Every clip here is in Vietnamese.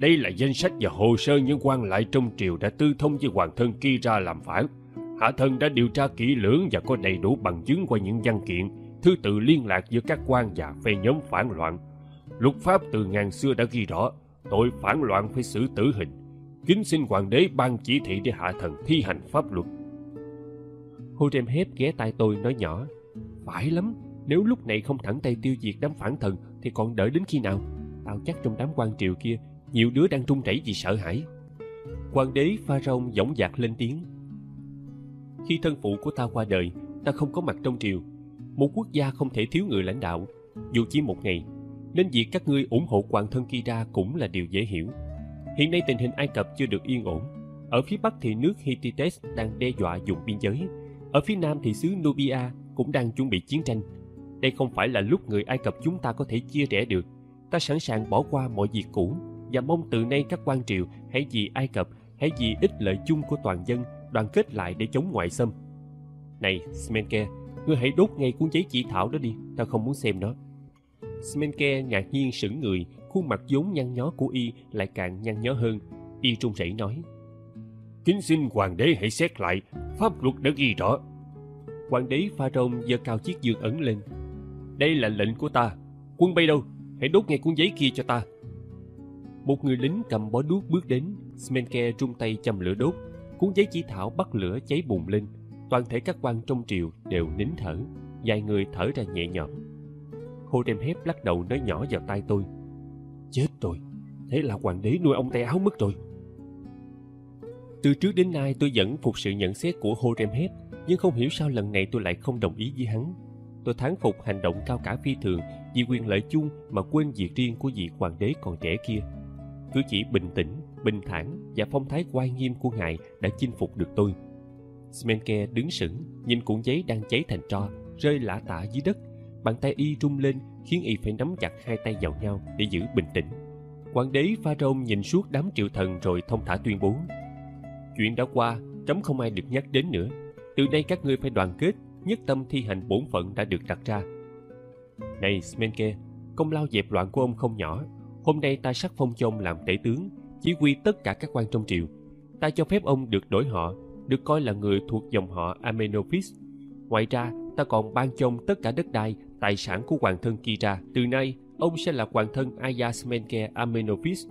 Đây là danh sách và hồ sơ những quan lại trong triều đã tư thông với hoàng thân Kira làm phản. Hạ thần đã điều tra kỹ lưỡng và có đầy đủ bằng chứng qua những văn kiện, thư tự liên lạc giữa các quan và phe nhóm phản loạn. Luật pháp từ ngàn xưa đã ghi rõ tội phản loạn phải xử tử hình. Kính xin hoàng đế ban chỉ thị để hạ thần thi hành pháp luật. Hotep ghé tai tôi nói nhỏ: phải lắm, nếu lúc này không thẳng tay tiêu diệt đám phản thần thì còn đợi đến khi nào? Tao chắc trong đám quan triều kia nhiều đứa đang run rẩy vì sợ hãi. Hoàng đế Pharaoh dõng dạc lên tiếng: khi thân phụ của ta qua đời, ta không có mặt trong triều. Một quốc gia không thể thiếu người lãnh đạo, dù chỉ một ngày, nên việc các ngươi ủng hộ hoàng thân Kira cũng là điều dễ hiểu. Hiện nay tình hình Ai Cập chưa được yên ổn. Ở phía bắc thì nước Hittites đang đe dọa vùng biên giới. Ở phía nam thì xứ Nubia cũng đang chuẩn bị chiến tranh. Đây không phải là lúc người Ai Cập chúng ta có thể chia rẽ được. Ta sẵn sàng bỏ qua mọi việc cũ và mong từ nay các quan triều hãy vì Ai Cập, hãy vì ích lợi chung của toàn dân đoàn kết lại để chống ngoại xâm. Này Smenke, ngươi hãy đốt ngay cuốn giấy chỉ thảo đó đi, ta không muốn xem nó. Smenke ngạc nhiên sững người, khuôn mặt vốn nhăn nhó của y lại càng nhăn nhó hơn. Y run rẩy nói: kính xin hoàng đế hãy xét lại, pháp luật đã ghi rõ. Hoàng đế Pharaoh giơ cao chiếc dương ấn lên: đây là lệnh của ta. Quân bay đâu? Hãy đốt ngay cuốn giấy kia cho ta. Một người lính cầm bó đuốc bước đến. Smenke rung tay châm lửa đốt. Cuốn giấy chỉ thảo bắt lửa cháy bùng lên. Toàn thể các quan trong triều đều nín thở. Vài người thở ra nhẹ nhõm. Hotep lắc đầu nói nhỏ vào tai tôi: chết rồi, thế là hoàng đế nuôi ông tay áo mất rồi. Từ trước đến nay tôi vẫn phục sự nhận xét của Hotep, nhưng không hiểu sao lần này tôi lại không đồng ý với hắn. Tôi thán phục hành động cao cả phi thường vì quyền lợi chung mà quên việc riêng của vị hoàng đế còn trẻ kia. Cử chỉ bình tĩnh, bình thản và phong thái oai nghiêm của ngài đã chinh phục được tôi. Smenke đứng sững, nhìn cuộn giấy đang cháy thành tro rơi lả tả dưới đất. Bàn tay y rung lên khiến y phải nắm chặt hai tay vào nhau để giữ bình tĩnh. Hoàng đế Pharaoh nhìn suốt đám triệu thần rồi thông thả tuyên bố: chuyện đã qua, cấm không ai được nhắc đến nữa. Từ nay các ngươi phải đoàn kết, nhất tâm thi hành bổn phận đã được đặt ra. Này Smenke, công lao dẹp loạn của ông không nhỏ. Hôm nay ta sắc phong cho ông làm tể tướng, chỉ huy tất cả các quan trong triều. Ta cho phép ông được đổi họ, được coi là người thuộc dòng họ Amenophis. Ngoài ra, ta còn ban cho ông tất cả đất đai, tài sản của hoàng thân Kira. Từ nay, ông sẽ là hoàng thân Aya Smenke Amenophis.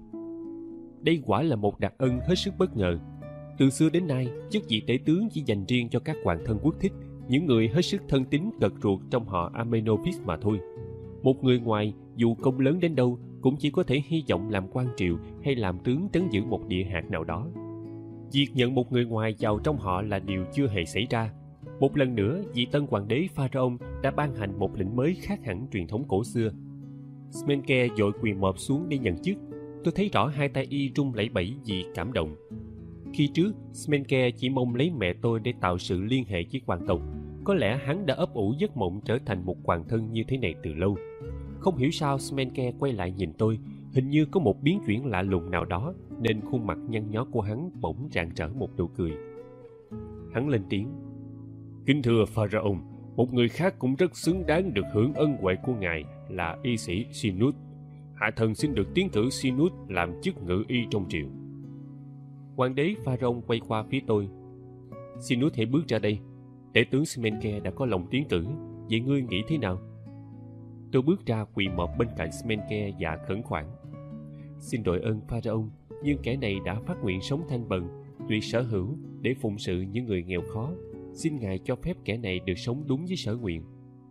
Đây quả là một đặc ân hết sức bất ngờ. Từ xưa đến nay, chức vị tể tướng chỉ dành riêng cho các hoàng thân quốc thích, những người hết sức thân tín cật ruột trong họ Amenophis mà thôi. Một người ngoài, dù công lớn đến đâu, cũng chỉ có thể hy vọng làm quan triều hay làm tướng trấn giữ một địa hạt nào đó. Việc nhận một người ngoài vào trong họ là điều chưa hề xảy ra. Một lần nữa, vị tân hoàng đế Pharaoh đã ban hành một lệnh mới khác hẳn truyền thống cổ xưa. Smenke vội quỳ mọp xuống để nhận chức. Tôi thấy rõ hai tay y run lẩy bẩy vì cảm động. Khi trước, Smenke chỉ mong lấy mẹ tôi để tạo sự liên hệ với hoàng tộc. Có lẽ hắn đã ấp ủ giấc mộng trở thành một hoàng thân như thế này từ lâu. Không hiểu sao Smenke quay lại nhìn tôi, hình như có một biến chuyển lạ lùng nào đó, nên khuôn mặt nhăn nhó của hắn bỗng rạng rỡ một nụ cười. Hắn lên tiếng: kính thưa Pharaoh, một người khác cũng rất xứng đáng được hưởng ân huệ của ngài là y sĩ Sinut. Hạ thần xin được tiến cử Sinut làm chức ngự y trong triều. Hoàng đế Pharaoh quay qua phía tôi: Sinut hãy bước ra đây. Tể tướng Smenke đã có lòng tiến cử, vậy ngươi nghĩ thế nào? Tôi bước ra quỳ mọp bên cạnh Smenke và khẩn khoản: xin đội ơn Pharaoh, nhưng kẻ này đã phát nguyện sống thanh bần, tuyệt sở hữu để phụng sự những người nghèo khó. Xin ngài cho phép kẻ này được sống đúng với sở nguyện.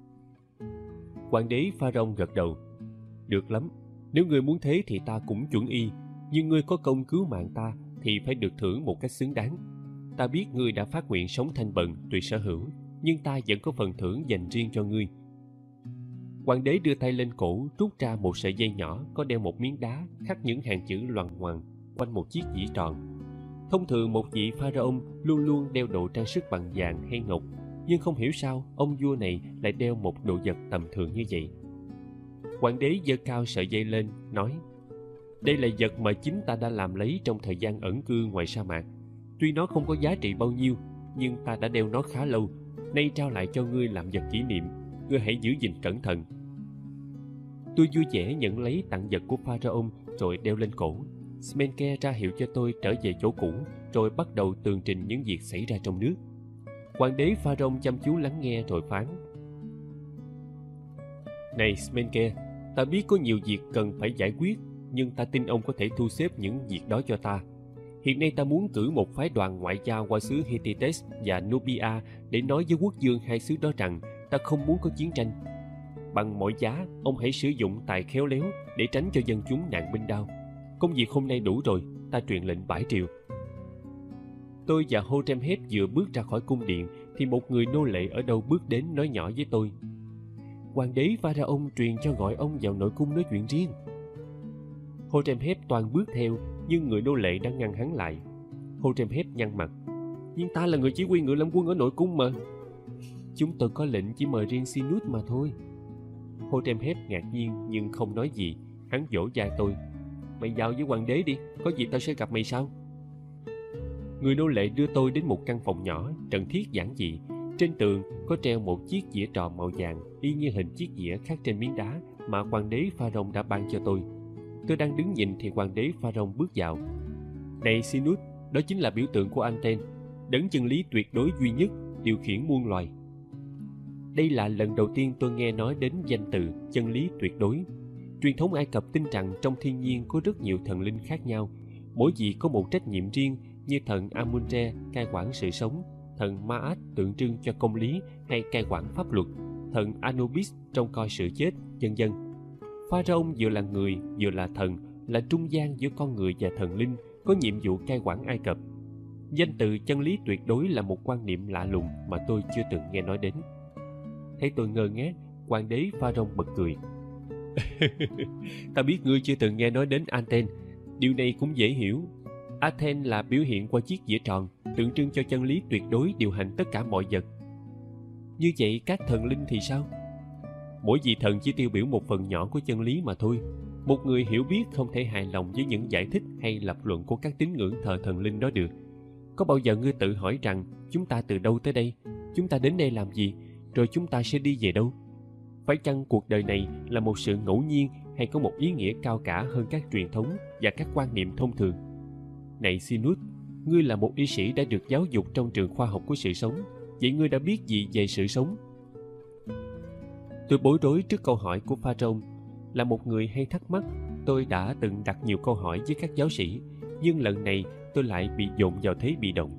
Hoàng đế Pharaoh gật đầu: được lắm, nếu ngươi muốn thế thì ta cũng chuẩn y, nhưng ngươi có công cứu mạng ta thì phải được thưởng một cách xứng đáng. Ta biết ngươi đã phát nguyện sống thanh bần, tuyệt sở hữu, nhưng ta vẫn có phần thưởng dành riêng cho ngươi. Hoàng đế đưa tay lên cổ, rút ra một sợi dây nhỏ có đeo một miếng đá khắc những hàng chữ loằng ngoằng quanh một chiếc dĩ tròn. Thông thường một vị pharaoh luôn luôn đeo đồ trang sức bằng vàng hay ngọc, nhưng không hiểu sao ông vua này lại đeo một đồ vật tầm thường như vậy. Hoàng đế giơ cao sợi dây lên, nói: đây là vật mà chính ta đã làm lấy trong thời gian ẩn cư ngoài sa mạc. Tuy nó không có giá trị bao nhiêu, nhưng ta đã đeo nó khá lâu, nay trao lại cho ngươi làm vật kỷ niệm. Ngươi hãy giữ gìn cẩn thận. Tôi vui vẻ nhận lấy tặng vật của pharaoh rồi đeo lên cổ. Smenke ra hiệu cho tôi trở về chỗ cũ, rồi bắt đầu tường trình những việc xảy ra trong nước. Hoàng đế Pharaoh chăm chú lắng nghe rồi phán: Này Smenke, ta biết có nhiều việc cần phải giải quyết, nhưng ta tin ông có thể thu xếp những việc đó cho ta. Hiện nay ta muốn cử một phái đoàn ngoại giao qua xứ Hittites và Nubia để nói với quốc vương hai xứ đó rằng ta không muốn có chiến tranh. Bằng mọi giá, ông hãy sử dụng tài khéo léo để tránh cho dân chúng nạn binh đao. Công việc hôm nay đủ rồi, ta truyền lệnh bãi triều. Tôi và Horemheb vừa bước ra khỏi cung điện thì một người nô lệ ở đâu bước đến nói nhỏ với tôi: Hoàng đế Pharaoh truyền cho gọi ông vào nội cung nói chuyện riêng. Horemheb toàn bước theo, nhưng người nô lệ đã ngăn hắn lại. Horemheb nhăn mặt: Nhưng ta là người chỉ huy ngự lâm quân ở nội cung mà. Chúng tôi có lệnh chỉ mời riêng Sinut mà thôi. Horemheb ngạc nhiên nhưng không nói gì. Hắn vỗ vai tôi: Mày vào với hoàng đế đi, có gì tao sẽ gặp mày sau. Người nô lệ đưa tôi đến một căn phòng nhỏ, trần thiết giản dị. Trên tường có treo một chiếc dĩa tròn màu vàng, y như hình chiếc dĩa khắc trên miếng đá mà hoàng đế Pharaoh đã ban cho tôi. Tôi đang đứng nhìn thì hoàng đế Pharaoh bước vào. Này Sinut, đó chính là biểu tượng của Anten, đấng chân lý tuyệt đối duy nhất, điều khiển muôn loài. Đây là lần đầu tiên tôi nghe nói đến danh từ chân lý tuyệt đối. Truyền thống Ai Cập tin rằng trong thiên nhiên có rất nhiều thần linh khác nhau, mỗi vị có một trách nhiệm riêng, như thần Amun-Re cai quản sự sống, thần Ma-át tượng trưng cho công lý hay cai quản pháp luật, thần Anubis trông coi sự chết, vân vân. Pharaoh vừa là người vừa là thần, là trung gian giữa con người và thần linh, có nhiệm vụ cai quản Ai Cập. Danh từ chân lý tuyệt đối là một quan niệm lạ lùng mà tôi chưa từng nghe nói đến. Thấy tôi ngơ ngác, hoàng đế Pharaoh bật cười. Ta biết ngươi chưa từng nghe nói đến Anten. Điều này cũng dễ hiểu. Aten là biểu hiện qua chiếc dĩa tròn, tượng trưng cho chân lý tuyệt đối điều hành tất cả mọi vật. Như vậy các thần linh thì sao? Mỗi vị thần chỉ tiêu biểu một phần nhỏ của chân lý mà thôi. Một người hiểu biết không thể hài lòng với những giải thích hay lập luận của các tín ngưỡng thờ thần linh đó được. Có bao giờ ngươi tự hỏi rằng chúng ta từ đâu tới đây? Chúng ta đến đây làm gì? Rồi chúng ta sẽ đi về đâu? Phải chăng cuộc đời này là một sự ngẫu nhiên hay có một ý nghĩa cao cả hơn các truyền thống và các quan niệm thông thường? Này Sinut, ngươi là một y sĩ đã được giáo dục trong trường khoa học của sự sống. Vậy ngươi đã biết gì về sự sống? Tôi bối rối trước câu hỏi của Pharaoh. Là một người hay thắc mắc, tôi đã từng đặt nhiều câu hỏi với các giáo sĩ, nhưng lần này tôi lại bị dồn vào thế bị động.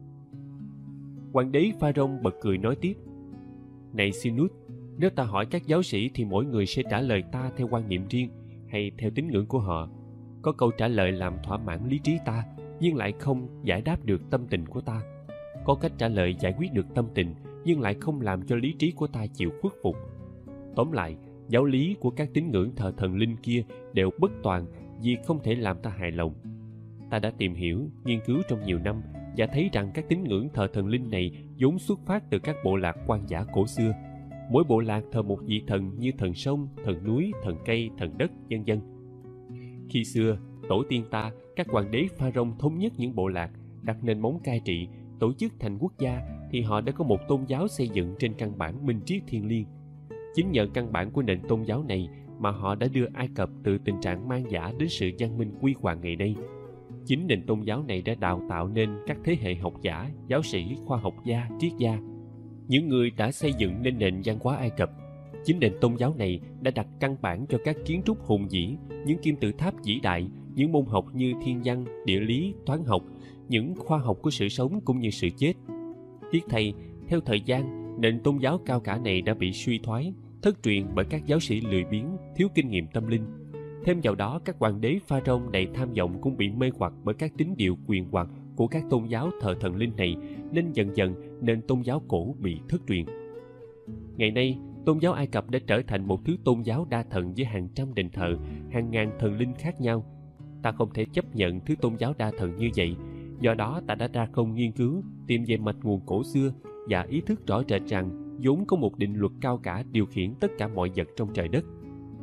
Hoàng đế Pharaoh bật cười nói tiếp: Này Sinut, nếu ta hỏi các giáo sĩ thì mỗi người sẽ trả lời ta theo quan niệm riêng hay theo tín ngưỡng của họ. Có câu trả lời làm thỏa mãn lý trí ta, nhưng lại không giải đáp được tâm tình của ta. Có cách trả lời giải quyết được tâm tình, nhưng lại không làm cho lý trí của ta chịu khuất phục. Tóm lại, giáo lý của các tín ngưỡng thờ thần linh kia đều bất toàn vì không thể làm ta hài lòng. Ta đã tìm hiểu, nghiên cứu trong nhiều năm và thấy rằng các tín ngưỡng thờ thần linh này vốn xuất phát từ các bộ lạc hoang dã cổ xưa. Mỗi bộ lạc thờ một vị thần như thần sông, thần núi, thần cây, thần đất, vân vân. Khi xưa, tổ tiên ta, các hoàng đế Pharaoh thống nhất những bộ lạc, đặt nền móng cai trị, tổ chức thành quốc gia, thì họ đã có một tôn giáo xây dựng trên căn bản minh triết thiêng liêng. Chính nhờ căn bản của nền tôn giáo này mà họ đã đưa Ai Cập từ tình trạng man dã đến sự văn minh huy hoàng ngày nay. Chính nền tôn giáo này đã đào tạo nên các thế hệ học giả, giáo sĩ, khoa học gia, triết gia, những người đã xây dựng nên nền văn hóa Ai Cập. Chính nền tôn giáo này đã đặt căn bản cho các kiến trúc hùng vĩ, những kim tự tháp vĩ đại, những môn học như thiên văn, địa lý, toán học, những khoa học của sự sống cũng như sự chết. Tiếc thay, theo thời gian, nền tôn giáo cao cả này đã bị suy thoái, thất truyền bởi các giáo sĩ lười biếng, thiếu kinh nghiệm tâm linh. Thêm vào đó, các hoàng đế Pharaoh đầy tham vọng cũng bị mê hoặc bởi các tín điều quyền hoặc của các tôn giáo thờ thần linh này, nên dần dần nền tôn giáo cổ bị thất truyền. Ngày nay, tôn giáo Ai Cập đã trở thành một thứ tôn giáo đa thần với hàng trăm đền thờ, hàng ngàn thần linh khác nhau. Ta không thể chấp nhận thứ tôn giáo đa thần như vậy. Do đó, ta đã ra công nghiên cứu, tìm về mạch nguồn cổ xưa và ý thức rõ rệt rằng vốn có một định luật cao cả điều khiển tất cả mọi vật trong trời đất.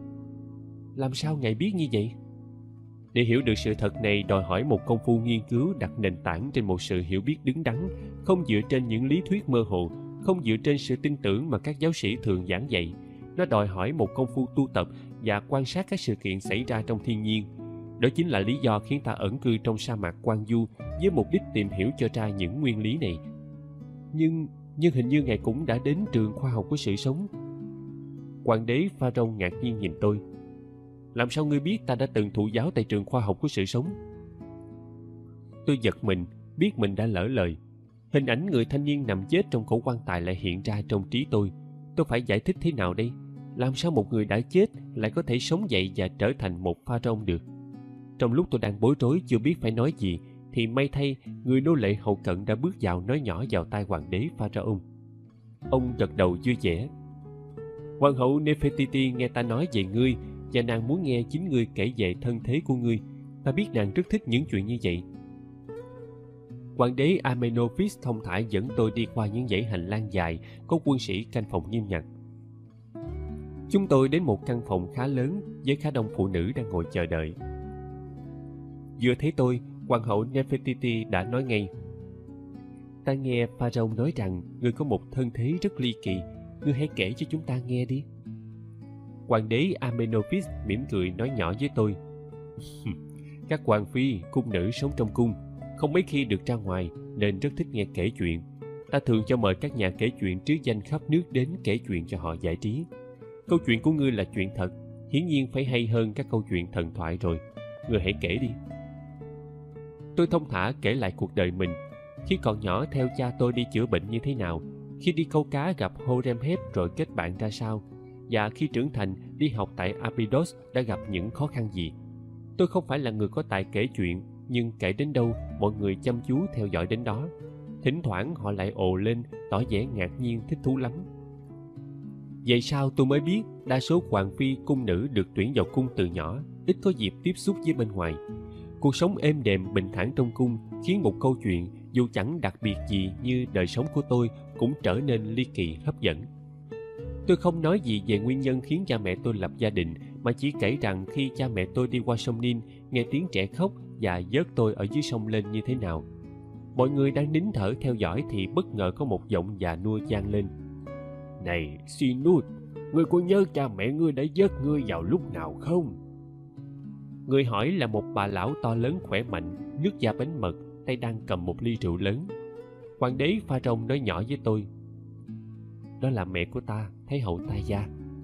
Làm sao ngài biết như vậy? Để hiểu được sự thật này đòi hỏi một công phu nghiên cứu đặt nền tảng trên một sự hiểu biết đứng đắn, không dựa trên những lý thuyết mơ hồ, không dựa trên sự tin tưởng mà các giáo sĩ thường giảng dạy. Nó đòi hỏi một công phu tu tập và quan sát các sự kiện xảy ra trong thiên nhiên. Đó chính là lý do khiến ta ẩn cư trong sa mạc Quan Du với mục đích tìm hiểu cho ra những nguyên lý này. Nhưng hình như ngài cũng đã đến trường khoa học của sự sống. Hoàng đế Pharaoh ngạc nhiên nhìn tôi. Làm sao ngươi biết ta đã từng thụ giáo tại trường khoa học của sự sống? Tôi giật mình, biết mình đã lỡ lời. Hình ảnh người thanh niên nằm chết trong cổ quan tài lại hiện ra trong trí tôi. Tôi phải giải thích thế nào đây? Làm sao một người đã chết lại có thể sống dậy và trở thành một pharaoh được? Trong lúc tôi đang bối rối chưa biết phải nói gì, thì may thay người nô lệ hậu cận đã bước vào nói nhỏ vào tai hoàng đế Pharaoh. Ông gật đầu vui vẻ. Hoàng hậu Nefertiti nghe ta nói về ngươi, và nàng muốn nghe chính ngươi kể về thân thế của ngươi. Ta biết nàng rất thích những chuyện như vậy. Hoàng đế Amenophis thông thả dẫn tôi đi qua những dãy hành lang dài có quân sĩ canh phòng nghiêm ngặt. Chúng tôi đến một căn phòng khá lớn với khá đông phụ nữ đang ngồi chờ đợi. Vừa thấy tôi, hoàng hậu Nefertiti đã nói ngay: Ta nghe Pharaoh nói rằng ngươi có một thân thế rất ly kỳ, ngươi hãy kể cho chúng ta nghe đi. Hoàng đế Amenophis mỉm cười nói nhỏ với tôi: Các hoàng phi, cung nữ sống trong cung không mấy khi được ra ngoài nên rất thích nghe kể chuyện. Ta thường cho mời các nhà kể chuyện trứ danh khắp nước đến kể chuyện cho họ giải trí. Câu chuyện của ngươi là chuyện thật, hiển nhiên phải hay hơn các câu chuyện thần thoại rồi. Ngươi hãy kể đi. Tôi thông thả kể lại cuộc đời mình. Khi còn nhỏ theo cha tôi đi chữa bệnh như thế nào, khi đi câu cá gặp Horemheb rồi kết bạn ra sao, và khi trưởng thành đi học tại Abydos đã gặp những khó khăn gì. Tôi không phải là người có tài kể chuyện, nhưng kể đến đâu mọi người chăm chú theo dõi đến đó. Thỉnh thoảng họ lại ồ lên tỏ vẻ ngạc nhiên thích thú lắm. Vậy sao tôi mới biết đa số hoàng phi cung nữ được tuyển vào cung từ nhỏ ít có dịp tiếp xúc với bên ngoài. Cuộc sống êm đềm bình thản trong cung khiến một câu chuyện dù chẳng đặc biệt gì như đời sống của tôi cũng trở nên ly kỳ hấp dẫn. Tôi không nói gì về nguyên nhân khiến cha mẹ tôi lập gia đình, mà chỉ kể rằng khi cha mẹ tôi đi qua sông Nin nghe tiếng trẻ khóc và vớt tôi ở dưới sông lên như thế nào. Mọi người đang nín thở theo dõi thì bất ngờ có một giọng già nua vang lên: Này Sinut, ngươi có nhớ cha mẹ ngươi đã vớt ngươi vào lúc nào không? Người hỏi là một bà lão to lớn khỏe mạnh, nước da bánh mật, tay đang cầm một ly rượu lớn. Hoàng đế Pharaoh nói nhỏ với tôi: Đó là mẹ của ta, Thái hậu Taya.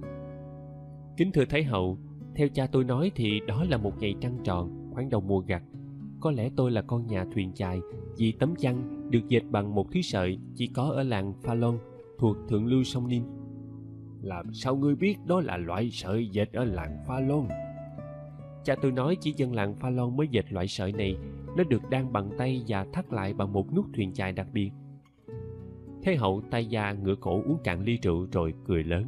Kính thưa Thái hậu, theo cha tôi nói thì đó là một ngày trăng tròn, khoảng đầu mùa gặt. Có lẽ tôi là con nhà thuyền chài vì tấm chăn được dệt bằng một thứ sợi chỉ có ở làng Phalon thuộc thượng lưu sông Nin. Làm sao ngươi biết đó là loại sợi dệt ở làng Phalon? Cha tôi nói chỉ dân làng Phalon mới dệt loại sợi này. Nó được đan bằng tay và thắt lại bằng một nút thuyền chài đặc biệt. Thái hậu Taya ngửa cổ uống cạn ly rượu rồi cười lớn.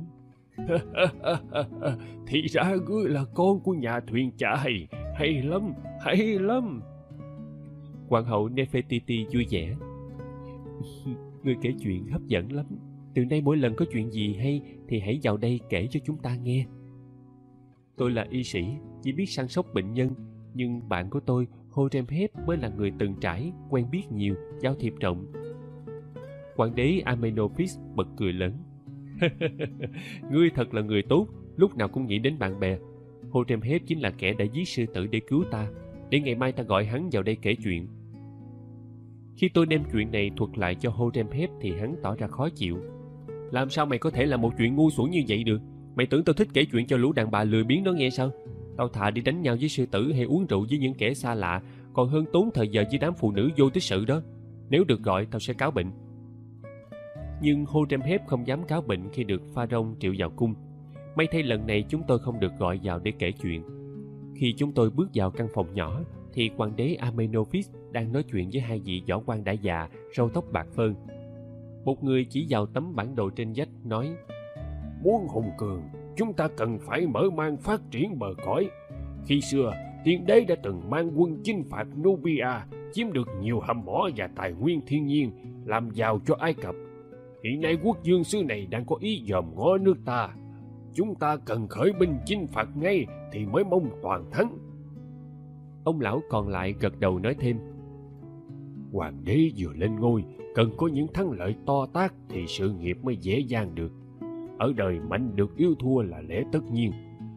Thì ra ngươi là con của nhà thuyền chài. Hay lắm, hay lắm. Hoàng hậu Nefertiti vui vẻ. Ngươi kể chuyện hấp dẫn lắm. Từ nay mỗi lần có chuyện gì hay thì hãy vào đây kể cho chúng ta nghe. Tôi là y sĩ, chỉ biết săn sóc bệnh nhân, nhưng bạn của tôi, Horemheb, mới là người từng trải, quen biết nhiều, giao thiệp rộng. Hoàng đế Amenophis bật cười lớn. Ngươi thật là người tốt, lúc nào cũng nghĩ đến bạn bè. Horemheb chính là kẻ đã giết sư tử để cứu ta, để ngày mai ta gọi hắn vào đây kể chuyện. Khi tôi đem chuyện này thuật lại cho Horemheb thì hắn tỏ ra khó chịu. Làm sao mày có thể làm một chuyện ngu xuẩn như vậy được? Mày tưởng tao thích kể chuyện cho lũ đàn bà lười biếng đó nghe sao? Tao thà đi đánh nhau với sư tử hay uống rượu với những kẻ xa lạ, còn hơn tốn thời giờ với đám phụ nữ vô tích sự đó. Nếu được gọi, tao sẽ cáo bệnh. Nhưng Horemheb không dám cáo bệnh khi được Pharaoh triệu vào cung. May thay lần này chúng tôi không được gọi vào để kể chuyện. Khi chúng tôi bước vào căn phòng nhỏ, thì hoàng đế Amenophis đang nói chuyện với hai vị võ quan đã già, râu tóc bạc phơ. Một người chỉ vào tấm bản đồ trên vách nói: Muốn hùng cường, chúng ta cần phải mở mang phát triển bờ cõi. Khi xưa, tiên đế đã từng mang quân chinh phạt Nubia, chiếm được nhiều hầm mỏ và tài nguyên thiên nhiên, làm giàu cho Ai Cập. Hiện nay quốc vương xứ này đang có ý dòm ngó nước ta. Chúng ta cần khởi binh chinh phạt ngay thì mới mong toàn thắng. Ông lão còn lại gật đầu nói thêm: Hoàng đế vừa lên ngôi, cần có những thắng lợi to tát thì sự nghiệp mới dễ dàng được. Ở đời mạnh được yếu thua là lẽ tất nhiên.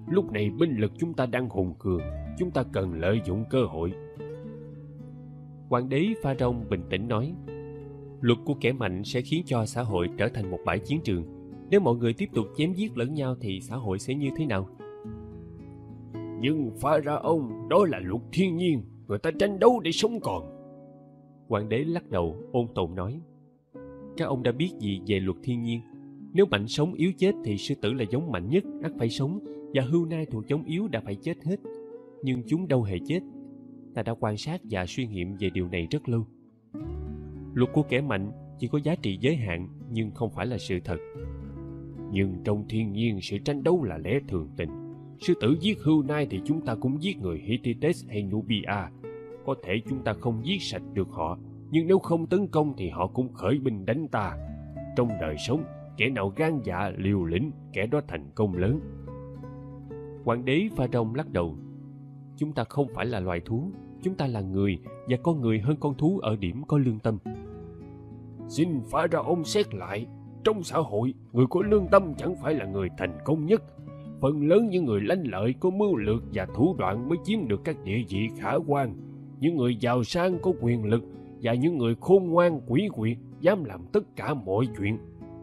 Lúc này binh lực chúng ta đang hùng cường, chúng ta cần lợi dụng cơ hội. Hoàng đế Pharaoh bình tĩnh nói, luật của kẻ mạnh sẽ khiến cho xã hội trở thành một bãi chiến trường. Nếu mọi người tiếp tục chém giết lẫn nhau thì xã hội sẽ như thế nào? Nhưng Pharaoh, đó là luật thiên nhiên, người ta tranh đấu để sống còn. Hoàng đế lắc đầu ôn tồn nói, các ông đã biết gì về luật thiên nhiên? Nếu mạnh sống yếu chết thì sư tử là giống mạnh nhất, ắt phải sống, và hươu nai thuộc giống yếu đã phải chết hết. Nhưng chúng đâu hề chết. Ta đã quan sát và suy nghiệm về điều này rất lâu. Luật của kẻ mạnh chỉ có giá trị giới hạn, nhưng không phải là sự thật. Nhưng trong thiên nhiên, sự tranh đấu là lẽ thường tình. Sư tử giết hươu nai thì chúng ta cũng giết người Hittites hay Nubia. Có thể chúng ta không giết sạch được họ, nhưng nếu không tấn công thì họ cũng khởi binh đánh ta. Trong đời sống, kẻ nào gan dạ liều lĩnh, kẻ đó thành công lớn. Hoàng đế Pharaoh lắc đầu. Chúng ta không phải là loài thú, chúng ta là người, và con người hơn con thú ở điểm có lương tâm. Xin Pharaoh xét lại. Trong xã hội, người có lương tâm chẳng phải là người thành công nhất. Phần lớn những người lanh lợi, có mưu lược và thủ đoạn mới chiếm được các địa vị khả quan. Những người giàu sang có quyền lực và những người khôn ngoan quỷ quyệt dám làm tất cả mọi chuyện.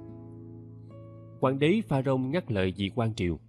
Hoàng đế Pharaoh ngắt lời vị quan triều.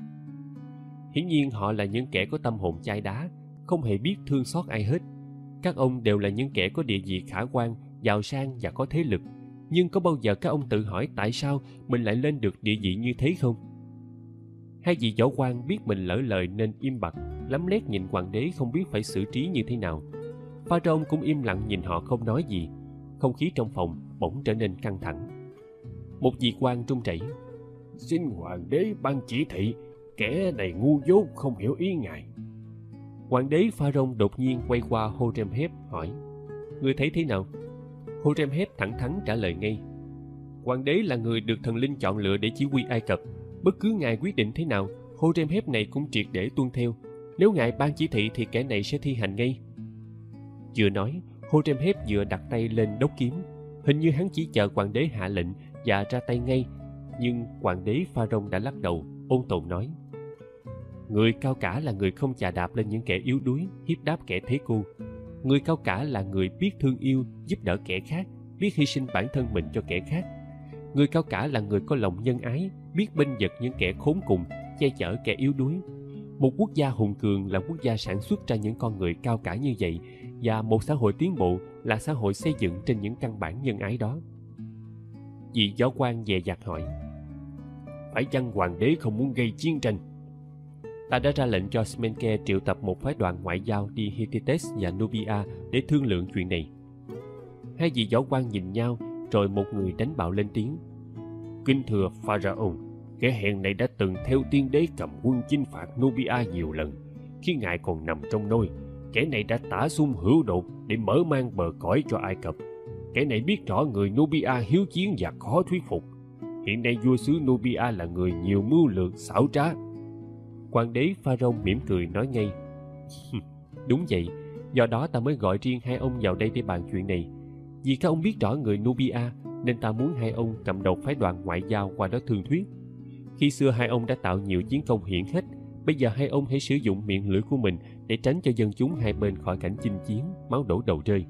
Hiển nhiên họ là những kẻ có tâm hồn chai đá, không hề biết thương xót ai hết. Các ông đều là những kẻ có địa vị khả quan, giàu sang và có thế lực. Nhưng có bao giờ các ông tự hỏi tại sao mình lại lên được địa vị như thế không? Hai vị võ quan biết mình lỡ lời nên im bặt, lấm lét nhìn hoàng đế không biết phải xử trí như thế nào. Pharaoh cũng im lặng nhìn họ không nói gì. Không khí trong phòng bỗng trở nên căng thẳng. Một vị quan run rẩy. Xin hoàng đế ban chỉ thị, kẻ này ngu dốt không hiểu ý ngài. Hoàng đế Pharaoh đột nhiên quay qua Horemheb hỏi, ngươi thấy thế nào? Horemheb thẳng thắn trả lời ngay, hoàng đế là người được thần linh chọn lựa để chỉ huy Ai Cập. Bất cứ ngài quyết định thế nào, Horemheb này cũng triệt để tuân theo. Nếu ngài ban chỉ thị thì kẻ này sẽ thi hành ngay. Vừa nói, Horemheb vừa đặt tay lên đốc kiếm. Hình như hắn chỉ chờ hoàng đế hạ lệnh và ra tay ngay. Nhưng hoàng đế Pharaoh đã lắc đầu, ôn tồn nói, người cao cả là người không chà đạp lên những kẻ yếu đuối, hiếp đáp kẻ thế cô. Người cao cả là người biết thương yêu, giúp đỡ kẻ khác, biết hy sinh bản thân mình cho kẻ khác. Người cao cả là người có lòng nhân ái, biết bênh vực những kẻ khốn cùng, che chở kẻ yếu đuối. Một quốc gia hùng cường là quốc gia sản xuất ra những con người cao cả như vậy, và một xã hội tiến bộ là xã hội xây dựng trên những căn bản nhân ái đó. Vị võ quan dè dặt hỏi, phải chăng hoàng đế không muốn gây chiến tranh? Ta đã ra lệnh cho Smenke triệu tập một phái đoàn ngoại giao đi Hittites và Nubia để thương lượng chuyện này. Hai vị võ quan nhìn nhau, rồi một người đánh bạo lên tiếng. Kính thưa Pharaoh, kẻ hèn này đã từng theo tiên đế cầm quân chinh phạt Nubia nhiều lần. Khi ngài còn nằm trong nôi, kẻ này đã tả xung hữu đột để mở mang bờ cõi cho Ai Cập. Kẻ này biết rõ người Nubia hiếu chiến và khó thuyết phục. Hiện nay vua xứ Nubia là người nhiều mưu lược xảo trá. Hoàng đế Pharaoh mỉm cười nói ngay, đúng vậy, do đó ta mới gọi riêng hai ông vào đây để bàn chuyện này. Vì các ông biết rõ người Nubia, nên ta muốn hai ông cầm đầu phái đoàn ngoại giao qua đó thương thuyết. Khi xưa hai ông đã tạo nhiều chiến công hiển hách, bây giờ hai ông hãy sử dụng miệng lưỡi của mình để tránh cho dân chúng hai bên khỏi cảnh chinh chiến, máu đổ đầu rơi.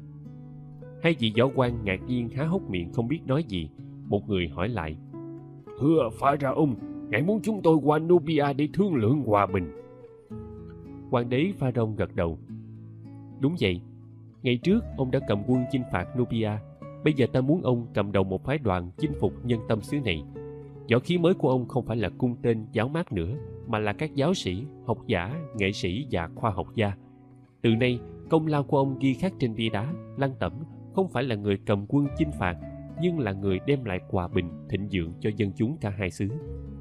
Hai vị võ quan ngạc nhiên há hốc miệng không biết nói gì. Một người hỏi lại, thưa Pharaoh, ngài muốn chúng tôi qua Nubia để thương lượng hòa bình? Hoàng đế Pharaoh gật đầu. Đúng vậy, ngày trước ông đã cầm quân chinh phạt Nubia, bây giờ ta muốn ông cầm đầu một phái đoàn chinh phục nhân tâm xứ này. Võ khí mới của ông không phải là cung tên giáo mát nữa, mà là các giáo sĩ, học giả, nghệ sĩ và khoa học gia. Từ nay, công lao của ông ghi khắc trên bia đá, lăng tẩm, không phải là người cầm quân chinh phạt, nhưng là người đem lại hòa bình, thịnh vượng cho dân chúng cả hai xứ.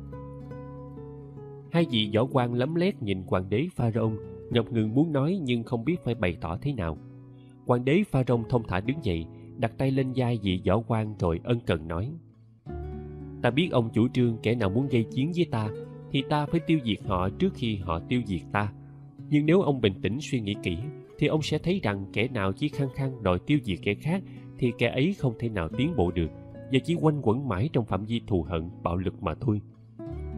Hai vị võ quan lấm lét nhìn hoàng đế Pharaoh, ngập ngừng muốn nói nhưng không biết phải bày tỏ thế nào. Hoàng đế Pharaoh thông thả đứng dậy, đặt tay lên vai vị võ quan rồi ân cần nói, ta biết ông chủ trương kẻ nào muốn gây chiến với ta thì ta phải tiêu diệt họ trước khi họ tiêu diệt ta. Nhưng nếu ông bình tĩnh suy nghĩ kỹ thì ông sẽ thấy rằng kẻ nào chỉ khăng khăng đòi tiêu diệt kẻ khác thì kẻ ấy không thể nào tiến bộ được, và chỉ quanh quẩn mãi trong phạm vi thù hận, bạo lực mà thôi.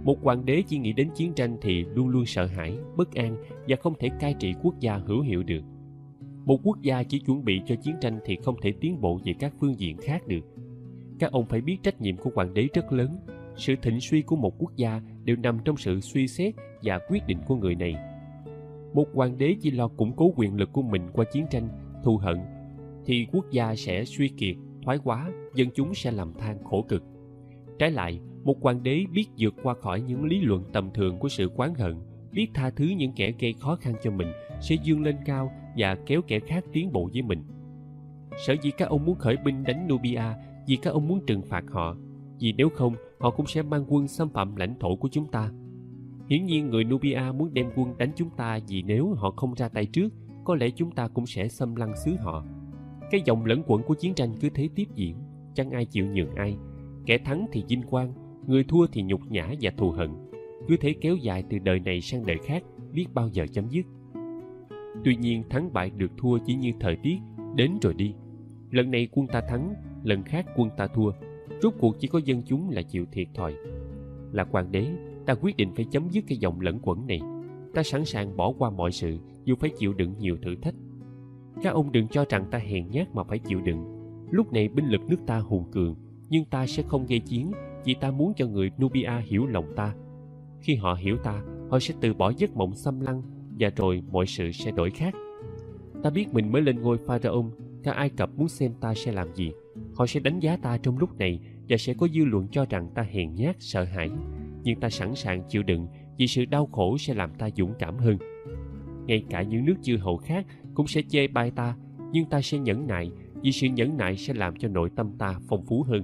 Một hoàng đế chỉ nghĩ đến chiến tranh thì luôn luôn sợ hãi, bất an và không thể cai trị quốc gia hữu hiệu được. Một quốc gia chỉ chuẩn bị cho chiến tranh thì không thể tiến bộ về các phương diện khác được. Các ông phải biết trách nhiệm của hoàng đế rất lớn. Sự thịnh suy của một quốc gia đều nằm trong sự suy xét và quyết định của người này. Một hoàng đế chỉ lo củng cố quyền lực của mình qua chiến tranh, thù hận, thì quốc gia sẽ suy kiệt, thoái hóa, dân chúng sẽ lầm than khổ cực. Trái lại, một hoàng đế biết vượt qua khỏi những lý luận tầm thường của sự oán hận, biết tha thứ những kẻ gây khó khăn cho mình, sẽ vươn lên cao và kéo kẻ khác tiến bộ với mình. Sở dĩ các ông muốn khởi binh đánh Nubia vì các ông muốn trừng phạt họ, vì nếu không họ cũng sẽ mang quân xâm phạm lãnh thổ của chúng ta. Hiển nhiên người Nubia muốn đem quân đánh chúng ta vì nếu họ không ra tay trước, có lẽ chúng ta cũng sẽ xâm lăng xứ họ. Cái dòng lẫn quẩn của chiến tranh cứ thế tiếp diễn, chẳng ai chịu nhường ai. Kẻ thắng thì vinh quang, người thua thì nhục nhã và thù hận. Cứ thế kéo dài từ đời này sang đời khác, biết bao giờ chấm dứt. Tuy nhiên thắng bại được thua chỉ như thời tiết, đến rồi đi. Lần này quân ta thắng, lần khác quân ta thua. Rốt cuộc chỉ có dân chúng là chịu thiệt thòi. Là hoàng đế, ta quyết định phải chấm dứt cái dòng lẫn quẩn này. Ta sẵn sàng bỏ qua mọi sự, dù phải chịu đựng nhiều thử thách. Các ông đừng cho rằng ta hèn nhát mà phải chịu đựng. Lúc này binh lực nước ta hùng cường, nhưng ta sẽ không gây chiến vì ta muốn cho người Nubia hiểu lòng ta. Khi họ hiểu ta, họ sẽ từ bỏ giấc mộng xâm lăng và rồi mọi sự sẽ đổi khác. Ta biết mình mới lên ngôi Pharaoh, cả Ai Cập muốn xem ta sẽ làm gì. Họ sẽ đánh giá ta trong lúc này và sẽ có dư luận cho rằng ta hèn nhát, sợ hãi. Nhưng ta sẵn sàng chịu đựng vì sự đau khổ sẽ làm ta dũng cảm hơn. Ngay cả những nước chư hầu khác cũng sẽ chê bai ta, nhưng ta sẽ nhẫn nại vì sự nhẫn nại sẽ làm cho nội tâm ta phong phú hơn.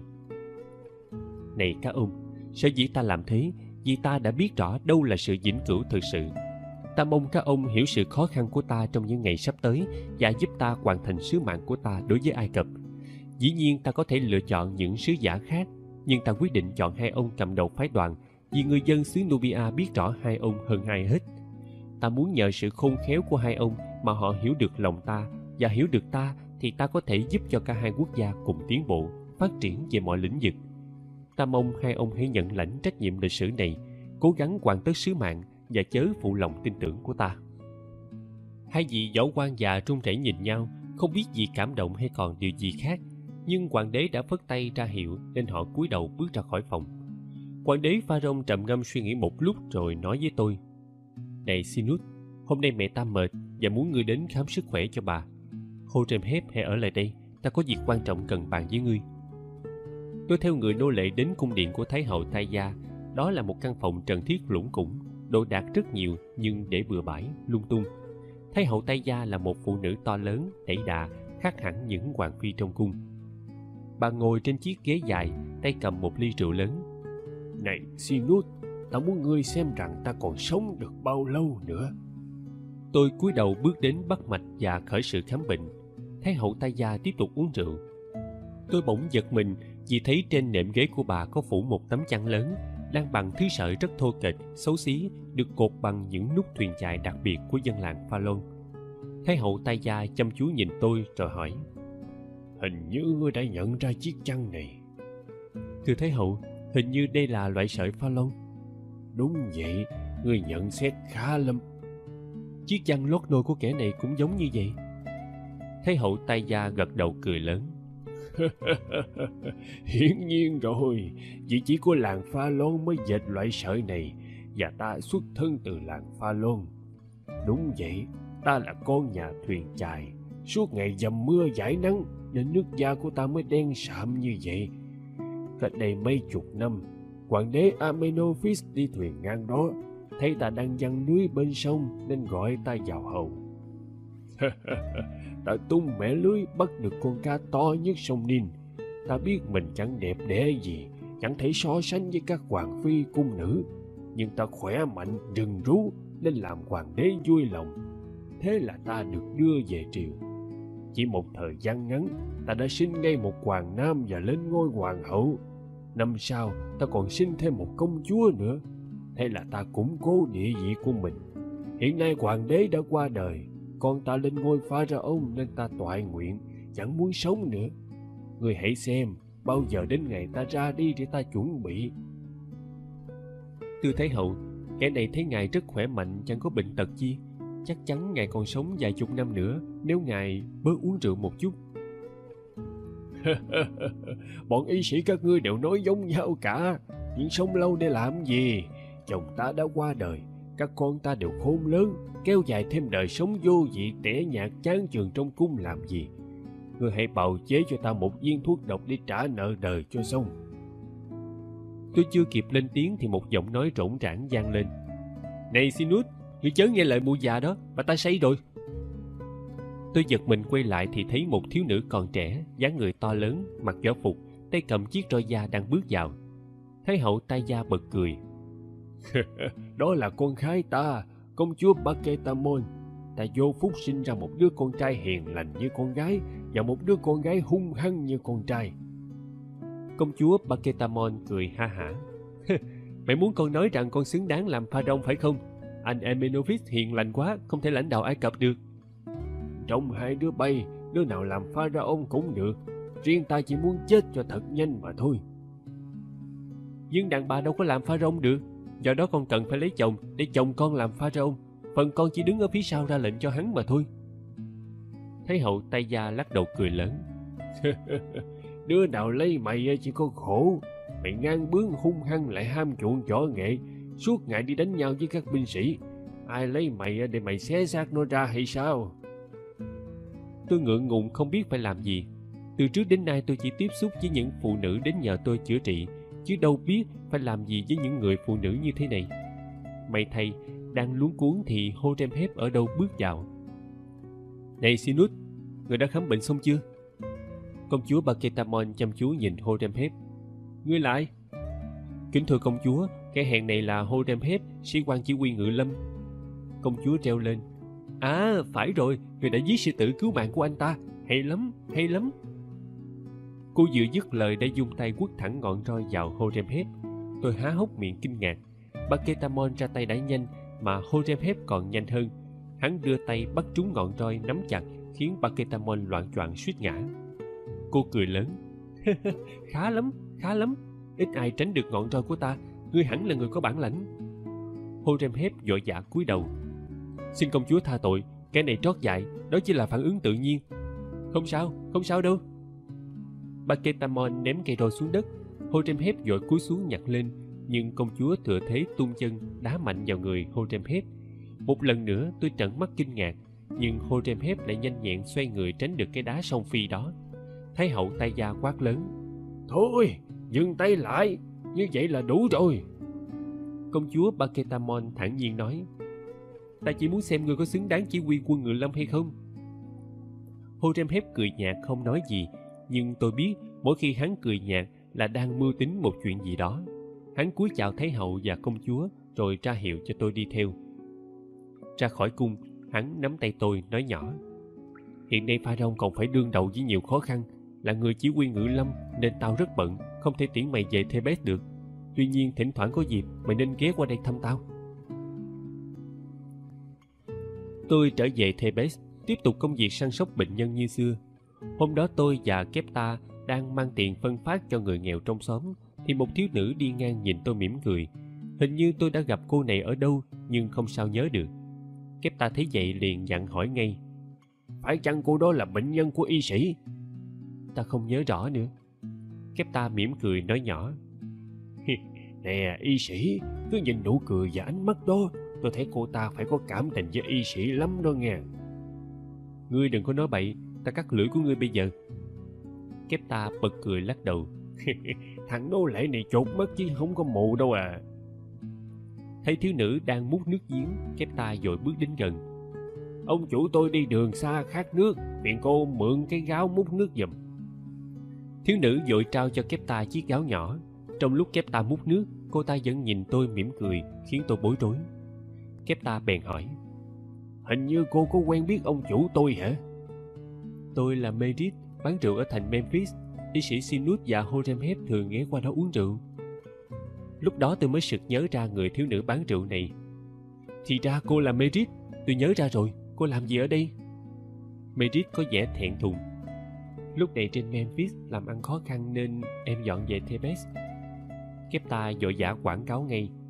Này các ông, sở dĩ ta làm thế vì ta đã biết rõ đâu là sự vĩnh cửu thực sự. Ta mong các ông hiểu sự khó khăn của ta trong những ngày sắp tới và giúp ta hoàn thành sứ mạng của ta đối với Ai Cập. Dĩ nhiên ta có thể lựa chọn những sứ giả khác, nhưng ta quyết định chọn hai ông cầm đầu phái đoàn vì người dân xứ Nubia biết rõ hai ông hơn ai hết. Ta muốn nhờ sự khôn khéo của hai ông mà họ hiểu được lòng ta, và hiểu được ta thì ta có thể giúp cho cả hai quốc gia cùng tiến bộ, phát triển về mọi lĩnh vực. Ta mong hai ông hãy nhận lãnh trách nhiệm lịch sử này, cố gắng hoàn tất sứ mạng và chớ phụ lòng tin tưởng của ta. Hai vị võ quan già run rẩy nhìn nhau, không biết gì cảm động hay còn điều gì khác, nhưng hoàng đế đã phất tay ra hiệu nên họ cúi đầu bước ra khỏi phòng. Hoàng đế Pharaoh trầm ngâm suy nghĩ một lúc rồi nói với tôi: Này Sinus, hôm nay mẹ ta mệt và muốn ngươi đến khám sức khỏe cho bà. Horemheb hãy ở lại đây, ta có việc quan trọng cần bàn với ngươi. Tôi theo người nô lệ đến cung điện của Thái hậu Taya. Đó là một căn phòng trần thiết lủng củng, đồ đạc rất nhiều nhưng để bừa bãi, lung tung. Thái hậu Taya là một phụ nữ to lớn, đẩy đà, khác hẳn những hoàng phi trong cung. Bà ngồi trên chiếc ghế dài, tay cầm một ly rượu lớn. Này Sinus, ta muốn ngươi xem rằng ta còn sống được bao lâu nữa. Tôi cúi đầu bước đến bắt mạch và khởi sự khám bệnh. Thái hậu Taya tiếp tục uống rượu. Tôi bỗng giật mình vì thấy trên nệm ghế của bà có phủ một tấm chăn lớn, đang bằng thứ sợi rất thô kệch, xấu xí, được cột bằng những nút thuyền chài đặc biệt của dân làng Phalon. Thái hậu Taya chăm chú nhìn tôi rồi hỏi: Hình như ngươi đã nhận ra chiếc chăn này. Thưa Thái hậu, hình như đây là loại sợi Phalon. Đúng vậy, ngươi nhận xét khá lắm. Chiếc chăn lót nôi của kẻ này cũng giống như vậy. Thái hậu Taya gật đầu cười lớn. Hiển nhiên rồi, vì chỉ có làng Phalon mới dệt loại sợi này, và ta xuất thân từ làng Phalon. Đúng vậy, ta là con nhà thuyền chài, suốt ngày dầm mưa dãi nắng nên nước da của ta mới đen sạm như vậy. Cách đây mấy chục năm, hoàng đế Amenophis đi thuyền ngang đó, thấy ta đang giăng lưới bên sông nên gọi ta vào hầu. Ta tung mẻ lưới bắt được con cá to nhất sông Nin. Ta biết mình chẳng đẹp đẽ gì, chẳng thể so sánh với các hoàng phi cung nữ, nhưng ta khỏe mạnh rừng rú nên làm hoàng đế vui lòng. Thế là ta được đưa về triều. Chỉ một thời gian ngắn, ta đã sinh ngay một hoàng nam và lên ngôi hoàng hậu. Năm sau, ta còn sinh thêm một công chúa nữa. Thế là ta củng cố địa vị của mình. Hiện nay hoàng đế đã qua đời, con ta lên ngôi Pharaoh nên ta toại nguyện, chẳng muốn sống nữa. Ngươi hãy xem, bao giờ đến ngày ta ra đi để ta chuẩn bị. Thưa Thái hậu, kẻ này thấy ngài rất khỏe mạnh, chẳng có bệnh tật chi. Chắc chắn ngài còn sống vài chục năm nữa nếu ngài bớt uống rượu một chút. Bọn y sĩ các ngươi đều nói giống nhau cả. Nhưng sống lâu để làm gì? Chồng ta đã qua đời, các con ta đều khôn lớn, kéo dài thêm đời sống vô vị tẻ nhạt chán chường trong cung làm gì? Ngươi hãy bào chế cho ta một viên thuốc độc để trả nợ đời cho xong. Tôi chưa kịp lên tiếng thì một giọng nói rỗng rãng vang lên. Này Sinus, ngươi chớ nghe lời mụ già đó, bà ta say rồi. Tôi giật mình quay lại thì thấy một thiếu nữ còn trẻ, dáng người to lớn, mặc võ phục, tay cầm chiếc roi da đang bước vào. Thái hậu Taya bật cười. Đó là con gái ta, công chúa Paketamon. Ta vô phúc sinh ra một đứa con trai hiền lành như con gái và một đứa con gái hung hăng như con trai. Công chúa Paketamon cười ha hả. Mày muốn con nói rằng con xứng đáng làm pharaoh phải không? Anh Amenovitch hiền lành quá, không thể lãnh đạo Ai Cập được. Trong hai đứa bay, đứa nào làm pharaoh cũng được. Riêng ta chỉ muốn chết cho thật nhanh mà thôi. Nhưng đàn bà đâu có làm pharaoh được. Do đó con cần phải lấy chồng để chồng con làm pharaoh. Phần con chỉ đứng ở phía sau ra lệnh cho hắn mà thôi. Thái hậu Taya lắc đầu cười lớn. Đứa nào lấy mày chỉ có khổ. Mày ngang bướng hung hăng lại ham chuộng võ nghệ, suốt ngày đi đánh nhau với các binh sĩ. Ai lấy mày để mày xé xác nó ra hay sao? Tôi ngượng ngùng không biết phải làm gì. Từ trước đến nay tôi chỉ tiếp xúc với những phụ nữ đến nhờ tôi chữa trị, chứ đâu biết phải làm gì với những người phụ nữ như thế này. May thay, đang luống cuống thì Horemheb ở đâu bước vào. Này Sinus, người đã khám bệnh xong chưa? Công chúa Paketamon chăm chú nhìn Horemheb. Ngươi lại? Kính thưa công chúa, kẻ hẹn này là Horemheb, sĩ quan chỉ huy ngự lâm. Công chúa reo lên. À, phải rồi, người đã giết sư tử cứu mạng của anh ta. Hay lắm, hay lắm. Cô vừa dứt lời đã dung tay quất thẳng ngọn roi vào Horemheb. Tôi há hốc miệng kinh ngạc. Paketamon ra tay đã nhanh, mà Horemheb còn nhanh hơn. Hắn đưa tay bắt trúng ngọn roi nắm chặt, khiến Paketamon loạng choạng suýt ngã. Cô cười lớn. Khá lắm, khá lắm. Ít ai tránh được ngọn roi của ta. Ngươi hẳn là người có bản lãnh. Horemheb vội vã cúi đầu. Xin công chúa tha tội, cái này trót dại, đó chỉ là phản ứng tự nhiên. Không sao đâu. Paketamon ném cây roi xuống đất. Horemheb vội cúi xuống nhặt lên, nhưng công chúa thừa thế tung chân đá mạnh vào người Horemheb. Một lần nữa tôi trợn mắt kinh ngạc, nhưng Horemheb lại nhanh nhẹn xoay người tránh được cái đá song phi đó. Thái hậu Taya quát lớn. Thôi, dừng tay lại, như vậy là đủ rồi. Công chúa Paketamon thản nhiên nói. Ta chỉ muốn xem người có xứng đáng chỉ huy quân ngự lâm hay không. Horemheb cười nhạt không nói gì, nhưng tôi biết mỗi khi hắn cười nhạt là đang mưu tính một chuyện gì đó. Hắn cúi chào Thái hậu và công chúa rồi ra hiệu cho tôi đi theo. Ra khỏi cung, hắn nắm tay tôi nói nhỏ. Hiện nay pharaoh còn phải đương đầu với nhiều khó khăn. Là người chỉ huy ngự lâm nên tao rất bận, không thể tiễn mày về Thebes được. Tuy nhiên thỉnh thoảng có dịp mày nên ghé qua đây thăm tao. Tôi trở về Thebes, tiếp tục công việc săn sóc bệnh nhân như xưa. Hôm đó tôi và Kepta đang mang tiền phân phát cho người nghèo trong xóm, thì một thiếu nữ đi ngang nhìn tôi mỉm cười. Hình như tôi đã gặp cô này ở đâu, nhưng không sao nhớ được. Kepta thấy vậy liền dặn hỏi ngay. Phải chăng cô đó là bệnh nhân của y sĩ? Ta không nhớ rõ nữa. Kepta mỉm cười nói nhỏ. Nè y sĩ, cứ nhìn nụ cười và ánh mắt đó, tôi thấy cô ta phải có cảm tình với y sĩ lắm đó nghe. Ngươi đừng có nói bậy, ta cắt lưỡi của ngươi bây giờ. Kepta bật cười lắc đầu. Thằng nô lệ này chột mắt chứ không có mù đâu à. Thấy thiếu nữ đang múc nước giếng, Kepta vội bước đến gần. Ông chủ tôi đi đường xa khát nước, tiện cô mượn cái gáo múc nước giùm. Thiếu nữ vội trao cho Kepta chiếc gáo nhỏ. Trong lúc Kepta múc nước, cô ta vẫn nhìn tôi mỉm cười, khiến tôi bối rối. Kepta bèn hỏi. Hình như cô có quen biết ông chủ tôi hả? Tôi là Merit, bán rượu ở thành Memphis. Y sĩ Sinus và Horemheb thường ghé qua đó uống rượu. Lúc đó tôi mới sực nhớ ra người thiếu nữ bán rượu này. Thì ra cô là Merit, tôi nhớ ra rồi. Cô làm gì ở đây? Merit có vẻ thẹn thùng. Lúc này trên Memphis làm ăn khó khăn nên em dọn về Thebes. Kepta vội vã quảng cáo ngay.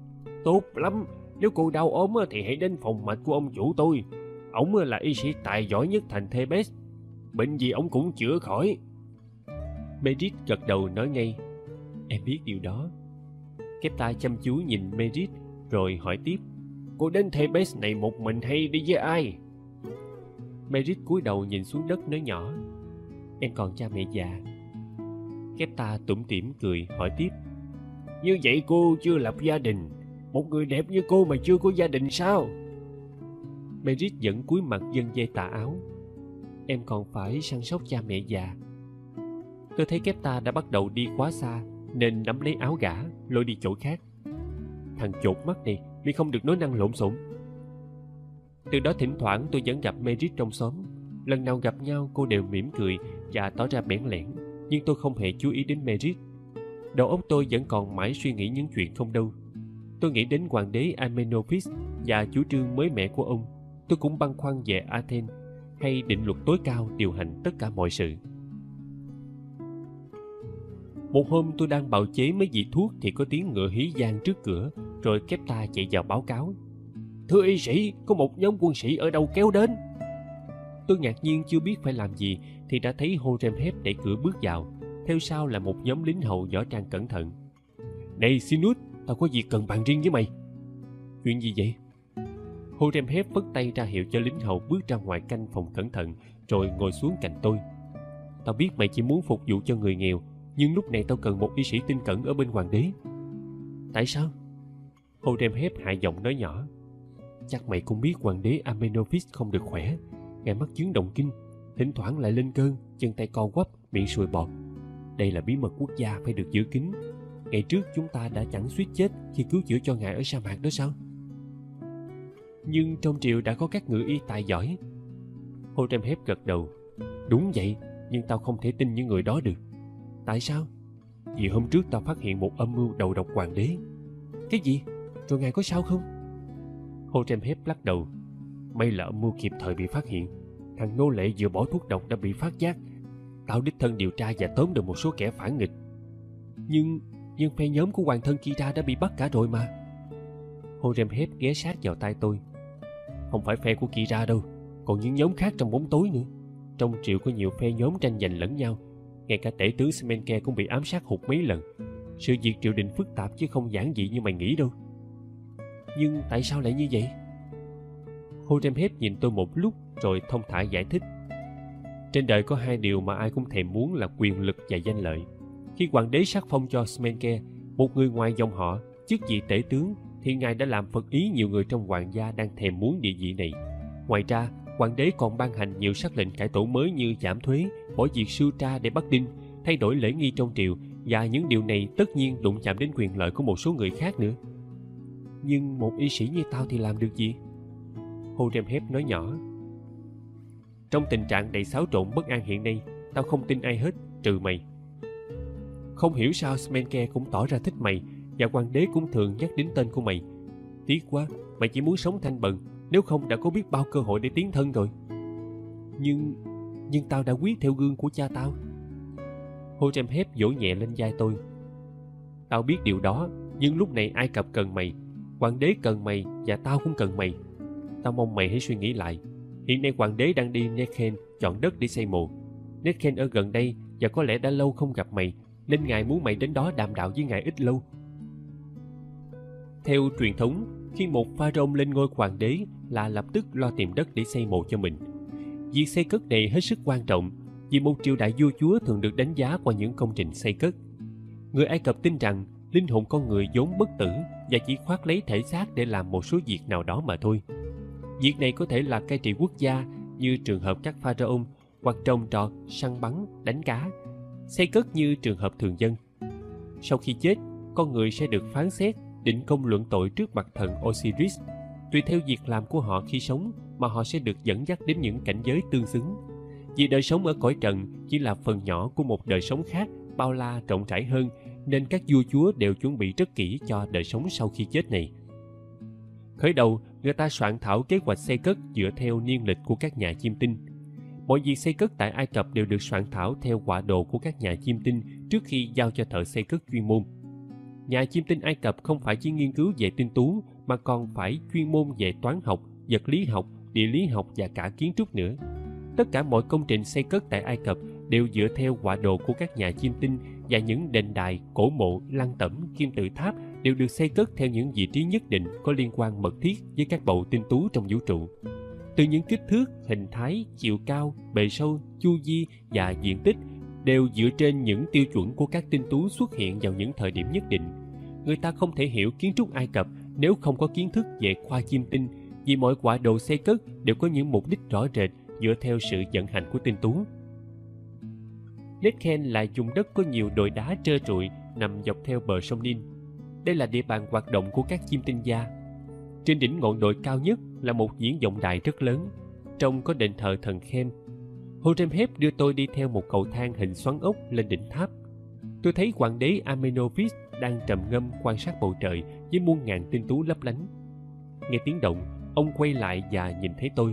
Tốt lắm, nếu cô đau ốm thì hãy đến phòng mạch của ông chủ tôi. Ông là y sĩ tài giỏi nhất thành Thebes. Bệnh gì ông cũng chữa khỏi. Merit gật đầu nói ngay, em biết điều đó. Kepta chăm chú nhìn Merit rồi hỏi tiếp, cô đến Thebes này một mình hay đi với ai? Merit cúi đầu nhìn xuống đất nói nhỏ, em còn cha mẹ già. Kepta tủm tỉm cười hỏi tiếp, như vậy cô chưa lập gia đình? Một người đẹp như cô mà chưa có gia đình sao? Merit vẫn cúi mặt dâng dây tà áo, em còn phải săn sóc cha mẹ già. Tôi thấy Kepta đã bắt đầu đi quá xa nên nắm lấy áo gã lôi đi chỗ khác. Thằng chột mắt này, mi không được nói năng lộn xộn. Từ đó thỉnh thoảng tôi vẫn gặp Merit trong xóm. Lần nào gặp nhau cô đều mỉm cười và tỏ ra bẽn lẽn, nhưng tôi không hề chú ý đến Merit. Đầu óc tôi vẫn còn mãi suy nghĩ những chuyện không đâu. Tôi nghĩ đến hoàng đế Amenophis và chủ trương mới mẻ của ông. Tôi cũng băn khoăn về Athens hay định luật tối cao điều hành tất cả mọi sự. Một hôm tôi đang bào chế mấy vị thuốc thì có tiếng ngựa hí vang trước cửa, rồi Kepta chạy vào báo cáo, thưa y sĩ, có một nhóm quân sĩ ở đâu kéo đến. Tôi ngạc nhiên chưa biết phải làm gì thì đã thấy Horemheb đẩy cửa bước vào, theo sau là một nhóm lính hầu võ trang cẩn thận. Này Sinus, tao có việc cần bàn riêng với mày. Chuyện gì vậy? Horemheb phất tay ra hiệu cho lính hầu bước ra ngoài canh phòng cẩn thận, rồi ngồi xuống cạnh tôi. Tao biết mày chỉ muốn phục vụ cho người nghèo, nhưng lúc này tao cần một y sĩ tin cẩn ở bên hoàng đế. Tại sao? Horemheb hạ giọng nói nhỏ, chắc mày cũng biết hoàng đế Amenophis không được khỏe. Ngài mắc chứng động kinh, thỉnh thoảng lại lên cơn, chân tay co quắp, miệng sùi bọt. Đây là bí mật quốc gia phải được giữ kín. Ngày trước chúng ta đã chẳng suýt chết khi cứu chữa cho ngài ở sa mạc đó sao? Nhưng trong triều đã có các ngự y tài giỏi. Horemheb gật đầu. Đúng vậy, nhưng tao không thể tin những người đó được. Tại sao? Vì hôm trước tao phát hiện một âm mưu đầu độc hoàng đế. Cái gì? Rồi ngài có sao không? Horemheb lắc đầu. May là âm mưu kịp thời bị phát hiện. Thằng nô lệ vừa bỏ thuốc độc đã bị phát giác. Tao đích thân điều tra và tóm được một số kẻ phản nghịch. Nhưng phe nhóm của hoàng thân Kira đã bị bắt cả rồi mà. Horemheb ghé sát vào tai tôi. Không phải phe của Kira đâu, còn những nhóm khác trong bóng tối nữa. Trong triều có nhiều phe nhóm tranh giành lẫn nhau. Ngay cả tể tướng Smenke cũng bị ám sát hụt mấy lần. Sự việc triều đình phức tạp chứ không giản dị như mày nghĩ đâu. Nhưng tại sao lại như vậy? Horemheb nhìn tôi một lúc rồi thông thả giải thích. Trên đời có hai điều mà ai cũng thèm muốn là quyền lực và danh lợi. Khi hoàng đế sắc phong cho Smenke, một người ngoài dòng họ, chức vị tể tướng, thì ngài đã làm phật ý nhiều người trong hoàng gia đang thèm muốn địa vị này. Ngoài ra, hoàng đế còn ban hành nhiều sắc lệnh cải tổ mới như giảm thuế, bỏ việc sưu tra để bắt đinh, thay đổi lễ nghi trong triều, và những điều này tất nhiên đụng chạm đến quyền lợi của một số người khác nữa. Nhưng một y sĩ như tao thì làm được gì? Horemheb nói nhỏ. Trong tình trạng đầy xáo trộn bất an hiện nay, tao không tin ai hết, trừ mày. Không hiểu sao Smenke cũng tỏ ra thích mày, và hoàng đế cũng thường nhắc đến tên của mày. Tiếc quá, mày chỉ muốn sống thanh bần, nếu không đã có biết bao cơ hội để tiến thân rồi. Nhưng tao đã quyết theo gương của cha tao. Horemheb vỗ nhẹ lên vai tôi. Tao biết điều đó, nhưng lúc này Ai Cập cần mày, hoàng đế cần mày, và tao cũng cần mày. Tao mong mày hãy suy nghĩ lại. Hiện nay hoàng đế đang đi Nekhen chọn đất để xây mộ. Nekhen ở gần đây và có lẽ đã lâu không gặp mày, nên ngài muốn mày đến đó đàm đạo với ngài ít lâu. Theo truyền thống, khi một pharaoh lên ngôi hoàng đế là lập tức lo tìm đất để xây mộ cho mình. Việc xây cất này hết sức quan trọng, vì một triều đại vua chúa thường được đánh giá qua những công trình xây cất. Người Ai Cập tin rằng linh hồn con người vốn bất tử và chỉ khoác lấy thể xác để làm một số việc nào đó mà thôi. Việc này có thể là cai trị quốc gia như trường hợp các pharaoh, hoặc trồng trọt, săn bắn, đánh cá, xây cất như trường hợp thường dân. Sau khi chết, con người sẽ được phán xét, định công luận tội trước mặt thần Osiris. Tùy theo việc làm của họ khi sống mà họ sẽ được dẫn dắt đến những cảnh giới tương xứng. Vì đời sống ở cõi trần chỉ là phần nhỏ của một đời sống khác bao la rộng rãi hơn, nên các vua chúa đều chuẩn bị rất kỹ cho đời sống sau khi chết này. Khởi đầu, người ta soạn thảo kế hoạch xây cất dựa theo niên lịch của các nhà chiêm tinh. Mọi việc xây cất tại Ai Cập đều được soạn thảo theo họa đồ của các nhà chiêm tinh trước khi giao cho thợ xây cất chuyên môn. Nhà chiêm tinh Ai Cập không phải chỉ nghiên cứu về tinh tú mà còn phải chuyên môn về toán học, vật lý học, địa lý học và cả kiến trúc nữa. Tất cả mọi công trình xây cất tại Ai Cập đều dựa theo họa đồ của các nhà chiêm tinh, và những đền đài, cổ mộ, lăng tẩm, kim tự tháp đều được xây cất theo những vị trí nhất định có liên quan mật thiết với các bầu tinh tú trong vũ trụ. Từ những kích thước, hình thái, chiều cao, bề sâu, chu vi và diện tích đều dựa trên những tiêu chuẩn của các tinh tú xuất hiện vào những thời điểm nhất định. Người ta không thể hiểu kiến trúc Ai Cập nếu không có kiến thức về khoa chiêm tinh, vì mọi họa đồ xây cất đều có những mục đích rõ rệt dựa theo sự vận hành của tinh tú. Nedkhen là vùng đất có nhiều đồi đá trơ trụi nằm dọc theo bờ sông Nin. Đây là địa bàn hoạt động của các chiêm tinh gia. Trên đỉnh ngọn đồi cao nhất là một diễn vọng đài rất lớn, trong có đền thờ thần Khem. Horemheb đưa tôi đi theo một cầu thang hình xoắn ốc lên đỉnh tháp. Tôi thấy hoàng đế Amenophis đang trầm ngâm quan sát bầu trời với muôn ngàn tinh tú lấp lánh. Nghe tiếng động, ông quay lại và nhìn thấy tôi.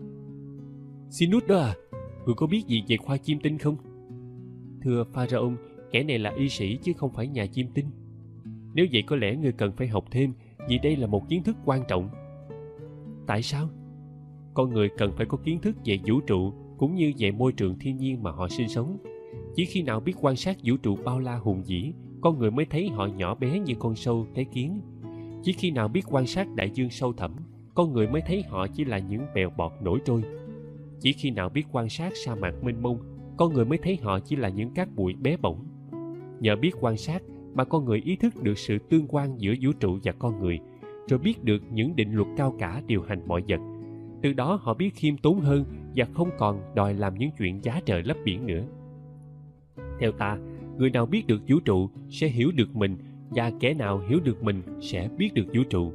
Sinus đó à, người có biết gì về khoa chiêm tinh không? Thưa Pharaoh, kẻ này là y sĩ chứ không phải nhà chiêm tinh. Nếu vậy có lẽ người cần phải học thêm, vì đây là một kiến thức quan trọng. Tại sao? Con người cần phải có kiến thức về vũ trụ cũng như về môi trường thiên nhiên mà họ sinh sống. Chỉ khi nào biết quan sát vũ trụ bao la hùng vĩ, con người mới thấy họ nhỏ bé như con sâu thấy kiến. Chỉ khi nào biết quan sát đại dương sâu thẳm, con người mới thấy họ chỉ là những bèo bọt nổi trôi. Chỉ khi nào biết quan sát sa mạc mênh mông, con người mới thấy họ chỉ là những cát bụi bé bỏng. Nhờ biết quan sát mà con người ý thức được sự tương quan giữa vũ trụ và con người, rồi biết được những định luật cao cả điều hành mọi vật. Từ đó họ biết khiêm tốn hơn và không còn đòi làm những chuyện giá trời lấp biển nữa. Theo ta, người nào biết được vũ trụ sẽ hiểu được mình, và kẻ nào hiểu được mình sẽ biết được vũ trụ.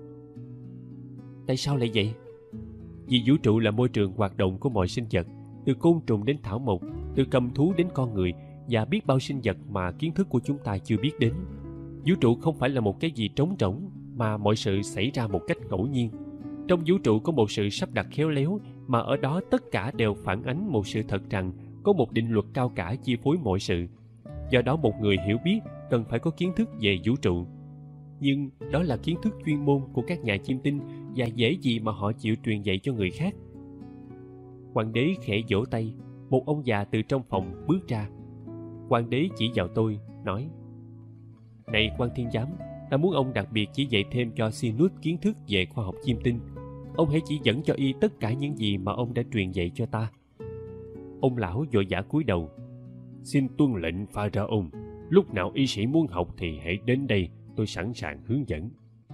Tại sao lại vậy? Vì vũ trụ là môi trường hoạt động của mọi sinh vật, từ côn trùng đến thảo mộc, từ cầm thú đến con người, và biết bao sinh vật mà kiến thức của chúng ta chưa biết đến. Vũ trụ không phải là một cái gì trống rỗng, mà mọi sự xảy ra một cách ngẫu nhiên. Trong vũ trụ có một sự sắp đặt khéo léo, mà ở đó tất cả đều phản ánh một sự thật rằng có một định luật cao cả chi phối mọi sự. Do đó một người hiểu biết cần phải có kiến thức về vũ trụ. Nhưng đó là kiến thức chuyên môn của các nhà chiêm tinh, và dễ gì mà họ chịu truyền dạy cho người khác. Hoàng đế khẽ vỗ tay, một ông già từ trong phòng bước ra. Hoàng đế chỉ vào tôi, nói: Này quan thiên giám, ta muốn ông đặc biệt chỉ dạy thêm cho Sinus kiến thức về khoa học chiêm tinh. Ông hãy chỉ dẫn cho y tất cả những gì mà ông đã truyền dạy cho ta. Ông lão vội vã cúi đầu: Xin tuân lệnh Pharaoh, lúc nào y sĩ muốn học thì hãy đến đây, tôi sẵn sàng hướng dẫn.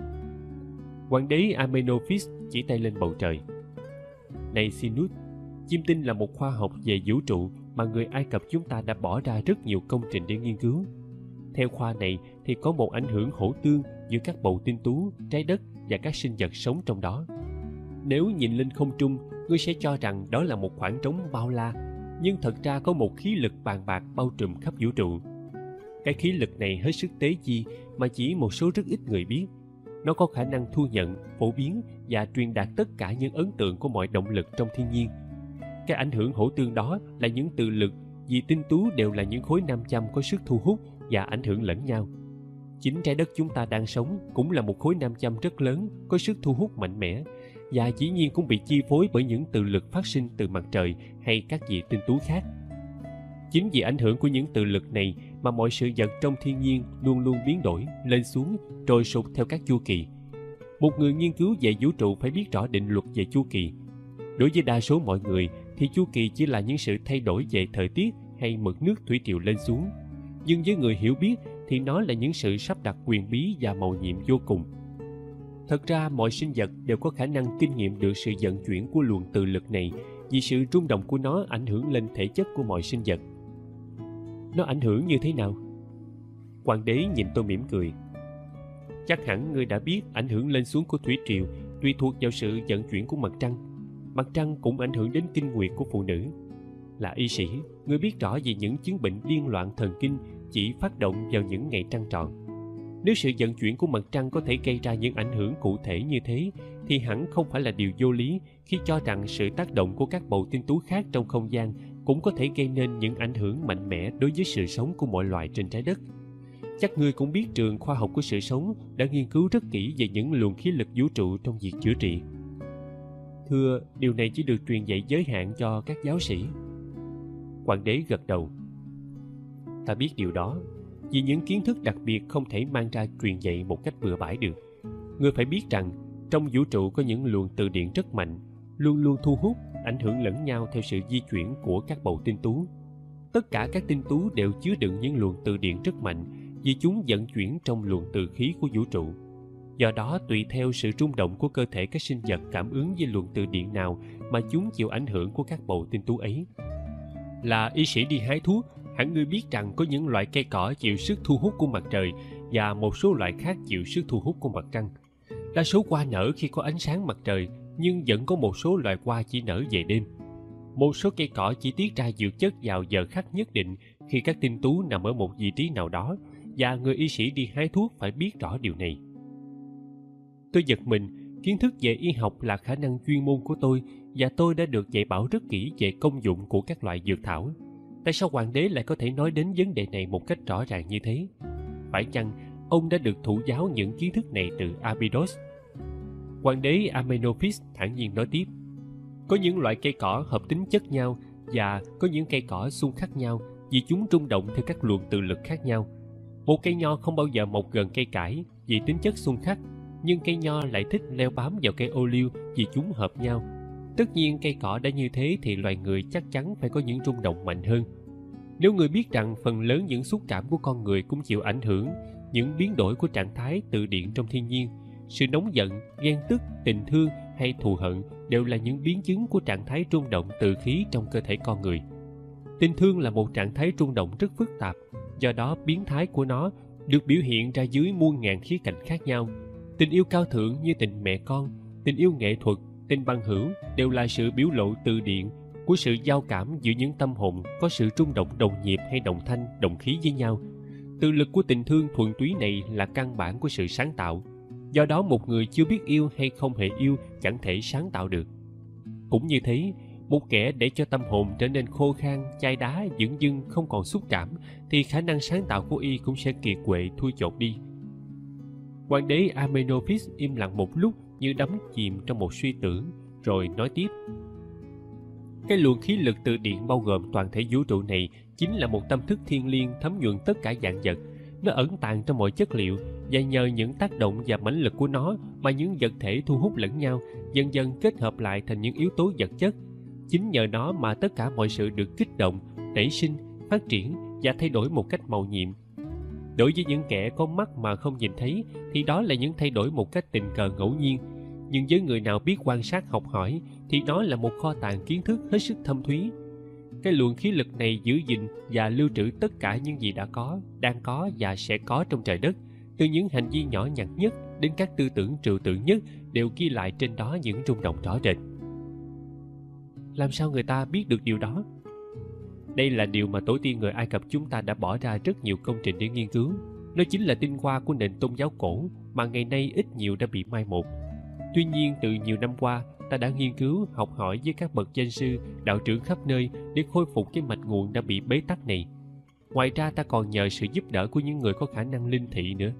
Hoàng đế Amenophis chỉ tay lên bầu trời: Này Sinus, chiêm tinh là một khoa học về vũ trụ mà người Ai Cập chúng ta đã bỏ ra rất nhiều công trình để nghiên cứu. Theo khoa này thì có một ảnh hưởng hỗ tương giữa các bầu tinh tú, trái đất và các sinh vật sống trong đó. Nếu nhìn lên không trung, ngươi sẽ cho rằng đó là một khoảng trống bao la, nhưng thật ra có một khí lực bàn bạc bao trùm khắp vũ trụ. Cái khí lực này hết sức tế nhị mà chỉ một số rất ít người biết. Nó có khả năng thu nhận, phổ biến và truyền đạt tất cả những ấn tượng của mọi động lực trong thiên nhiên. Cái ảnh hưởng hỗ tương đó là những tự lực, vì tinh tú đều là những khối nam châm có sức thu hút và ảnh hưởng lẫn nhau. Chính trái đất chúng ta đang sống cũng là một khối nam châm rất lớn, có sức thu hút mạnh mẽ, và dĩ nhiên cũng bị chi phối bởi những tự lực phát sinh từ mặt trời hay các vị tinh tú khác. Chính vì ảnh hưởng của những tự lực này mà mọi sự vật trong thiên nhiên luôn luôn biến đổi, lên xuống, trồi sụt theo các chu kỳ. Một người nghiên cứu về vũ trụ phải biết rõ định luật về chu kỳ. Đối với đa số mọi người thì chu kỳ chỉ là những sự thay đổi về thời tiết hay mực nước thủy triều lên xuống. Nhưng với người hiểu biết thì nó là những sự sắp đặt quyền bí và mầu nhiệm vô cùng. Thật ra mọi sinh vật đều có khả năng kinh nghiệm được sự vận chuyển của luồng tự lực này, vì sự rung động của nó ảnh hưởng lên thể chất của mọi sinh vật. Nó ảnh hưởng như thế nào? Hoàng đế nhìn tôi mỉm cười. Chắc hẳn ngươi đã biết ảnh hưởng lên xuống của thủy triều tùy thuộc vào sự vận chuyển của mặt trăng. Mặt trăng cũng ảnh hưởng đến kinh nguyệt của phụ nữ. Là y sĩ, ngươi biết rõ về những chứng bệnh điên loạn thần kinh chỉ phát động vào những ngày trăng tròn. Nếu sự vận chuyển của mặt trăng có thể gây ra những ảnh hưởng cụ thể như thế, thì hẳn không phải là điều vô lý khi cho rằng sự tác động của các bầu tinh tú khác trong không gian cũng có thể gây nên những ảnh hưởng mạnh mẽ đối với sự sống của mọi loài trên trái đất. chắc ngươi cũng biết trường khoa học của sự sống đã nghiên cứu rất kỹ về những luồng khí lực vũ trụ trong việc chữa trị. Thưa, điều này chỉ được truyền dạy giới hạn cho các giáo sĩ. Hoàng đế gật đầu. Ta biết điều đó, vì những kiến thức đặc biệt không thể mang ra truyền dạy một cách bừa bãi được. Ngươi phải biết rằng, trong vũ trụ có những luồng từ điện rất mạnh, luôn luôn thu hút, ảnh hưởng lẫn nhau theo sự di chuyển của các bầu tinh tú. Tất cả các tinh tú đều chứa đựng những luồng từ điện rất mạnh vì chúng vận chuyển trong luồng từ khí của vũ trụ. Do đó, tùy theo sự rung động của cơ thể các sinh vật cảm ứng với luồng từ điện nào mà chúng chịu ảnh hưởng của các bầu tinh tú ấy. Là y sĩ đi hái thuốc, hẳn ngươi biết rằng có những loại cây cỏ chịu sức thu hút của mặt trời và một số loại khác chịu sức thu hút của mặt trăng. Đa số hoa nở khi có ánh sáng mặt trời, nhưng vẫn có một số loại hoa chỉ nở về đêm. Một số cây cỏ chỉ tiết ra dược chất vào giờ khắc nhất định khi các tinh tú nằm ở một vị trí nào đó, và người y sĩ đi hái thuốc phải biết rõ điều này. Tôi giật mình, kiến thức về y học là khả năng chuyên môn của tôi, và tôi đã được dạy bảo rất kỹ về công dụng của các loại dược thảo. Tại sao hoàng đế lại có thể nói đến vấn đề này một cách rõ ràng như thế? Phải chăng ông đã được thụ giáo những kiến thức này từ Abydos? Hoàng đế Amenophis thản nhiên nói tiếp. Có những loại cây cỏ hợp tính chất nhau, và có những cây cỏ xung khắc nhau vì chúng rung động theo các luồng từ lực khác nhau. Một cây nho không bao giờ mọc gần cây cải vì tính chất xung khắc, nhưng cây nho lại thích leo bám vào cây ô liu vì chúng hợp nhau. Tất nhiên cây cỏ đã như thế thì loài người chắc chắn phải có những rung động mạnh hơn. Nếu người biết rằng phần lớn những xúc cảm của con người cũng chịu ảnh hưởng những biến đổi của trạng thái từ điện trong thiên nhiên, sự nóng giận, ghen tức, tình thương hay thù hận đều là những biến chứng của trạng thái rung động từ khí trong cơ thể con người. Tình thương là một trạng thái rung động rất phức tạp, do đó biến thái của nó được biểu hiện ra dưới muôn ngàn khía cạnh khác nhau. Tình yêu cao thượng như tình mẹ con, tình yêu nghệ thuật, tình bằng hữu đều là sự biểu lộ từ điện của sự giao cảm giữa những tâm hồn có sự rung động đồng nhịp hay đồng thanh, đồng khí với nhau. Từ lực của tình thương thuần túy này là căn bản của sự sáng tạo. Do đó một người chưa biết yêu hay không hề yêu chẳng thể sáng tạo được. Cũng như thế, một kẻ để cho tâm hồn trở nên khô khan, chai đá, dửng dưng, không còn xúc cảm, thì khả năng sáng tạo của y cũng sẽ kiệt quệ, thui chột đi. Hoàng đế Amenophis im lặng một lúc như đắm chìm trong một suy tưởng, rồi nói tiếp. Cái luồng khí lực từ điện bao gồm toàn thể vũ trụ này chính là một tâm thức thiêng liêng thấm nhuần tất cả vạn vật. Nó ẩn tàng trong mọi chất liệu, và nhờ những tác động và mãnh lực của nó mà những vật thể thu hút lẫn nhau, dần dần kết hợp lại thành những yếu tố vật chất. Chính nhờ nó mà tất cả mọi sự được kích động, nảy sinh, phát triển và thay đổi một cách màu nhiệm. Đối với những kẻ có mắt mà không nhìn thấy thì đó là những thay đổi một cách tình cờ ngẫu nhiên. Nhưng với người nào biết quan sát học hỏi thì đó là một kho tàng kiến thức hết sức thâm thúy. Cái luồng khí lực này giữ gìn và lưu trữ tất cả những gì đã có, đang có và sẽ có trong trời đất. Từ những hành vi nhỏ nhặt nhất đến các tư tưởng trừu tượng nhất đều ghi lại trên đó những rung động rõ rệt. Làm sao người ta biết được điều đó? Đây là điều mà tổ tiên người Ai Cập chúng ta đã bỏ ra rất nhiều công trình để nghiên cứu. Nó chính là tinh hoa của nền tôn giáo cổ mà ngày nay ít nhiều đã bị mai một. Tuy nhiên, từ nhiều năm qua, ta đã nghiên cứu, học hỏi với các bậc danh sư, đạo trưởng khắp nơi để khôi phục cái mạch nguồn đã bị bế tắc này. Ngoài ra, ta còn nhờ sự giúp đỡ của những người có khả năng linh thị nữa.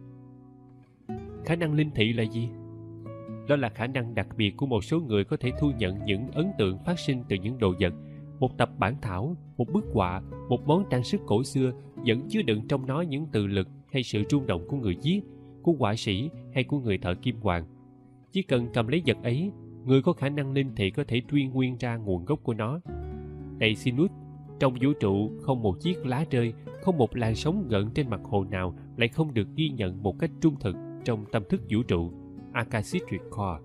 Khả năng linh thị là gì? Đó là khả năng đặc biệt của một số người có thể thu nhận những ấn tượng phát sinh từ những đồ vật, một tập bản thảo, một bức họa, một món trang sức cổ xưa vẫn chứa đựng trong nó những từ lực hay sự rung động của người viết, của họa sĩ hay của người thợ kim hoàn. Chỉ cần cầm lấy vật ấy, người có khả năng linh thị có thể truy nguyên ra nguồn gốc của nó. Này Sinus, trong vũ trụ không một chiếc lá rơi, không một làn sóng gợn trên mặt hồ nào lại không được ghi nhận một cách trung thực trong tâm thức vũ trụ. Akashic Record.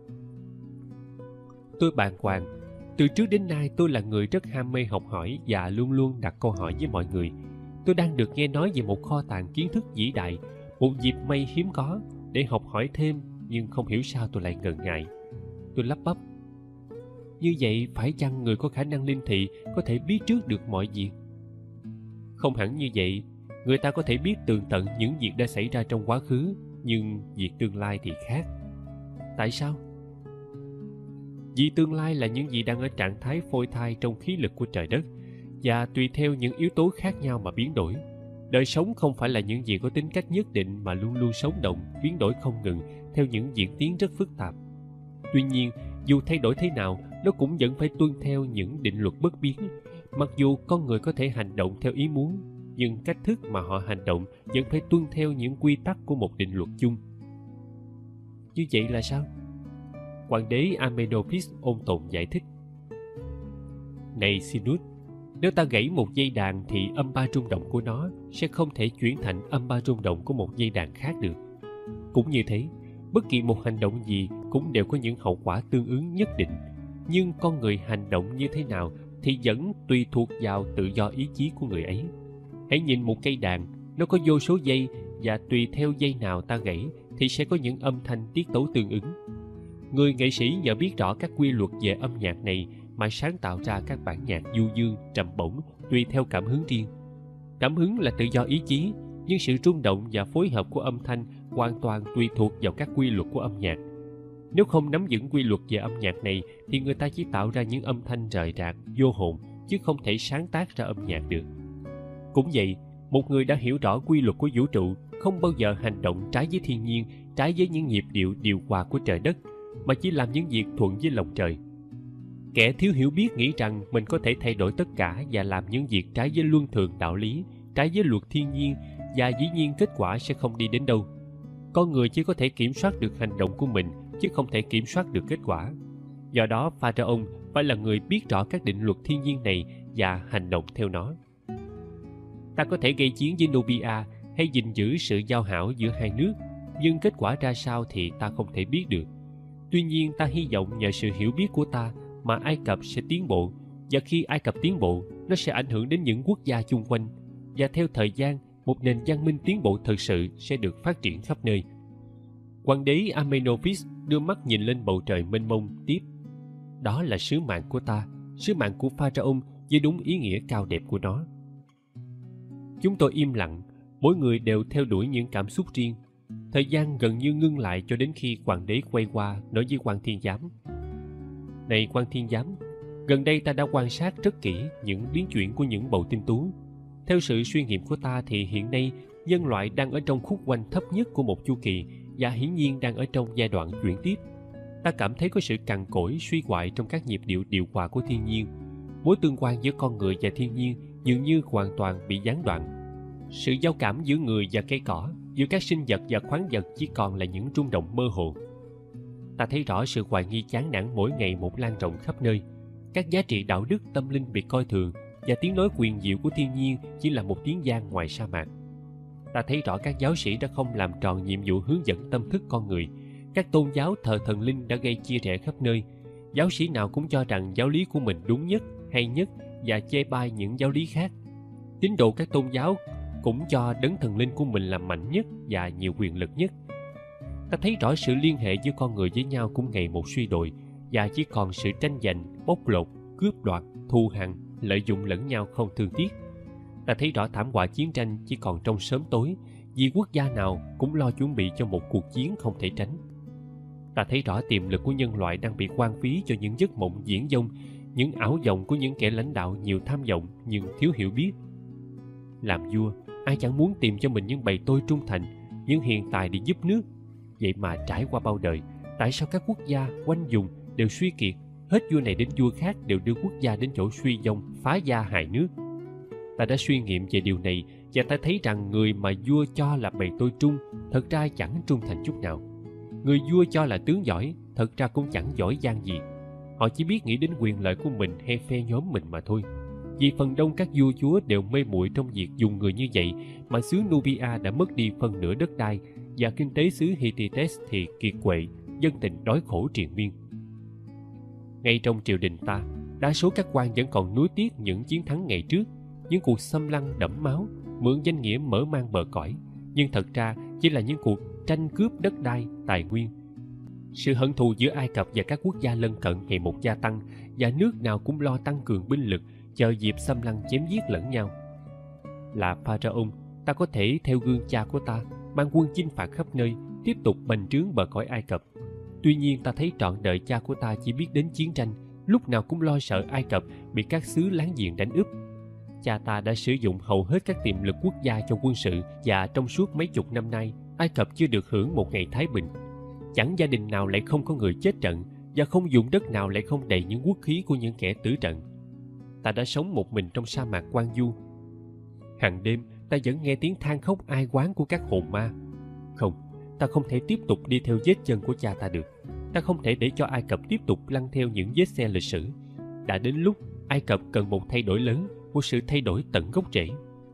Tôi bàng hoàng. Từ trước đến nay tôi là người rất ham mê học hỏi và luôn luôn đặt câu hỏi với mọi người. Tôi đang được nghe nói về một kho tàng kiến thức vĩ đại, một dịp may hiếm có để học hỏi thêm, nhưng không hiểu sao tôi lại ngần ngại. Tôi lắp bắp. Như vậy phải chăng người có khả năng linh thị có thể biết trước được mọi việc? Không hẳn như vậy. Người ta có thể biết tường tận những việc đã xảy ra trong quá khứ, nhưng việc tương lai thì khác. Tại sao? Vì tương lai là những gì đang ở trạng thái phôi thai trong khí lực của trời đất, và tùy theo những yếu tố khác nhau mà biến đổi. Đời sống không phải là những gì có tính cách nhất định mà luôn luôn sống động, biến đổi không ngừng theo những diễn tiến rất phức tạp. Tuy nhiên, dù thay đổi thế nào, nó cũng vẫn phải tuân theo những định luật bất biến. Mặc dù con người có thể hành động theo ý muốn, nhưng cách thức mà họ hành động vẫn phải tuân theo những quy tắc của một định luật chung. Như vậy là sao? Hoàng đế Amenopis ôn tồn giải thích. Này Sinus, nếu ta gãy một dây đàn thì âm ba rung động của nó sẽ không thể chuyển thành âm ba rung động của một dây đàn khác được. Cũng như thế, bất kỳ một hành động gì cũng đều có những hậu quả tương ứng nhất định. Nhưng con người hành động như thế nào thì vẫn tùy thuộc vào tự do ý chí của người ấy. Hãy nhìn một cây đàn, nó có vô số dây và tùy theo dây nào ta gãy thì sẽ có những âm thanh tiết tấu tương ứng. Người nghệ sĩ nhờ biết rõ các quy luật về âm nhạc này mà sáng tạo ra các bản nhạc du dương, trầm bổng tùy theo cảm hứng riêng. Cảm hứng là tự do ý chí, nhưng sự rung động và phối hợp của âm thanh hoàn toàn tùy thuộc vào các quy luật của âm nhạc. Nếu không nắm vững quy luật về âm nhạc này thì người ta chỉ tạo ra những âm thanh rời rạc, vô hồn, chứ không thể sáng tác ra âm nhạc được. Cũng vậy, một người đã hiểu rõ quy luật của vũ trụ không bao giờ hành động trái với thiên nhiên, trái với những nhịp điệu điều hòa của trời đất, mà chỉ làm những việc thuận với lòng trời. Kẻ thiếu hiểu biết nghĩ rằng mình có thể thay đổi tất cả và làm những việc trái với luân thường đạo lý, trái với luật thiên nhiên, và dĩ nhiên kết quả sẽ không đi đến đâu. Con người chỉ có thể kiểm soát được hành động của mình, chứ không thể kiểm soát được kết quả. Do đó, Pharaoh phải là người biết rõ các định luật thiên nhiên này và hành động theo nó. Ta có thể gây chiến với Nubia hay gìn giữ sự giao hảo giữa hai nước, nhưng kết quả ra sao thì ta không thể biết được. Tuy nhiên, ta hy vọng nhờ sự hiểu biết của ta mà Ai Cập sẽ tiến bộ, và khi Ai Cập tiến bộ, nó sẽ ảnh hưởng đến những quốc gia chung quanh, và theo thời gian, một nền văn minh tiến bộ thực sự sẽ được phát triển khắp nơi. Hoàng đế Amenopis đưa mắt nhìn lên bầu trời mênh mông tiếp. Đó là sứ mạng của ta, sứ mạng của Pharaoh với đúng ý nghĩa cao đẹp của nó. Chúng tôi im lặng, mỗi người đều theo đuổi những cảm xúc riêng. Thời gian gần như ngưng lại cho đến khi hoàng đế quay qua nói với quan thiên giám. Này quan thiên giám, gần đây ta đã quan sát rất kỹ những biến chuyển của những bầu tinh tú. Theo sự suy nghiệm của ta thì hiện nay nhân loại đang ở trong khúc quanh thấp nhất của một chu kỳ và hiển nhiên đang ở trong giai đoạn chuyển tiếp. Ta cảm thấy có sự cằn cỗi suy hoại trong các nhịp điệu điều hòa của thiên nhiên. Mối tương quan giữa con người và thiên nhiên dường như hoàn toàn bị gián đoạn. Sự giao cảm giữa người và cây cỏ, giữa các sinh vật và khoáng vật chỉ còn là những rung động mơ hồ. Ta thấy rõ sự hoài nghi chán nản mỗi ngày một lan rộng khắp nơi. Các giá trị đạo đức tâm linh bị coi thường, và tiếng nói quyền diệu của thiên nhiên chỉ là một tiếng vang ngoài sa mạc. Ta thấy rõ các giáo sĩ đã không làm tròn nhiệm vụ hướng dẫn tâm thức con người. Các tôn giáo thờ thần linh đã gây chia rẽ khắp nơi. Giáo sĩ nào cũng cho rằng giáo lý của mình đúng nhất, hay nhất, và chê bai những giáo lý khác. Tín đồ các tôn giáo cũng cho đấng thần linh của mình là mạnh nhất và nhiều quyền lực nhất. Ta thấy rõ sự liên hệ giữa con người với nhau cũng ngày một suy đồi, và chỉ còn sự tranh giành, bóc lột, cướp đoạt, thù hằn, lợi dụng lẫn nhau không thương tiếc. Ta thấy rõ thảm họa chiến tranh chỉ còn trong sớm tối, vì quốc gia nào cũng lo chuẩn bị cho một cuộc chiến không thể tránh. Ta thấy rõ tiềm lực của nhân loại đang bị hoang phí cho những giấc mộng viển vông, những ảo vọng của những kẻ lãnh đạo nhiều tham vọng nhưng thiếu hiểu biết. Làm vua, ai chẳng muốn tìm cho mình những bầy tôi trung thành, những hiền tài để giúp nước. Vậy mà trải qua bao đời, tại sao các quốc gia quanh vùng đều suy kiệt, hết vua này đến vua khác đều đưa quốc gia đến chỗ suy vong, phá gia hại nước? Ta đã suy nghiệm về điều này, và ta thấy rằng người mà vua cho là bầy tôi trung thật ra chẳng trung thành chút nào. Người vua cho là tướng giỏi thật ra cũng chẳng giỏi giang gì. Họ chỉ biết nghĩ đến quyền lợi của mình hay phe nhóm mình mà thôi. Vì phần đông các vua chúa đều mê muội trong việc dùng người như vậy mà xứ Nubia đã mất đi phần nửa đất đai, và kinh tế xứ Hittites thì kiệt quệ, dân tình đói khổ triền miên. Ngay trong triều đình ta, đa số các quan vẫn còn nuối tiếc những chiến thắng ngày trước, những cuộc xâm lăng đẫm máu, mượn danh nghĩa mở mang bờ cõi, nhưng thật ra chỉ là những cuộc tranh cướp đất đai, tài nguyên. Sự hận thù giữa Ai Cập và các quốc gia lân cận ngày một gia tăng, và nước nào cũng lo tăng cường binh lực, chờ dịp xâm lăng chém giết lẫn nhau. Là Pharaoh, ta có thể theo gương cha của ta, mang quân chinh phạt khắp nơi, tiếp tục bành trướng bờ cõi Ai Cập. Tuy nhiên ta thấy trọn đời cha của ta chỉ biết đến chiến tranh, lúc nào cũng lo sợ Ai Cập bị các xứ láng giềng đánh úp. cha ta đã sử dụng hầu hết các tiềm lực quốc gia cho quân sự, và trong suốt mấy chục năm nay, Ai Cập chưa được hưởng một ngày thái bình. Chẳng gia đình nào lại không có người chết trận, và không vùng đất nào lại không đầy những quốc khí của những kẻ tử trận. Ta đã sống một mình trong sa mạc hoang vu. Hàng đêm, ta vẫn nghe tiếng than khóc ai oán của các hồn ma. Không, ta không thể tiếp tục đi theo vết chân của cha ta được. Ta không thể để cho Ai Cập tiếp tục lăn theo những vết xe lịch sử. Đã đến lúc Ai Cập cần một thay đổi lớn, một sự thay đổi tận gốc rễ.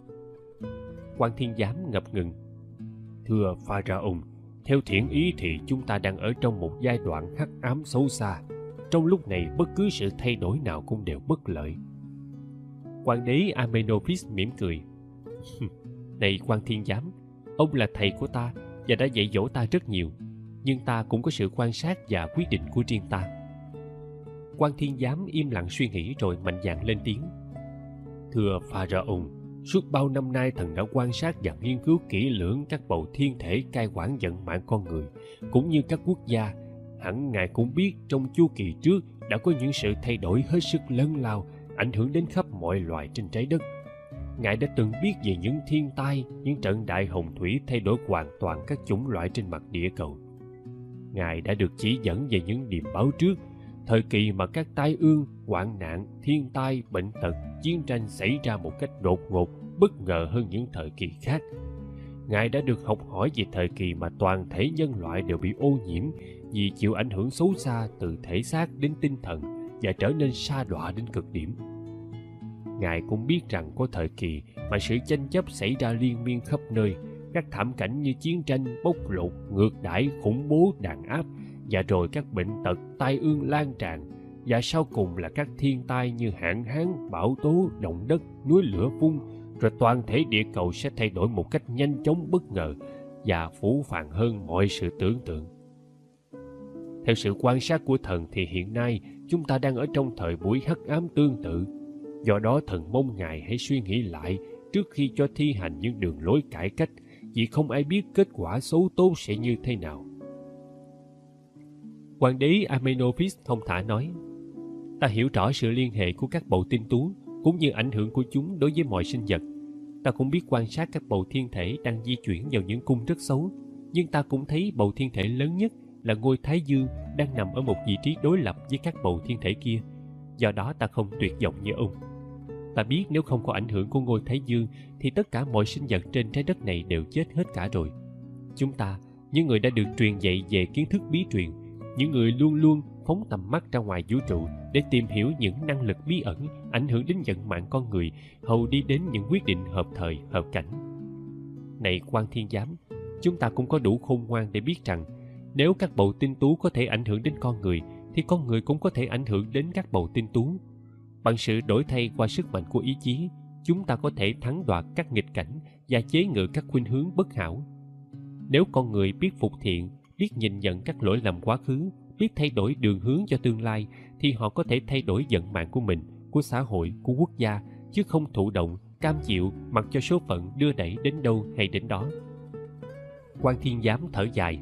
Quan Thiên Giám ngập ngừng. Thưa Pharaoh, theo thiện ý thì chúng ta đang ở trong một giai đoạn hắc ám xấu xa. Trong lúc này bất cứ sự thay đổi nào cũng đều bất lợi. Hoàng đế Amenophis mỉm cười. Này Quan Thiên Giám, ông là thầy của ta và đã dạy dỗ ta rất nhiều, nhưng ta cũng có sự quan sát và quyết định của riêng ta. Quan Thiên Giám im lặng suy nghĩ rồi mạnh dạn lên tiếng. Thưa Pharaoh, suốt bao năm nay thần đã quan sát và nghiên cứu kỹ lưỡng các bầu thiên thể cai quản vận mạng con người, cũng như các quốc gia. Hẳn ngài cũng biết trong chu kỳ trước đã có những sự thay đổi hết sức lớn lao, ảnh hưởng đến khắp mọi loài trên trái đất. Ngài đã từng biết về những thiên tai, những trận đại hồng thủy thay đổi hoàn toàn các chủng loại trên mặt địa cầu. Ngài đã được chỉ dẫn về những điềm báo trước, thời kỳ mà các tai ương, hoạn nạn, thiên tai, bệnh tật, chiến tranh xảy ra một cách đột ngột, bất ngờ hơn những thời kỳ khác. Ngài đã được học hỏi về thời kỳ mà toàn thể nhân loại đều bị ô nhiễm vì chịu ảnh hưởng xấu xa từ thể xác đến tinh thần và trở nên sa đọa đến cực điểm. Ngài cũng biết rằng có thời kỳ mà sự tranh chấp xảy ra liên miên khắp nơi, các thảm cảnh như chiến tranh, bóc lột, ngược đãi, khủng bố, đàn áp, và rồi các bệnh tật, tai ương lan tràn, và sau cùng là các thiên tai như hạn hán, bão tố, động đất, núi lửa phun, rồi toàn thể địa cầu sẽ thay đổi một cách nhanh chóng bất ngờ và phũ phàng hơn mọi sự tưởng tượng. Theo sự quan sát của thần thì hiện nay chúng ta đang ở trong thời buổi hắc ám tương tự. Do đó thần mong Ngài hãy suy nghĩ lại trước khi cho thi hành những đường lối cải cách, vì không ai biết kết quả xấu tốt sẽ như thế nào. Hoàng đế Amenophis thông thả nói, ta hiểu rõ sự liên hệ của các bầu tinh tú cũng như ảnh hưởng của chúng đối với mọi sinh vật. Ta cũng biết quan sát các bầu thiên thể đang di chuyển vào những cung rất xấu, nhưng ta cũng thấy bầu thiên thể lớn nhất là ngôi Thái Dương đang nằm ở một vị trí đối lập với các bầu thiên thể kia. Do đó ta không tuyệt vọng như ông. Ta biết nếu không có ảnh hưởng của ngôi Thái Dương thì tất cả mọi sinh vật trên trái đất này đều chết hết cả rồi. Chúng ta, những người đã được truyền dạy về kiến thức bí truyền, những người luôn luôn phóng tầm mắt ra ngoài vũ trụ để tìm hiểu những năng lực bí ẩn ảnh hưởng đến vận mạng con người, hầu đi đến những quyết định hợp thời, hợp cảnh. Này Quan Thiên Giám, chúng ta cũng có đủ khôn ngoan để biết rằng nếu các bầu tinh tú có thể ảnh hưởng đến con người thì con người cũng có thể ảnh hưởng đến các bầu tinh tú. Bằng sự đổi thay qua sức mạnh của ý chí, chúng ta có thể thắng đoạt các nghịch cảnh và chế ngự các khuynh hướng bất hảo. Nếu con người biết phục thiện, biết nhìn nhận các lỗi lầm quá khứ, biết thay đổi đường hướng cho tương lai, thì họ có thể thay đổi vận mạng của mình, của xã hội, của quốc gia, chứ không thụ động, cam chịu mặc cho số phận đưa đẩy đến đâu hay đến đó. Quan Thiên Giám thở dài.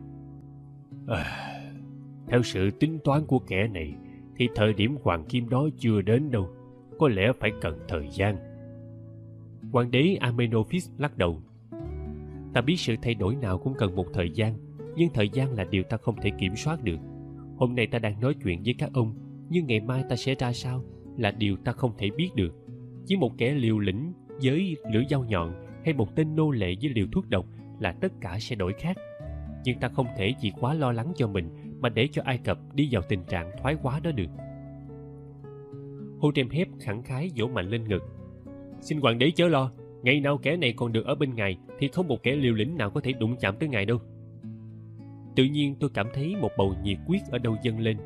Theo sự tính toán của kẻ này thì thời điểm hoàng kim đó chưa đến đâu, có lẽ phải cần thời gian. Hoàng đế Amenophis lắc đầu. Ta biết sự thay đổi nào cũng cần một thời gian, nhưng thời gian là điều ta không thể kiểm soát được. Hôm nay ta đang nói chuyện với các ông, nhưng ngày mai ta sẽ ra sao là điều ta không thể biết được. Chỉ một kẻ liều lĩnh với lưỡi dao nhọn hay một tên nô lệ với liều thuốc độc là tất cả sẽ đổi khác. Nhưng ta không thể vì quá lo lắng cho mình mà để cho Ai Cập đi vào tình trạng thoái hóa đó được. Hotep khẳng khái vỗ mạnh lên ngực. Xin hoàng đế chớ lo, ngày nào kẻ này còn được ở bên ngài thì không một kẻ liều lĩnh nào có thể đụng chạm tới ngài đâu. Tự nhiên tôi cảm thấy một bầu nhiệt huyết ở đâu dâng lên.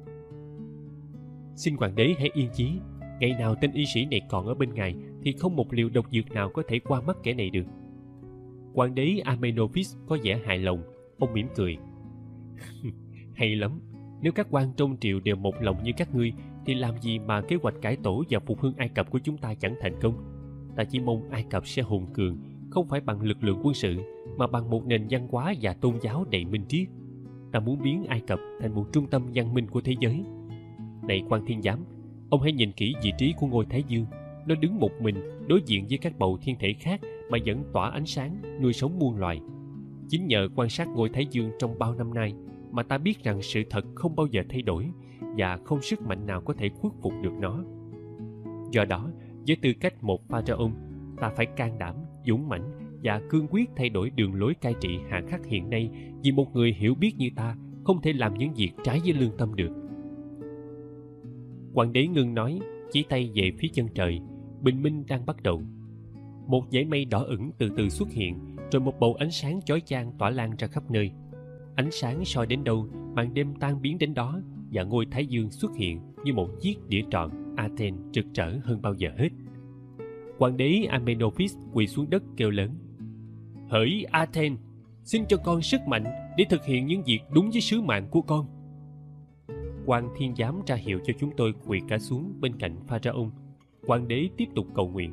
Xin hoàng đế hãy yên chí, ngày nào tên y sĩ này còn ở bên ngài thì không một liều độc dược nào có thể qua mắt kẻ này được. Hoàng đế Amenophis có vẻ hài lòng, ông mỉm cười. Hay lắm, nếu các quan trong triều đều một lòng như các ngươi thì làm gì mà kế hoạch cải tổ và phục hưng Ai Cập của chúng ta chẳng thành công. Ta chỉ mong Ai Cập sẽ hùng cường, không phải bằng lực lượng quân sự mà bằng một nền văn hóa và tôn giáo đầy minh triết. Ta muốn biến Ai Cập thành một trung tâm văn minh của thế giới. Này Quan Thiên Giám, ông hãy nhìn kỹ vị trí của ngôi Thái Dương. Nó đứng một mình đối diện với các bầu thiên thể khác mà vẫn tỏa ánh sáng, nuôi sống muôn loài. Chính nhờ quan sát ngôi Thái Dương trong bao năm nay mà ta biết rằng sự thật không bao giờ thay đổi và không sức mạnh nào có thể khuất phục được nó. Do đó, với tư cách một pharaoh, ta phải can đảm, dũng mãnh và cương quyết thay đổi đường lối cai trị hà khắc hiện nay, vì một người hiểu biết như ta không thể làm những việc trái với lương tâm được. Hoàng đế ngưng nói, chỉ tay về phía chân trời. Bình minh đang bắt đầu. Một dải mây đỏ ửng từ từ xuất hiện, rồi một bầu ánh sáng chói chang tỏa lan ra khắp nơi. Ánh sáng soi đến đâu, màn đêm tan biến đến đó, và ngôi Thái Dương xuất hiện như một chiếc đĩa tròn Athens rực rỡ hơn bao giờ hết. Hoàng đế Amenophis quỳ xuống đất kêu lớn: Hỡi Athens, xin cho con sức mạnh để thực hiện những việc đúng với sứ mạng của con. Quan thiên giám ra hiệu cho chúng tôi quỳ cả xuống bên cạnh pharaoh. Hoàng đế tiếp tục cầu nguyện: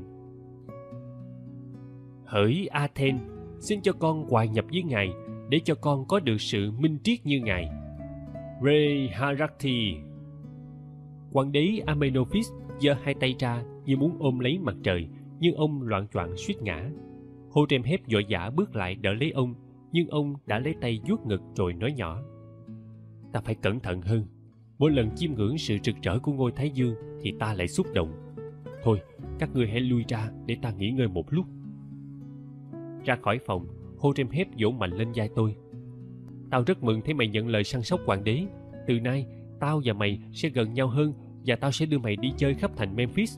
Hỡi Athens, xin cho con hòa nhập với Ngài để cho con có được sự minh triết như Ngài. Re Harakti. Hoàng đế Amenophis giơ hai tay ra như muốn ôm lấy mặt trời, nhưng ông loạng choạng suýt ngã. Hotep vội vã bước lại đỡ lấy ông, nhưng ông đã lấy tay vuốt ngực rồi nói nhỏ: Ta phải cẩn thận hơn. Mỗi lần chiêm ngưỡng sự rực rỡ của ngôi Thái Dương thì ta lại xúc động. Thôi, các ngươi hãy lui ra để ta nghỉ ngơi một lúc. Ra khỏi phòng, Hotep vỗ mạnh lên vai tôi: Tao rất mừng thấy mày nhận lời săn sóc hoàng đế. Từ nay, tao và mày sẽ gần nhau hơn, và tao sẽ đưa mày đi chơi khắp thành Memphis.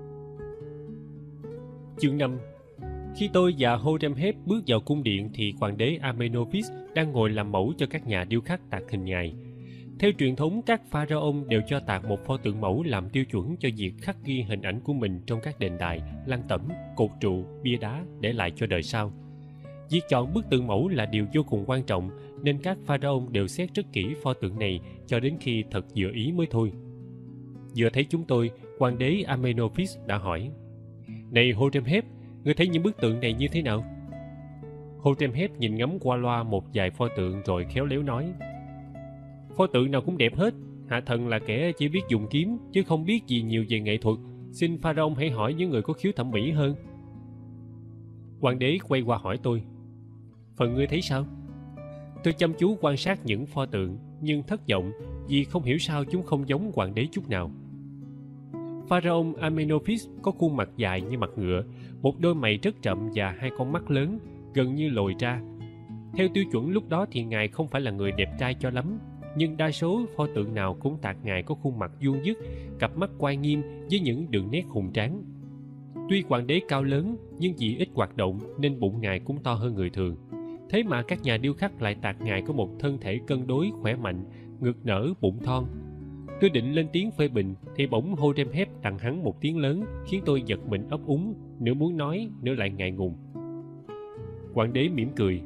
Chương 5. Khi tôi và Hotep bước vào cung điện thì hoàng đế Amenophis đang ngồi làm mẫu cho các nhà điêu khắc tạc hình Ngài. Theo truyền thống, các pharaoh đều cho tạc một pho tượng mẫu làm tiêu chuẩn cho việc khắc ghi hình ảnh của mình trong các đền đài, lăng tẩm, cột trụ, bia đá để lại cho đời sau. Việc chọn bức tượng mẫu là điều vô cùng quan trọng, nên các pharaoh đều xét rất kỹ pho tượng này cho đến khi thật vừa ý mới thôi. Vừa thấy chúng tôi, hoàng đế Amenophis đã hỏi: Này Hotep, ngươi thấy những bức tượng này như thế nào? Hotep nhìn ngắm qua loa một vài pho tượng rồi khéo léo nói: Pho tượng nào cũng đẹp hết. Hạ thần là kẻ chỉ biết dùng kiếm chứ không biết gì nhiều về nghệ thuật. Xin pharaoh hãy hỏi những người có khiếu thẩm mỹ hơn. Hoàng đế quay qua hỏi tôi: Phần ngươi thấy sao? Tôi chăm chú quan sát những pho tượng, nhưng thất vọng vì không hiểu sao chúng không giống hoàng đế chút nào. Pharaoh Amenophis có khuôn mặt dài như mặt ngựa, một đôi mày rất rậm và hai con mắt lớn, gần như lồi ra. Theo tiêu chuẩn lúc đó thì ngài không phải là người đẹp trai cho lắm, nhưng đa số pho tượng nào cũng tạc ngài có khuôn mặt vuông vức, cặp mắt oai nghiêm với những đường nét hùng tráng. Tuy hoàng đế cao lớn, nhưng vì ít hoạt động nên bụng ngài cũng to hơn người thường. Thế mà các nhà điêu khắc lại tạc ngài có một thân thể cân đối, khỏe mạnh, ngực nở, bụng thon. Tôi định lên tiếng phê bình thì bỗng Hotep đằng hắn một tiếng lớn, khiến tôi giật mình ấp úng, nửa muốn nói, nửa lại ngại ngùng. Hoàng đế mỉm cười: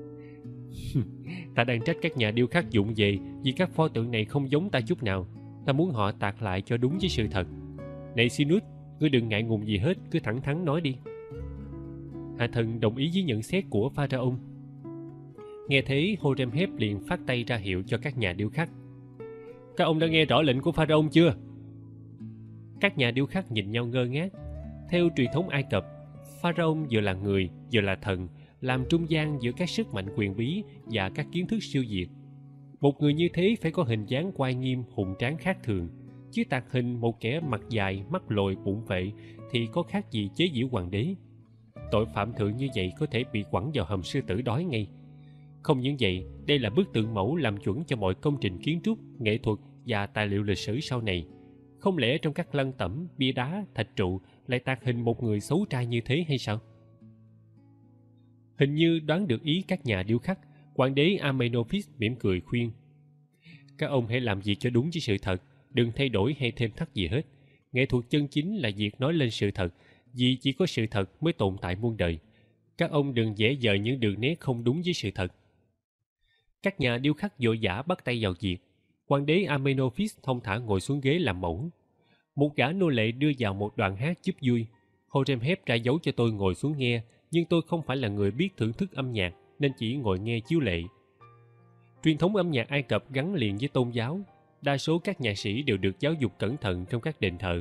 Ta đang trách các nhà điêu khắc vụng về vì các pho tượng này không giống ta chút nào. Ta muốn họ tạc lại cho đúng với sự thật. Này Sinus, ngươi đừng ngại ngùng gì hết, cứ thẳng thắn nói đi. Hạ thần đồng ý với nhận xét của pharaoh. Nghe thế, Hotep liền phát tay ra hiệu cho các nhà điêu khắc: Các ông đã nghe rõ lệnh của pharaoh chưa? Các nhà điêu khắc nhìn nhau ngơ ngác. Theo truyền thống Ai Cập, pharaoh vừa là người vừa là thần, làm trung gian giữa các sức mạnh quyền bí và các kiến thức siêu việt. Một người như thế phải có hình dáng oai nghiêm, hùng tráng khác thường, chứ tạc hình một kẻ mặt dài, mắt lồi, bụng vệ thì có khác gì chế giễu hoàng đế. Tội phạm thượng như vậy có thể bị quẳng vào hầm sư tử đói ngay. Không những vậy, đây là bức tượng mẫu làm chuẩn cho mọi công trình kiến trúc, nghệ thuật và tài liệu lịch sử sau này. Không lẽ trong các lăng tẩm, bia đá, thạch trụ lại tạc hình một người xấu trai như thế hay sao? Hình như đoán được ý các nhà điêu khắc, hoàng đế Amenophis mỉm cười khuyên: Các ông hãy làm việc cho đúng với sự thật, đừng thay đổi hay thêm thắt gì hết. Nghệ thuật chân chính là việc nói lên sự thật, vì chỉ có sự thật mới tồn tại muôn đời. Các ông đừng vẽ vời những đường nét không đúng với sự thật. Các nhà điêu khắc vội vã bắt tay vào việc. Hoàng đế Amenophis thong thả ngồi xuống ghế làm mẫu. Một gã nô lệ đưa vào một đoạn hát giúp vui. Hotep ra dấu cho tôi ngồi xuống nghe, nhưng tôi không phải là người biết thưởng thức âm nhạc nên chỉ ngồi nghe chiếu lệ. Truyền thống âm nhạc Ai Cập gắn liền với tôn giáo. Đa số các nhạc sĩ đều được giáo dục cẩn thận trong các đền thờ,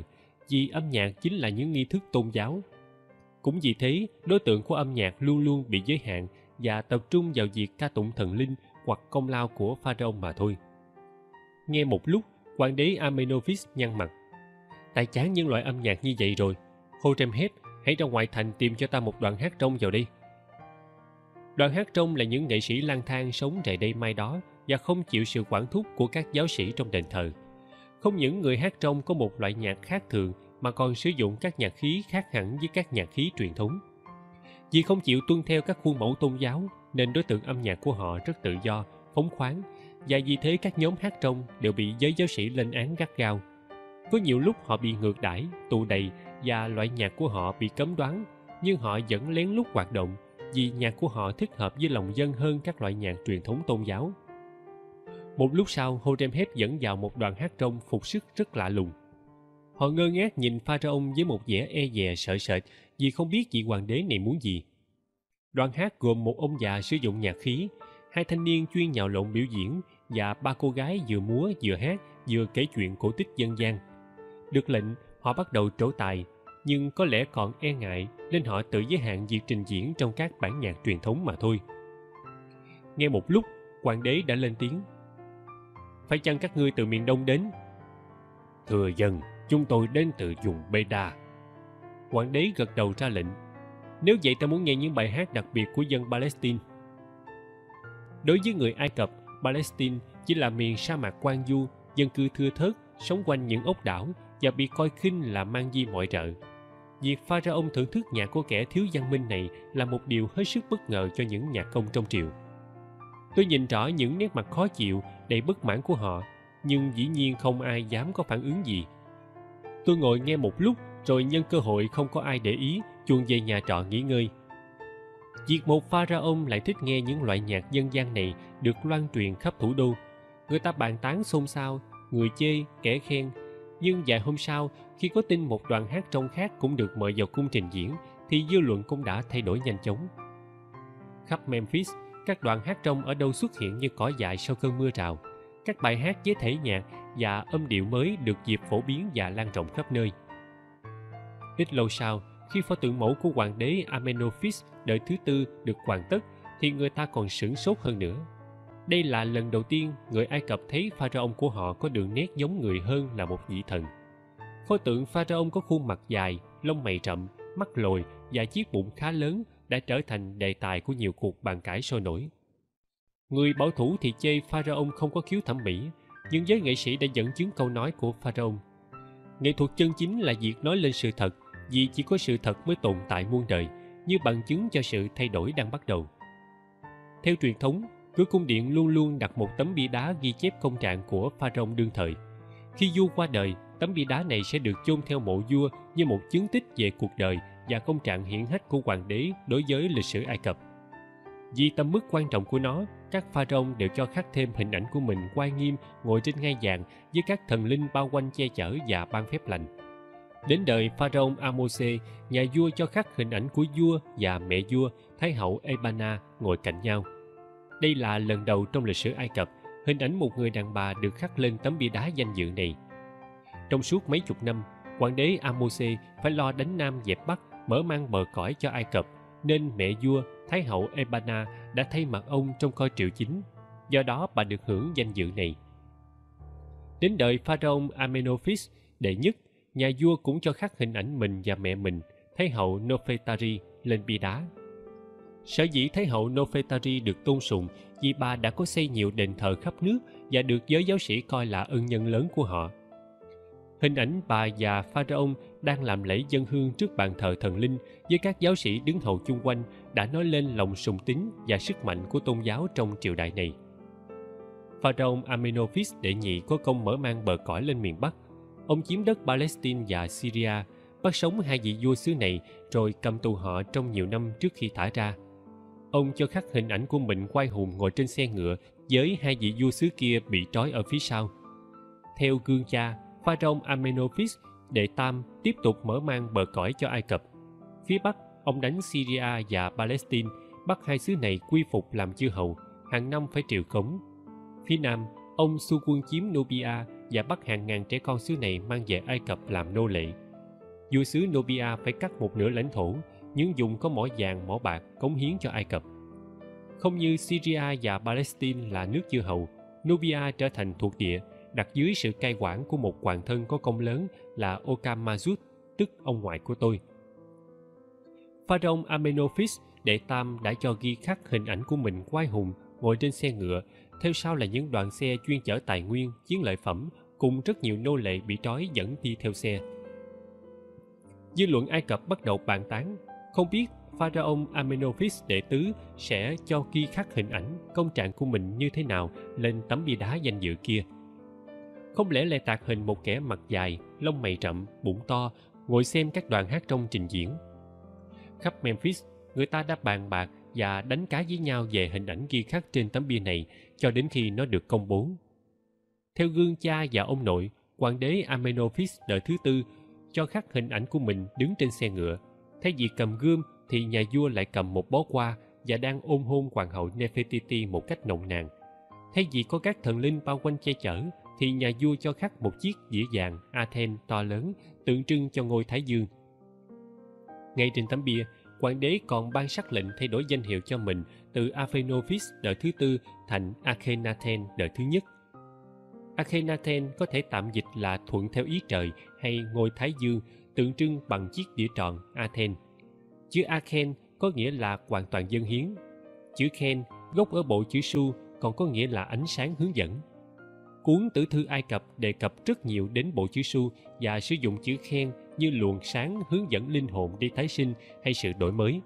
vì âm nhạc chính là những nghi thức tôn giáo. Cũng vì thế, đối tượng của âm nhạc luôn luôn bị giới hạn và tập trung vào việc ca tụng thần linh hoặc công lao của Pharaoh mà thôi. Nghe một lúc, hoàng đế Amenophis nhăn mặt. "Ta chán những loại âm nhạc như vậy rồi. Horemheb, hãy ra ngoại thành tìm cho ta một đoàn hát trông vào đi." Đoàn hát trông là những nghệ sĩ lang thang sống rày đây mai đó và không chịu sự quản thúc của các giáo sĩ trong đền thờ. Không những người hát trông có một loại nhạc khác thường mà còn sử dụng các nhạc khí khác hẳn với các nhạc khí truyền thống. Vì không chịu tuân theo các khuôn mẫu tôn giáo nên đối tượng âm nhạc của họ rất tự do, phóng khoáng, và vì thế các nhóm hát trông đều bị giới giáo sĩ lên án gắt gao. Có nhiều lúc họ bị ngược đãi, tù đày và loại nhạc của họ bị cấm đoán, nhưng họ vẫn lén lút hoạt động vì nhạc của họ thích hợp với lòng dân hơn các loại nhạc truyền thống tôn giáo. Một lúc sau, Horemheb dẫn vào một đoàn hát trông phục sức rất lạ lùng. Họ ngơ ngác nhìn Pharaoh với một vẻ e dè sợ sệt vì không biết vị hoàng đế này muốn gì. Đoàn hát gồm một ông già sử dụng nhạc khí, 2 thanh niên chuyên nhào lộn biểu diễn và 3 cô gái vừa múa vừa hát vừa kể chuyện cổ tích dân gian. Được lệnh, họ bắt đầu trổ tài, nhưng có lẽ còn e ngại nên họ tự giới hạn việc trình diễn trong các bản nhạc truyền thống mà thôi. Nghe một lúc, hoàng đế đã lên tiếng. "Phải chăng các ngươi từ miền đông đến?" "Thưa dân, chúng tôi đến từ vùng Beda." Hoàng đế gật đầu ra lệnh. "Nếu vậy ta muốn nghe những bài hát đặc biệt của dân Palestine." Đối với người Ai Cập, Palestine chỉ là miền sa mạc hoang vu, dân cư thưa thớt, sống quanh những ốc đảo và bị coi khinh là mang di mọi rợ. Việc Pharaoh thưởng thức nhạc của kẻ thiếu văn minh này là một điều hết sức bất ngờ cho những nhạc công trong triều. Tôi nhìn rõ những nét mặt khó chịu, đầy bất mãn của họ, nhưng dĩ nhiên không ai dám có phản ứng gì. Tôi ngồi nghe một lúc, rồi nhân cơ hội không có ai để ý, chuồn về nhà trọ nghỉ ngơi. Việc một Pharaoh lại thích nghe những loại nhạc dân gian này được loan truyền khắp thủ đô. Người ta bàn tán xôn xao, người chê, kẻ khen. Nhưng vài hôm sau, khi có tin một đoàn hát trông khác cũng được mời vào cung trình diễn, thì dư luận cũng đã thay đổi nhanh chóng. Khắp Memphis, các đoàn hát trông ở đâu xuất hiện như cỏ dại sau cơn mưa rào. Các bài hát với thể nhạc và âm điệu mới được dịp phổ biến và lan rộng khắp nơi. Ít lâu sau, khi pho tượng mẫu của hoàng đế Amenophis đời thứ tư được hoàn tất, thì người ta còn sửng sốt hơn nữa. Đây là lần đầu tiên người Ai Cập thấy Pharaoh của họ có đường nét giống người hơn là một vị thần. Pho tượng Pharaoh có khuôn mặt dài, lông mày rậm, mắt lồi và chiếc bụng khá lớn đã trở thành đề tài của nhiều cuộc bàn cãi sôi nổi. Người bảo thủ thì chê Pharaoh không có khiếu thẩm mỹ, nhưng giới nghệ sĩ đã dẫn chứng câu nói của Pharaoh. Nghệ thuật chân chính là việc nói lên sự thật, vì chỉ có sự thật mới tồn tại muôn đời, như bằng chứng cho sự thay đổi đang bắt đầu. Theo truyền thống, cửa cung điện luôn luôn đặt một tấm bia đá ghi chép công trạng của Pharaoh đương thời. Khi vua qua đời, tấm bia đá này sẽ được chôn theo mộ vua như một chứng tích về cuộc đời và công trạng hiển hách của hoàng đế đối với lịch sử Ai Cập. Vì tầm mức quan trọng của nó, các Pharaoh đều cho khắc thêm hình ảnh của mình oai nghiêm ngồi trên ngai vàng với các thần linh bao quanh che chở và ban phép lành. Đến đời Pharaoh Ahmose, nhà vua cho khắc hình ảnh của vua và mẹ vua, Thái hậu Ebanna ngồi cạnh nhau. Đây là lần đầu trong lịch sử Ai Cập, hình ảnh một người đàn bà được khắc lên tấm bia đá danh dự này. Trong suốt mấy chục năm, hoàng đế Ahmose phải lo đánh Nam dẹp Bắc, mở mang bờ cõi cho Ai Cập, nên mẹ vua, Thái hậu Ebanna đã thay mặt ông trong coi triều chính. Do đó bà được hưởng danh dự này. Đến đời Pharaoh Amenophis đệ nhất, nhà vua cũng cho khắc hình ảnh mình và mẹ mình, Thái hậu Nofetari, lên bia đá. Sở dĩ Thái hậu Nofetari được tôn sùng vì bà đã có xây nhiều đền thờ khắp nước và được giới giáo sĩ coi là ân nhân lớn của họ. Hình ảnh bà và Pharaoh đang làm lễ dâng hương trước bàn thờ thần linh với các giáo sĩ đứng hầu chung quanh đã nói lên lòng sùng tín và sức mạnh của tôn giáo trong triều đại này. Pharaoh Amenophis đệ nhị có công mở mang bờ cõi lên miền Bắc. Ông chiếm đất Palestine và Syria, bắt sống 2 vị vua xứ này rồi cầm tù họ trong nhiều năm trước khi thả ra. Ông cho khắc hình ảnh của mình quay hùng ngồi trên xe ngựa với 2 vị vua xứ kia bị trói ở phía sau. Theo gương cha, Pharaoh Amenophis đệ tam tiếp tục mở mang bờ cõi cho Ai Cập. Phía Bắc, ông đánh Syria và Palestine, bắt 2 xứ này quy phục làm chư hầu, hàng năm phải triều cống. Phía Nam, ông xu quân chiếm Nubia và bắt hàng ngàn trẻ con xứ này mang về Ai Cập làm nô lệ. vua xứ Nubia phải cắt một nửa lãnh thổ, những vùng có mỏ vàng mỏ bạc cống hiến cho Ai Cập. Không như Syria và Palestine là nước chư hầu, Nubia trở thành thuộc địa, đặt dưới sự cai quản của một hoàng thân có công lớn là Ogham-mazut, tức ông ngoại của tôi. Pharaoh Amenophis đệ tam đã cho ghi khắc hình ảnh của mình oai hùng ngồi trên xe ngựa, theo sau là những đoàn xe chuyên chở tài nguyên, chiến lợi phẩm cùng rất nhiều nô lệ bị trói dẫn đi theo xe. Dư luận Ai Cập bắt đầu bàn tán, không biết Pharaoh Amenophis đệ tứ sẽ cho ghi khắc hình ảnh công trạng của mình như thế nào lên tấm bia đá danh dự kia. Không lẽ lại tạc hình một kẻ mặt dài, lông mày rậm, bụng to, ngồi xem các đoàn hát trong trình diễn. Khắp Memphis, người ta đã bàn bạc và đánh cá với nhau về hình ảnh ghi khắc trên tấm bia này cho đến khi nó được công bố. Theo gương cha và ông nội, hoàng đế Amenophis đời thứ tư cho khắc hình ảnh của mình đứng trên xe ngựa. Thay vì cầm gươm thì nhà vua lại cầm một bó hoa và đang ôm hôn hoàng hậu Nefertiti một cách nồng nàn. Thay vì có các thần linh bao quanh che chở thì nhà vua cho khắc một chiếc dĩa vàng Athens to lớn tượng trưng cho ngôi Thái Dương. Ngay trên tấm bia, hoàng đế còn ban sắc lệnh thay đổi danh hiệu cho mình từ Amenophis đời thứ tư thành Akhenaten đời thứ nhất. Akhenaten có thể tạm dịch là thuận theo ý trời hay ngôi Thái Dương, tượng trưng bằng chiếc đĩa tròn Athens. Chữ Akhen có nghĩa là hoàn toàn dâng hiến. Chữ Khen gốc ở bộ chữ Su còn có nghĩa là ánh sáng hướng dẫn. Cuốn Tử thư Ai Cập đề cập rất nhiều đến bộ chữ Su và sử dụng chữ Khen như luồng sáng hướng dẫn linh hồn đi tái sinh hay sự đổi mới.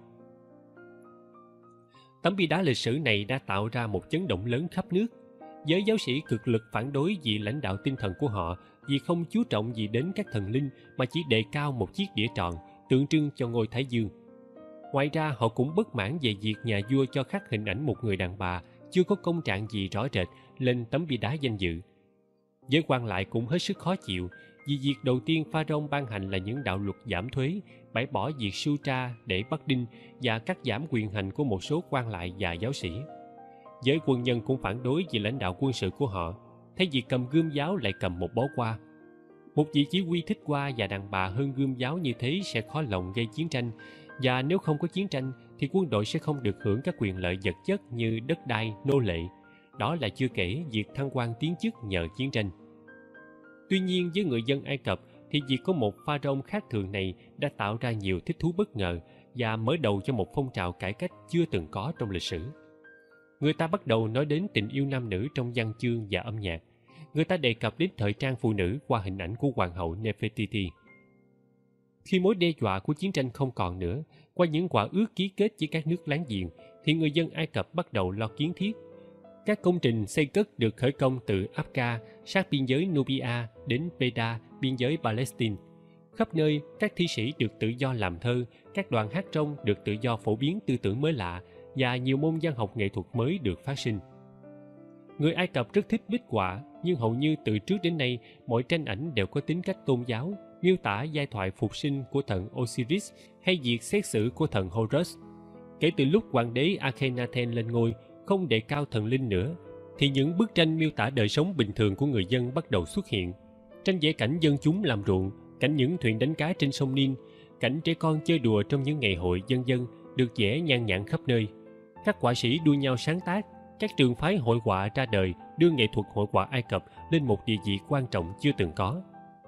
Tấm bia đá lịch sử này đã tạo ra một chấn động lớn khắp nước. Giới giáo sĩ cực lực phản đối vị lãnh đạo tinh thần của họ vì không chú trọng gì đến các thần linh mà chỉ đề cao một chiếc đĩa tròn tượng trưng cho ngôi Thái Dương. Ngoài ra, họ cũng bất mãn về việc nhà vua cho khắc hình ảnh một người đàn bà chưa có công trạng gì rõ rệt lên tấm bia đá danh dự. Giới quan lại cũng hết sức khó chịu vì việc đầu tiên Pharaoh ban hành là những đạo luật giảm thuế, bãi bỏ việc sutra để bắt đinh và cắt giảm quyền hành của một số quan lại và giáo sĩ. Giới quân nhân cũng phản đối vì lãnh đạo quân sự của họ, thay vì cầm gươm giáo lại cầm một bó hoa. Một vị chỉ huy thích hoa và đàn bà hơn gươm giáo như thế sẽ khó lòng gây chiến tranh, và nếu không có chiến tranh thì quân đội sẽ không được hưởng các quyền lợi vật chất như đất đai, nô lệ. Đó là chưa kể việc thăng quan tiến chức nhờ chiến tranh. Tuy nhiên, với người dân Ai Cập thì việc có một pharaoh khác thường này đã tạo ra nhiều thích thú bất ngờ và mở đầu cho một phong trào cải cách chưa từng có trong lịch sử. Người ta bắt đầu nói đến tình yêu nam nữ trong văn chương và âm nhạc. Người ta đề cập đến thời trang phụ nữ qua hình ảnh của hoàng hậu Nefertiti. Khi mối đe dọa của chiến tranh không còn nữa, qua những quả ước ký kết với các nước láng giềng, thì người dân Ai Cập bắt đầu lo kiến thiết. Các công trình xây cất được khởi công từ Abka, sát biên giới Nubia, đến Peda, biên giới Palestine. Khắp nơi, các thi sĩ được tự do làm thơ, các đoàn hát trong được tự do phổ biến tư tưởng mới lạ, và nhiều môn văn học nghệ thuật mới được phát sinh. Người Ai Cập rất thích bích họa, nhưng hầu như từ trước đến nay, mọi tranh ảnh đều có tính cách tôn giáo, miêu tả giai thoại phục sinh của thần Osiris hay việc xét xử của thần Horus. Kể từ lúc hoàng đế Akhenaten lên ngôi, không đề cao thần linh nữa, thì những bức tranh miêu tả đời sống bình thường của người dân bắt đầu xuất hiện. Tranh vẽ cảnh dân chúng làm ruộng, cảnh những thuyền đánh cá trên sông Nin, cảnh trẻ con chơi đùa trong những ngày hội dân dân được vẽ nhan nhản khắp nơi. Các họa sĩ đua nhau sáng tác, các trường phái hội họa ra đời đưa nghệ thuật hội họa Ai Cập lên một địa vị quan trọng chưa từng có.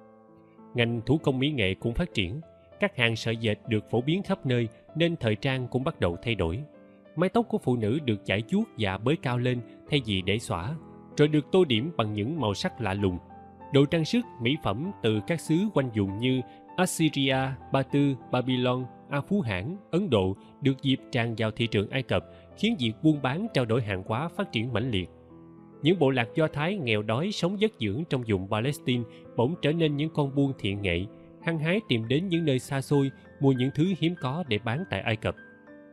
Ngành thủ công mỹ nghệ cũng phát triển, các hàng sợi dệt được phổ biến khắp nơi nên thời trang cũng bắt đầu thay đổi. Mái tóc của phụ nữ được chải chuốt và bới cao lên thay vì để xõa, rồi được tô điểm bằng những màu sắc lạ lùng. Đồ trang sức, mỹ phẩm từ các xứ quanh vùng như Assyria, Ba Tư, Babylon, A Phú Hãn, Ấn Độ được dịp tràn vào thị trường Ai Cập, khiến việc buôn bán trao đổi hàng hóa phát triển mãnh liệt. Những bộ lạc Do Thái nghèo đói sống vất vưởng trong vùng Palestine bỗng trở nên những con buôn thiện nghệ, hăng hái tìm đến những nơi xa xôi mua những thứ hiếm có để bán tại Ai Cập.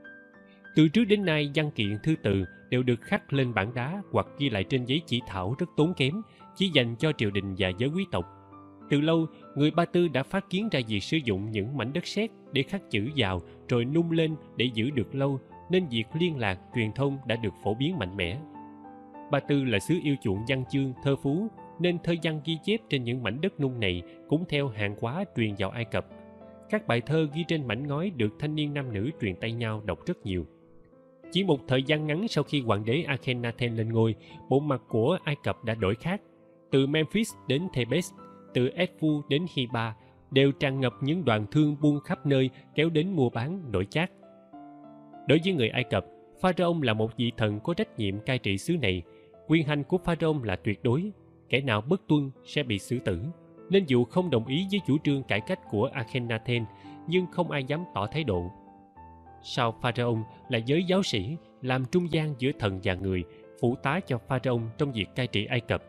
Từ trước đến nay, văn kiện thư từ đều được khắc lên bảng đá hoặc ghi lại trên giấy chỉ thảo rất tốn kém, chỉ dành cho triều đình và giới quý tộc. Từ lâu, người Ba Tư đã phát kiến ra việc sử dụng những mảnh đất sét để khắc chữ vào rồi nung lên để giữ được lâu, nên việc liên lạc, truyền thông đã được phổ biến mạnh mẽ. Ba Tư là xứ yêu chuộng văn chương, thơ phú, nên thơ văn ghi chép trên những mảnh đất nung này cũng theo hàng hóa truyền vào Ai Cập. Các bài thơ ghi trên mảnh ngói được thanh niên nam nữ truyền tay nhau đọc rất nhiều. Chỉ một thời gian ngắn sau khi hoàng đế Akhenaten lên ngôi, bộ mặt của Ai Cập đã đổi khác. Từ Memphis đến Thebes, từ Edfu đến Hiba đều tràn ngập những đoàn thương buôn khắp nơi kéo đến mua bán đổi chác. Đối với người Ai Cập, Pharaoh là một vị thần có trách nhiệm cai trị xứ này. Quyền hành của Pharaoh là tuyệt đối, kẻ nào bất tuân sẽ bị xử tử. Nên dù không đồng ý với chủ trương cải cách của Akhenaten, nhưng không ai dám tỏ thái độ. Sau Pharaoh là giới giáo sĩ, làm trung gian giữa thần và người, phụ tá cho Pharaoh trong việc cai trị Ai Cập.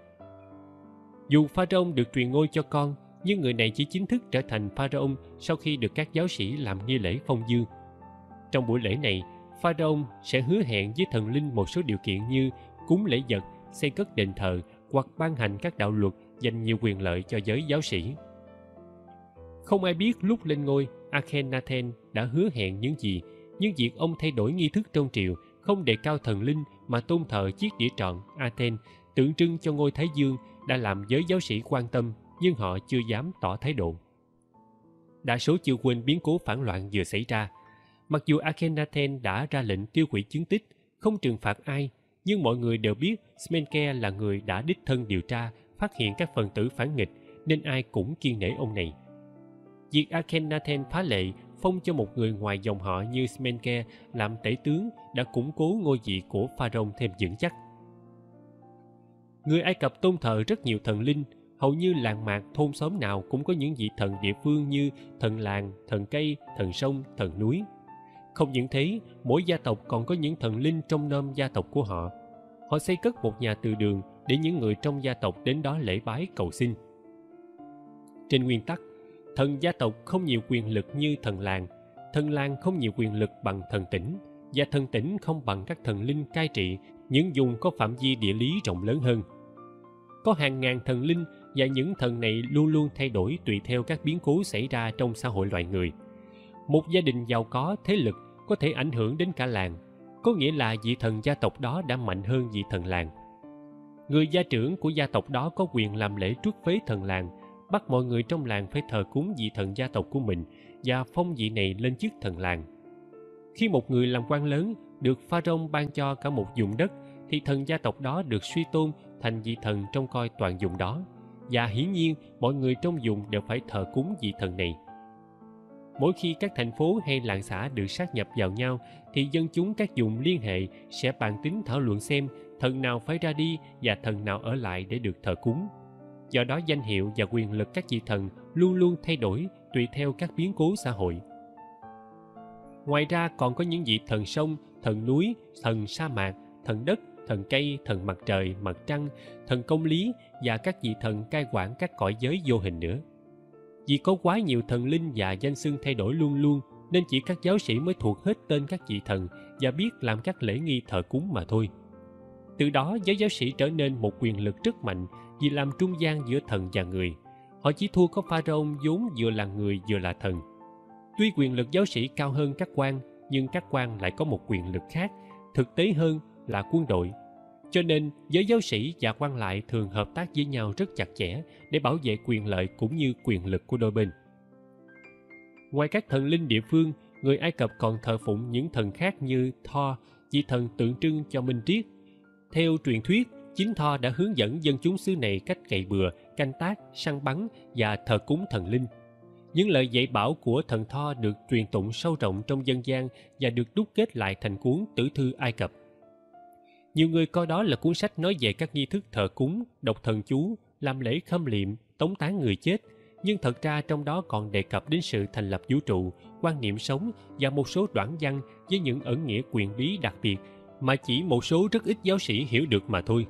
Dù Pharaoh được truyền ngôi cho con, nhưng người này chỉ chính thức trở thành Pharaoh sau khi được các giáo sĩ làm nghi lễ phong dương. Trong buổi lễ này, Pharaoh sẽ hứa hẹn với thần linh một số điều kiện như cúng lễ vật, xây cất đền thờ hoặc ban hành các đạo luật dành nhiều quyền lợi cho giới giáo sĩ. Không ai biết lúc lên ngôi, Akhenaten đã hứa hẹn những gì, nhưng việc ông thay đổi nghi thức trong triều, không đề cao thần linh mà tôn thờ chiếc đĩa tròn Aten tượng trưng cho ngôi Thái Dương đã làm giới giáo sĩ quan tâm, nhưng họ chưa dám tỏ thái độ. Đa số chưa quên biến cố phản loạn vừa xảy ra. Mặc dù Akhenaten đã ra lệnh tiêu hủy chứng tích, không trừng phạt ai, nhưng mọi người đều biết Smenkhare là người đã đích thân điều tra, phát hiện các phần tử phản nghịch, nên ai cũng kiêng nể ông này. Việc Akhenaten phá lệ phong cho một người ngoài dòng họ như Smenkhare làm tể tướng đã củng cố ngôi vị của Pharaoh thêm vững chắc. Người Ai Cập tôn thờ rất nhiều thần linh, hầu như làng mạc thôn xóm nào cũng có những vị thần địa phương như thần làng, thần cây, thần sông, thần núi. Không những thế, mỗi gia tộc còn có những thần linh trong nom gia tộc của họ. Họ xây cất một nhà từ đường để những người trong gia tộc đến đó lễ bái cầu xin. Trên nguyên tắc, thần gia tộc không nhiều quyền lực như thần làng không nhiều quyền lực bằng thần tỉnh, và thần tỉnh không bằng các thần linh cai trị những vùng có phạm vi địa lý rộng lớn hơn. Có hàng ngàn thần linh và những thần này luôn luôn thay đổi tùy theo các biến cố xảy ra trong xã hội loài người. Một gia đình giàu có, thế lực có thể ảnh hưởng đến cả làng, có nghĩa là vị thần gia tộc đó đã mạnh hơn vị thần làng. Người gia trưởng của gia tộc đó có quyền làm lễ truất phế thần làng, bắt mọi người trong làng phải thờ cúng vị thần gia tộc của mình và phong vị này lên chức thần làng. Khi một người làm quan lớn được Pharaoh ban cho cả một vùng đất, thì thần gia tộc đó được suy tôn thành vị thần trông coi toàn vùng đó, và hiển nhiên mọi người trong vùng đều phải thờ cúng vị thần này. Mỗi khi các thành phố hay làng xã được sát nhập vào nhau, thì dân chúng các vùng liên hệ sẽ bàn tính thảo luận xem thần nào phải ra đi và thần nào ở lại để được thờ cúng. Do đó danh hiệu và quyền lực các vị thần luôn luôn thay đổi tùy theo các biến cố xã hội. Ngoài ra còn có những vị thần sông, thần núi, thần sa mạc, thần đất, thần cây, thần mặt trời, mặt trăng, thần công lý và các vị thần cai quản các cõi giới vô hình nữa. Vì có quá nhiều thần linh và danh xưng thay đổi luôn luôn, nên chỉ các giáo sĩ mới thuộc hết tên các vị thần và biết làm các lễ nghi thờ cúng mà thôi. Từ đó giới giáo sĩ trở nên một quyền lực rất mạnh vì làm trung gian giữa thần và người. Họ chỉ thua có Pharaoh vốn vừa là người vừa là thần. Tuy quyền lực giáo sĩ cao hơn các quan, nhưng các quan lại có một quyền lực khác, thực tế hơn là quân đội. Cho nên giới giáo sĩ và quan lại thường hợp tác với nhau rất chặt chẽ để bảo vệ quyền lợi cũng như quyền lực của đôi bên. Ngoài các thần linh địa phương, người Ai Cập còn thờ phụng những thần khác như Thor, vị thần tượng trưng cho minh triết. Theo truyền thuyết, chính Thor đã hướng dẫn dân chúng xứ này cách cày bừa, canh tác, săn bắn và thờ cúng thần linh. Những lời dạy bảo của thần Thor được truyền tụng sâu rộng trong dân gian và được đúc kết lại thành cuốn Tử thư Ai Cập. Nhiều người coi đó là cuốn sách nói về các nghi thức thờ cúng, đọc thần chú, làm lễ khâm liệm, tống táng người chết, nhưng thật ra trong đó còn đề cập đến sự thành lập vũ trụ, quan niệm sống và một số đoạn văn với những ẩn nghĩa quyền bí đặc biệt mà chỉ một số rất ít giáo sĩ hiểu được mà thôi.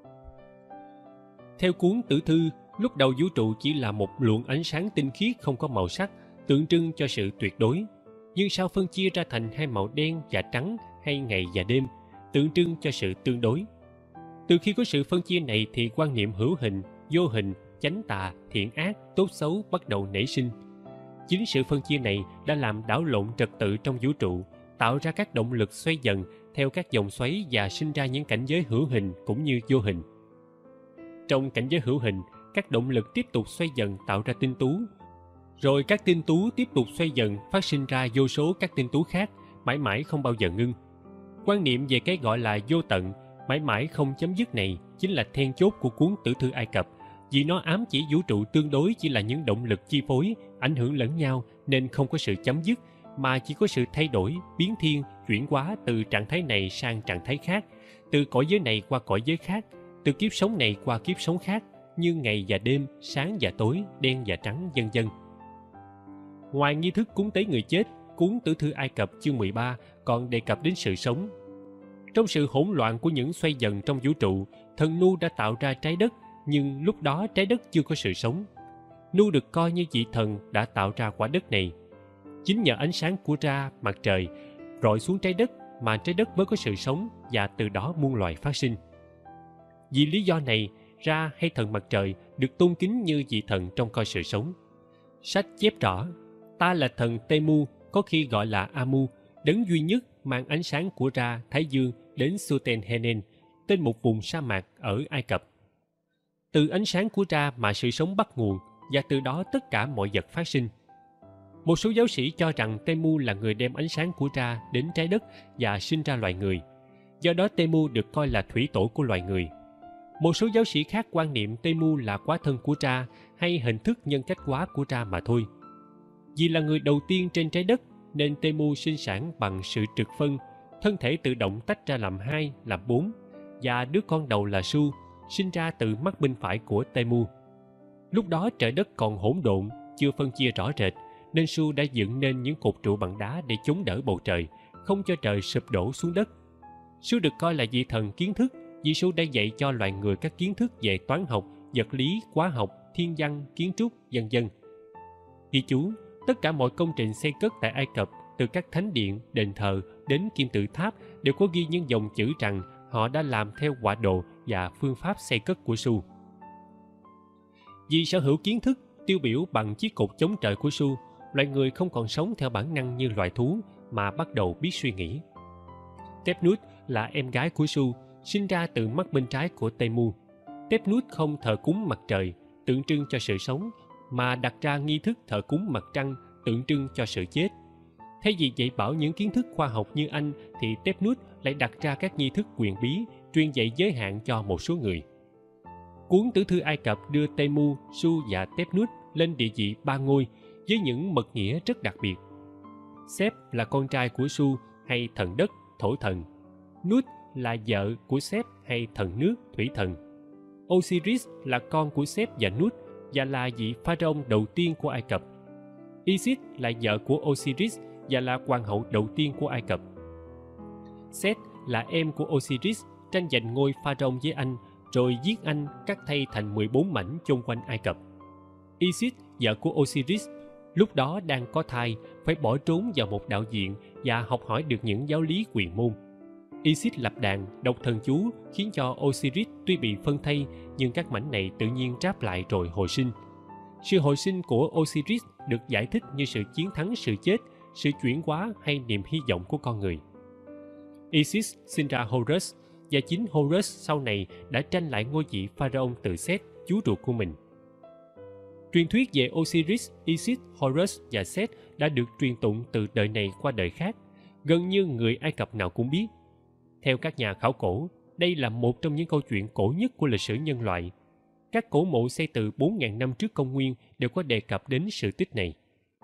Theo cuốn Tử thư, lúc đầu vũ trụ chỉ là một luồng ánh sáng tinh khiết không có màu sắc, tượng trưng cho sự tuyệt đối. Nhưng sau phân chia ra thành hai màu đen và trắng hay ngày và đêm, tượng trưng cho sự tương đối. Từ khi có sự phân chia này thì quan niệm hữu hình, vô hình, chánh tà, thiện ác, tốt xấu bắt đầu nảy sinh. Chính sự phân chia này đã làm đảo lộn trật tự trong vũ trụ, tạo ra các động lực xoay dần theo các dòng xoáy và sinh ra những cảnh giới hữu hình cũng như vô hình. Trong cảnh giới hữu hình, các động lực tiếp tục xoay dần tạo ra tinh tú. Rồi các tinh tú tiếp tục xoay dần, phát sinh ra vô số các tinh tú khác, mãi mãi không bao giờ ngưng. Quan niệm về cái gọi là vô tận, mãi mãi không chấm dứt này chính là then chốt của cuốn Tử thư Ai Cập, vì nó ám chỉ vũ trụ tương đối chỉ là những động lực chi phối, ảnh hưởng lẫn nhau nên không có sự chấm dứt, mà chỉ có sự thay đổi, biến thiên, chuyển hóa từ trạng thái này sang trạng thái khác, từ cõi giới này qua cõi giới khác, từ kiếp sống này qua kiếp sống khác, như ngày và đêm, sáng và tối, đen và trắng, vân vân. Ngoài nghi thức cúng tế người chết, cuốn Tử thư Ai Cập chương 13 còn đề cập đến sự sống. Trong sự hỗn loạn của những xoay dần trong vũ trụ, thần Nu đã tạo ra trái đất, nhưng lúc đó trái đất chưa có sự sống. Nu được coi như vị thần đã tạo ra quả đất này. Chính nhờ ánh sáng của Ra, mặt trời, rọi xuống trái đất mà trái đất mới có sự sống và từ đó muôn loài phát sinh. Vì lý do này, Ra hay thần mặt trời được tôn kính như vị thần trong coi sự sống. Sách chép rõ, ta là thần Temu, có khi gọi là Amu, đấng duy nhất mang ánh sáng của Ra Thái Dương đến Sutenhenen, tên một vùng sa mạc ở Ai Cập. Từ ánh sáng của Ra mà sự sống bắt nguồn, và từ đó tất cả mọi vật phát sinh. Một số giáo sĩ cho rằng Temu là người đem ánh sáng của Ra đến trái đất và sinh ra loài người. Do đó Temu được coi là thủy tổ của loài người. Một số giáo sĩ khác quan niệm Temu là quá thân của Ra hay hình thức nhân cách hóa của Ra mà thôi. Vì là người đầu tiên trên trái đất nên Temu sinh sản bằng sự trực phân, thân thể tự động tách ra làm 2, làm 4, và đứa con đầu là Su, sinh ra từ mắt bên phải của Temu. Lúc đó trời đất còn hỗn độn, chưa phân chia rõ rệt, nên Su đã dựng nên những cột trụ bằng đá để chống đỡ bầu trời, không cho trời sụp đổ xuống đất. Su được coi là vị thần kiến thức, vì Su đã dạy cho loài người các kiến thức về toán học, vật lý, hóa học, thiên văn, kiến trúc, vân vân. Ghi chú, tất cả mọi công trình xây cất tại Ai Cập, từ các thánh điện, đền thờ đến kim tự tháp, đều có ghi những dòng chữ rằng họ đã làm theo họa đồ và phương pháp xây cất của Su. Vì sở hữu kiến thức tiêu biểu bằng chiếc cột chống trời của Su, loài người không còn sống theo bản năng như loài thú mà bắt đầu biết suy nghĩ. Tepnut là em gái của Su, sinh ra từ mắt bên trái của Temu. Tepnut không thờ cúng mặt trời, tượng trưng cho sự sống, mà đặt ra nghi thức thờ cúng mặt trăng, tượng trưng cho sự chết. Thay vì dạy bảo những kiến thức khoa học như anh, thì Tepnut lại đặt ra các nghi thức quyền bí, truyền dạy giới hạn cho một số người. Cuốn Tử thư Ai Cập đưa Temu, Su và Tepnut lên địa vị 3 ngôi với những mật nghĩa rất đặc biệt. Sep là con trai của Su hay thần đất, thổ thần. Nut là vợ của Sep hay thần nước, thủy thần. Osiris là con của Sep và Nut và là vị pharaoh đầu tiên của Ai Cập. Isis là vợ của Osiris và là hoàng hậu đầu tiên của Ai Cập. Set là em của Osiris, tranh giành ngôi pharaoh với anh, rồi giết anh, cắt thay thành 14 mảnh chôn quanh Ai Cập. Isis, vợ của Osiris, lúc đó đang có thai, phải bỏ trốn vào một đạo viện và học hỏi được những giáo lý quyền môn. Isis lập đàn, đọc thần chú, khiến cho Osiris tuy bị phân thây, nhưng các mảnh này tự nhiên ráp lại rồi hồi sinh. Sự hồi sinh của Osiris được giải thích như sự chiến thắng sự chết, sự chuyển hóa hay niềm hy vọng của con người. Isis sinh ra Horus, và chính Horus sau này đã tranh lại ngôi vị pharaoh từ Set, chú ruột của mình. Truyền thuyết về Osiris, Isis, Horus và Set đã được truyền tụng từ đời này qua đời khác, gần như người Ai Cập nào cũng biết. Theo các nhà khảo cổ, đây là một trong những câu chuyện cổ nhất của lịch sử nhân loại. Các cổ mộ xây từ 4.000 năm trước công nguyên đều có đề cập đến sự tích này.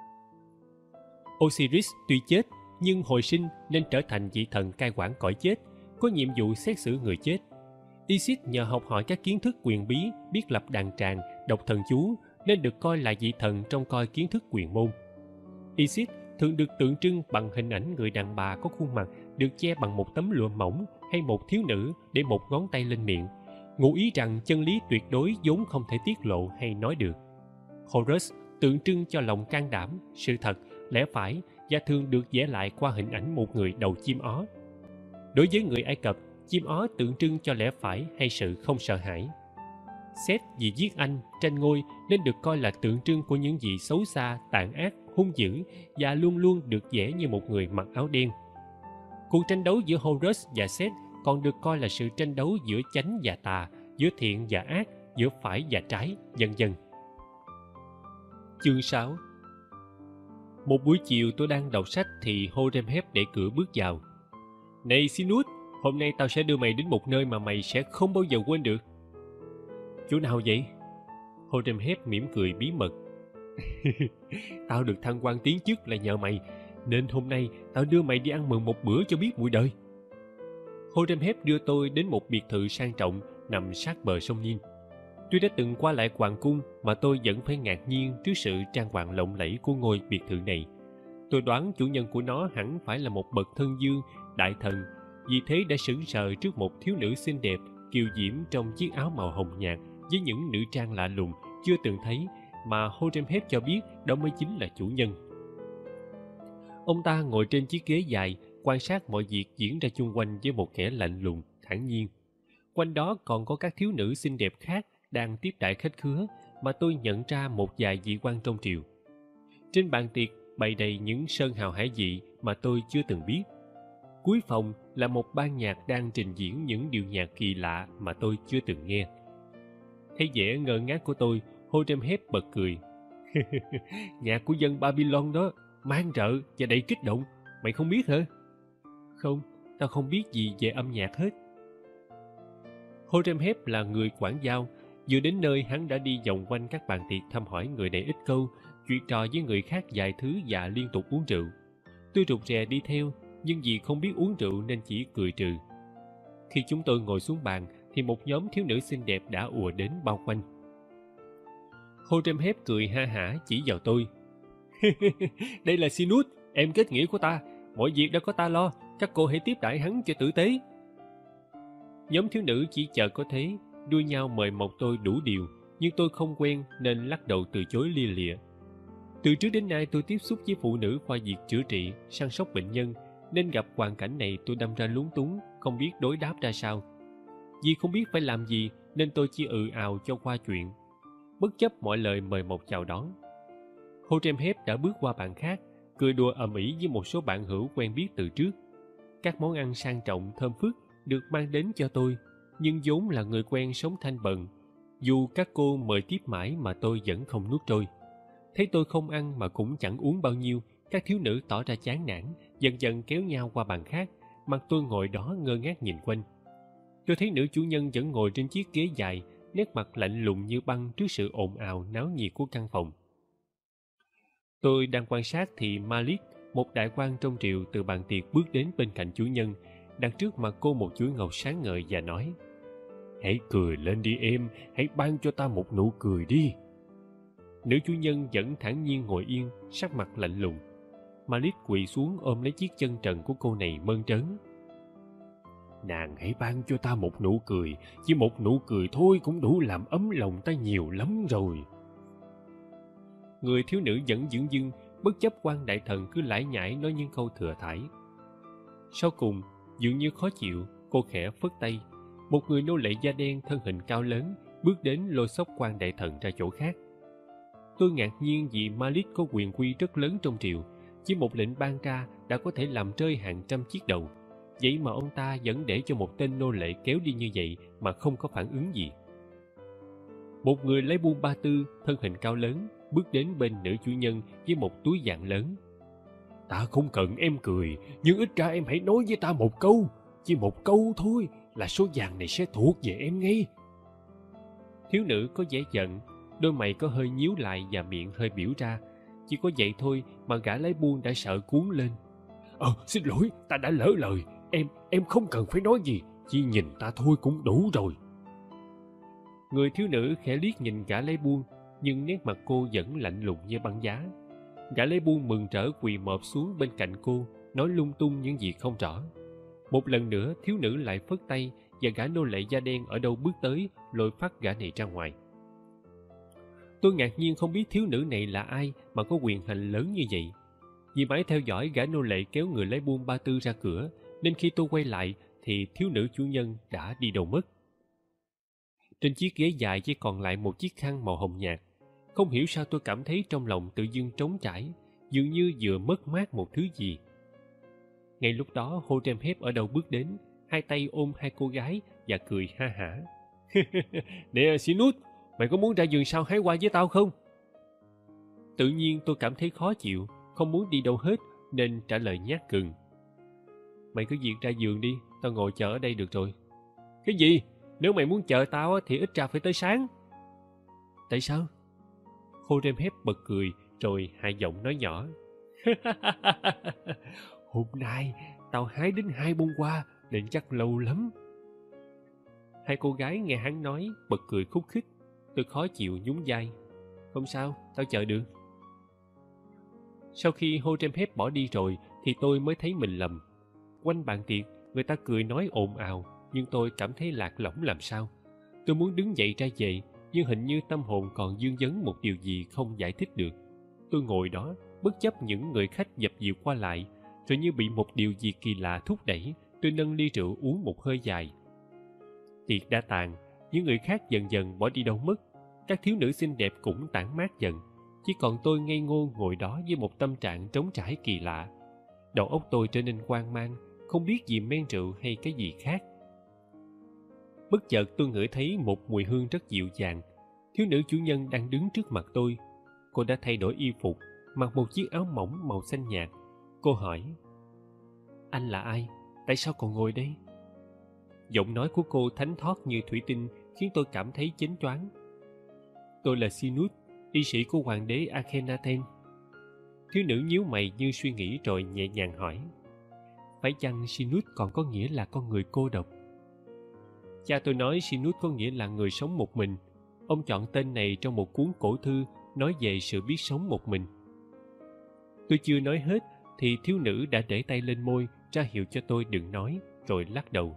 Osiris tuy chết, nhưng hồi sinh nên trở thành vị thần cai quản cõi chết, có nhiệm vụ xét xử người chết. Isis nhờ học hỏi các kiến thức quyền bí, biết lập đàn tràng, đọc thần chú, nên được coi là vị thần trong coi kiến thức quyền môn. Isis thường được tượng trưng bằng hình ảnh người đàn bà có khuôn mặt được che bằng một tấm lụa mỏng hay một thiếu nữ để một ngón tay lên miệng, ngụ ý rằng chân lý tuyệt đối vốn không thể tiết lộ hay nói được. Horus tượng trưng cho lòng can đảm, sự thật, lẽ phải và thường được vẽ lại qua hình ảnh một người đầu chim ó. Đối với người Ai Cập, chim ó tượng trưng cho lẽ phải hay sự không sợ hãi. Set vì giết anh, tranh ngôi nên được coi là tượng trưng của những vị xấu xa, tàn ác, hung dữ và luôn luôn được vẽ như một người mặc áo đen. Cuộc tranh đấu giữa Horus và Set còn được coi là sự tranh đấu giữa chánh và tà, giữa thiện và ác, giữa phải và trái, vân vân. Chương 6. Một buổi chiều tôi đang đọc sách thì Horemheb đẩy cửa bước vào. Này Sinus, hôm nay tao sẽ đưa mày đến một nơi mà mày sẽ không bao giờ quên được. Chỗ nào vậy? Horemheb mỉm cười bí mật. Tao được thăng quan tiến chức là nhờ mày, nên hôm nay tao đưa mày đi ăn mừng một bữa cho biết mùi đời. Horemheb đưa tôi đến một biệt thự sang trọng nằm sát bờ sông Nin. Tuy đã từng qua lại hoàng cung mà tôi vẫn phải ngạc nhiên trước sự trang hoàng lộng lẫy của ngôi biệt thự này. Tôi đoán chủ nhân của nó hẳn phải là một bậc thân vương, đại thần, vì thế đã sững sờ trước một thiếu nữ xinh đẹp, kiều diễm trong chiếc áo màu hồng nhạt với những nữ trang lạ lùng chưa từng thấy mà Horemheb cho biết đó mới chính là chủ nhân. Ông ta ngồi trên chiếc ghế dài, quan sát mọi việc diễn ra chung quanh với một vẻ lạnh lùng, thản nhiên. Quanh đó còn có các thiếu nữ xinh đẹp khác đang tiếp đãi khách khứa mà tôi nhận ra một vài vị quan trong triều. Trên bàn tiệc bày đầy những sơn hào hải vị mà tôi chưa từng biết. Cuối phòng là một ban nhạc đang trình diễn những điệu nhạc kỳ lạ mà tôi chưa từng nghe. Thấy vẻ ngơ ngác của tôi, Horemheb bật cười. Nhạc của dân Babylon đó, man rợ và đầy kích động. Mày không biết hả? Không, tao không biết gì về âm nhạc hết. Horemheb là người quản giao. Vừa đến nơi, hắn đã đi vòng quanh các bàn tiệc thăm hỏi người này ít câu, chuyện trò với người khác vài thứ và liên tục uống rượu. Tôi rụt rè đi theo, nhưng vì không biết uống rượu nên chỉ cười trừ. Khi chúng tôi ngồi xuống bàn thì một nhóm thiếu nữ xinh đẹp đã ùa đến bao quanh. Horemheb cười ha hả chỉ vào tôi. Đây là Sinus, em kết nghĩa của ta. Mọi việc đã có ta lo, các cô hãy tiếp đãi hắn cho tử tế. Nhóm thiếu nữ chỉ chờ có thế, đua nhau mời mọc tôi đủ điều, nhưng tôi không quen nên lắc đầu từ chối lia lịa. Từ trước đến nay tôi tiếp xúc với phụ nữ qua việc chữa trị, săn sóc bệnh nhân, nên gặp hoàn cảnh này tôi đâm ra lúng túng, không biết đối đáp ra sao. Vì không biết phải làm gì nên tôi chỉ ào cho qua chuyện, bất chấp mọi lời mời mọc chào đón. Horemheb đã bước qua bàn khác, cười đùa ầm ĩ với một số bạn hữu quen biết từ trước. Các món ăn sang trọng thơm phức được mang đến cho tôi, nhưng vốn là người quen sống thanh bần. Dù các cô mời tiếp mãi mà tôi vẫn không nuốt trôi. Thấy tôi không ăn mà cũng chẳng uống bao nhiêu, các thiếu nữ tỏ ra chán nản, dần dần kéo nhau qua bàn khác, mặt tôi ngồi đó ngơ ngác nhìn quanh. Tôi thấy nữ chủ nhân vẫn ngồi trên chiếc ghế dài, nét mặt lạnh lùng như băng trước sự ồn ào náo nhiệt của căn phòng. Tôi đang quan sát thì Malik, một đại quan trong triều từ bàn tiệc bước đến bên cạnh chủ nhân, đặt trước mặt cô một chuỗi ngọc sáng ngời và nói: Hãy cười lên đi em, hãy ban cho ta một nụ cười đi. Nữ chủ nhân vẫn thản nhiên ngồi yên, sắc mặt lạnh lùng. Malik quỳ xuống ôm lấy chiếc chân trần của cô này mơn trớn. Nàng hãy ban cho ta một nụ cười, chỉ một nụ cười thôi cũng đủ làm ấm lòng ta nhiều lắm rồi. Người thiếu nữ vẫn dửng dưng, bất chấp quan đại thần cứ lải nhải nói những câu thừa thãi. Sau cùng, dường như khó chịu, cô khẽ phất tay. Một người nô lệ da đen thân hình cao lớn bước đến lôi xốc quan đại thần ra chỗ khác. Tôi ngạc nhiên vì Malik có quyền quy rất lớn trong triều, chỉ một lệnh ban ra đã có thể làm rơi hàng trăm chiếc đầu. Vậy mà ông ta vẫn để cho một tên nô lệ kéo đi như vậy mà không có phản ứng gì. Một người lấy buôn ba tư, thân hình cao lớn, bước đến bên nữ chủ nhân với một túi vàng lớn. Ta không cần em cười, nhưng ít ra em hãy nói với ta một câu. Chỉ một câu thôi là số vàng này sẽ thuộc về em ngay. Thiếu nữ có vẻ giận, đôi mày có hơi nhíu lại và miệng hơi biểu ra. Chỉ có vậy thôi mà gã lái buôn đã sợ cuống lên. Xin lỗi, ta đã lỡ lời. Em không cần phải nói gì, chỉ nhìn ta thôi cũng đủ rồi. Người thiếu nữ khẽ liếc nhìn gã lái buôn, nhưng nét mặt cô vẫn lạnh lùng như băng giá. Gã lái buôn mừng rỡ quỳ mọp xuống bên cạnh cô, nói lung tung những gì không rõ. Một lần nữa thiếu nữ lại phất tay và gã nô lệ da đen ở đâu bước tới, lôi phắt gã này ra ngoài. Tôi ngạc nhiên không biết thiếu nữ này là ai mà có quyền hành lớn như vậy. Vì mãi theo dõi gã nô lệ kéo người lấy buôn ba tư ra cửa, nên khi tôi quay lại thì thiếu nữ chủ nhân đã đi đâu mất. Trên chiếc ghế dài chỉ còn lại một chiếc khăn màu hồng nhạt. Không hiểu sao tôi cảm thấy trong lòng tự dưng trống trải, dường như vừa mất mát một thứ gì. Ngay lúc đó Horemheb ở đâu bước đến, hai tay ôm hai cô gái và cười ha hả. Nè Sinus, mày có muốn ra vườn sau hái hoa với tao không? Tự nhiên tôi cảm thấy khó chịu, không muốn đi đâu hết nên trả lời nhát gừng. Mày cứ việc ra giường đi, tao ngồi chờ ở đây được rồi. Cái gì? Nếu mày muốn chờ tao thì ít ra phải tới sáng. Tại sao? Horemheb bật cười rồi hạ giọng nói nhỏ. Hôm nay tao hái đến 2 bông hoa nên chắc lâu lắm. Hai cô gái nghe hắn nói bật cười khúc khích. Tôi khó chịu nhún vai. Không sao, tao chờ được. Sau khi Horemheb bỏ đi rồi thì tôi mới thấy mình lầm. Quanh bàn tiệc người ta cười nói ồn ào, nhưng tôi cảm thấy lạc lõng làm sao. Tôi muốn đứng dậy ra về, nhưng hình như tâm hồn còn vương vấn một điều gì không giải thích được. Tôi ngồi đó bất chấp những người khách dập dìu qua lại, rồi như bị một điều gì kỳ lạ thúc đẩy, tôi nâng ly rượu uống một hơi dài. Tiệc đã tàn, những người khác dần dần bỏ đi đâu mất. Các thiếu nữ xinh đẹp cũng tản mát dần. Chỉ còn tôi ngây ngô ngồi đó với một tâm trạng trống trải kỳ lạ. Đầu óc tôi trở nên hoang mang, không biết gì men rượu hay cái gì khác. Bất chợt tôi ngửi thấy một mùi hương rất dịu dàng. Thiếu nữ chủ nhân đang đứng trước mặt tôi. Cô đã thay đổi y phục, mặc một chiếc áo mỏng màu xanh nhạt. Cô hỏi: Anh là ai? Tại sao còn ngồi đây? Giọng nói của cô thánh thót như thủy tinh khiến tôi cảm thấy chến choáng. Tôi là Sinus, y sĩ của hoàng đế Akhenaten. Thiếu nữ nhíu mày như suy nghĩ rồi nhẹ nhàng hỏi: Phải chăng Sinus còn có nghĩa là con người cô độc? Cha tôi nói Sinus có nghĩa là người sống một mình. Ông chọn tên này trong một cuốn cổ thư nói về sự biết sống một mình. Tôi chưa nói hết thì thiếu nữ đã để tay lên môi ra hiệu cho tôi đừng nói, rồi lắc đầu.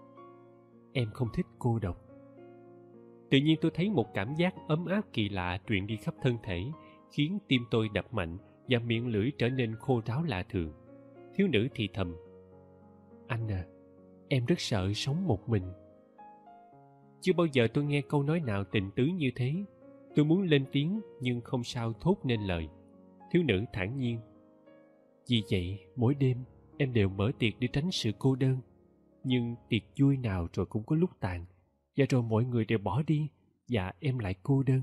Em không thích cô độc. Tự nhiên tôi thấy một cảm giác ấm áp kỳ lạ truyền đi khắp thân thể, khiến tim tôi đập mạnh và miệng lưỡi trở nên khô ráo lạ thường. Thiếu nữ thì thầm: Anh à, em rất sợ sống một mình. Chưa bao giờ tôi nghe câu nói nào tình tứ như thế. Tôi muốn lên tiếng nhưng không sao thốt nên lời. Thiếu nữ thản nhiên: Vì vậy mỗi đêm em đều mở tiệc để tránh sự cô đơn. Nhưng tiệc vui nào rồi cũng có lúc tàn, và rồi mọi người đều bỏ đi, và em lại cô đơn.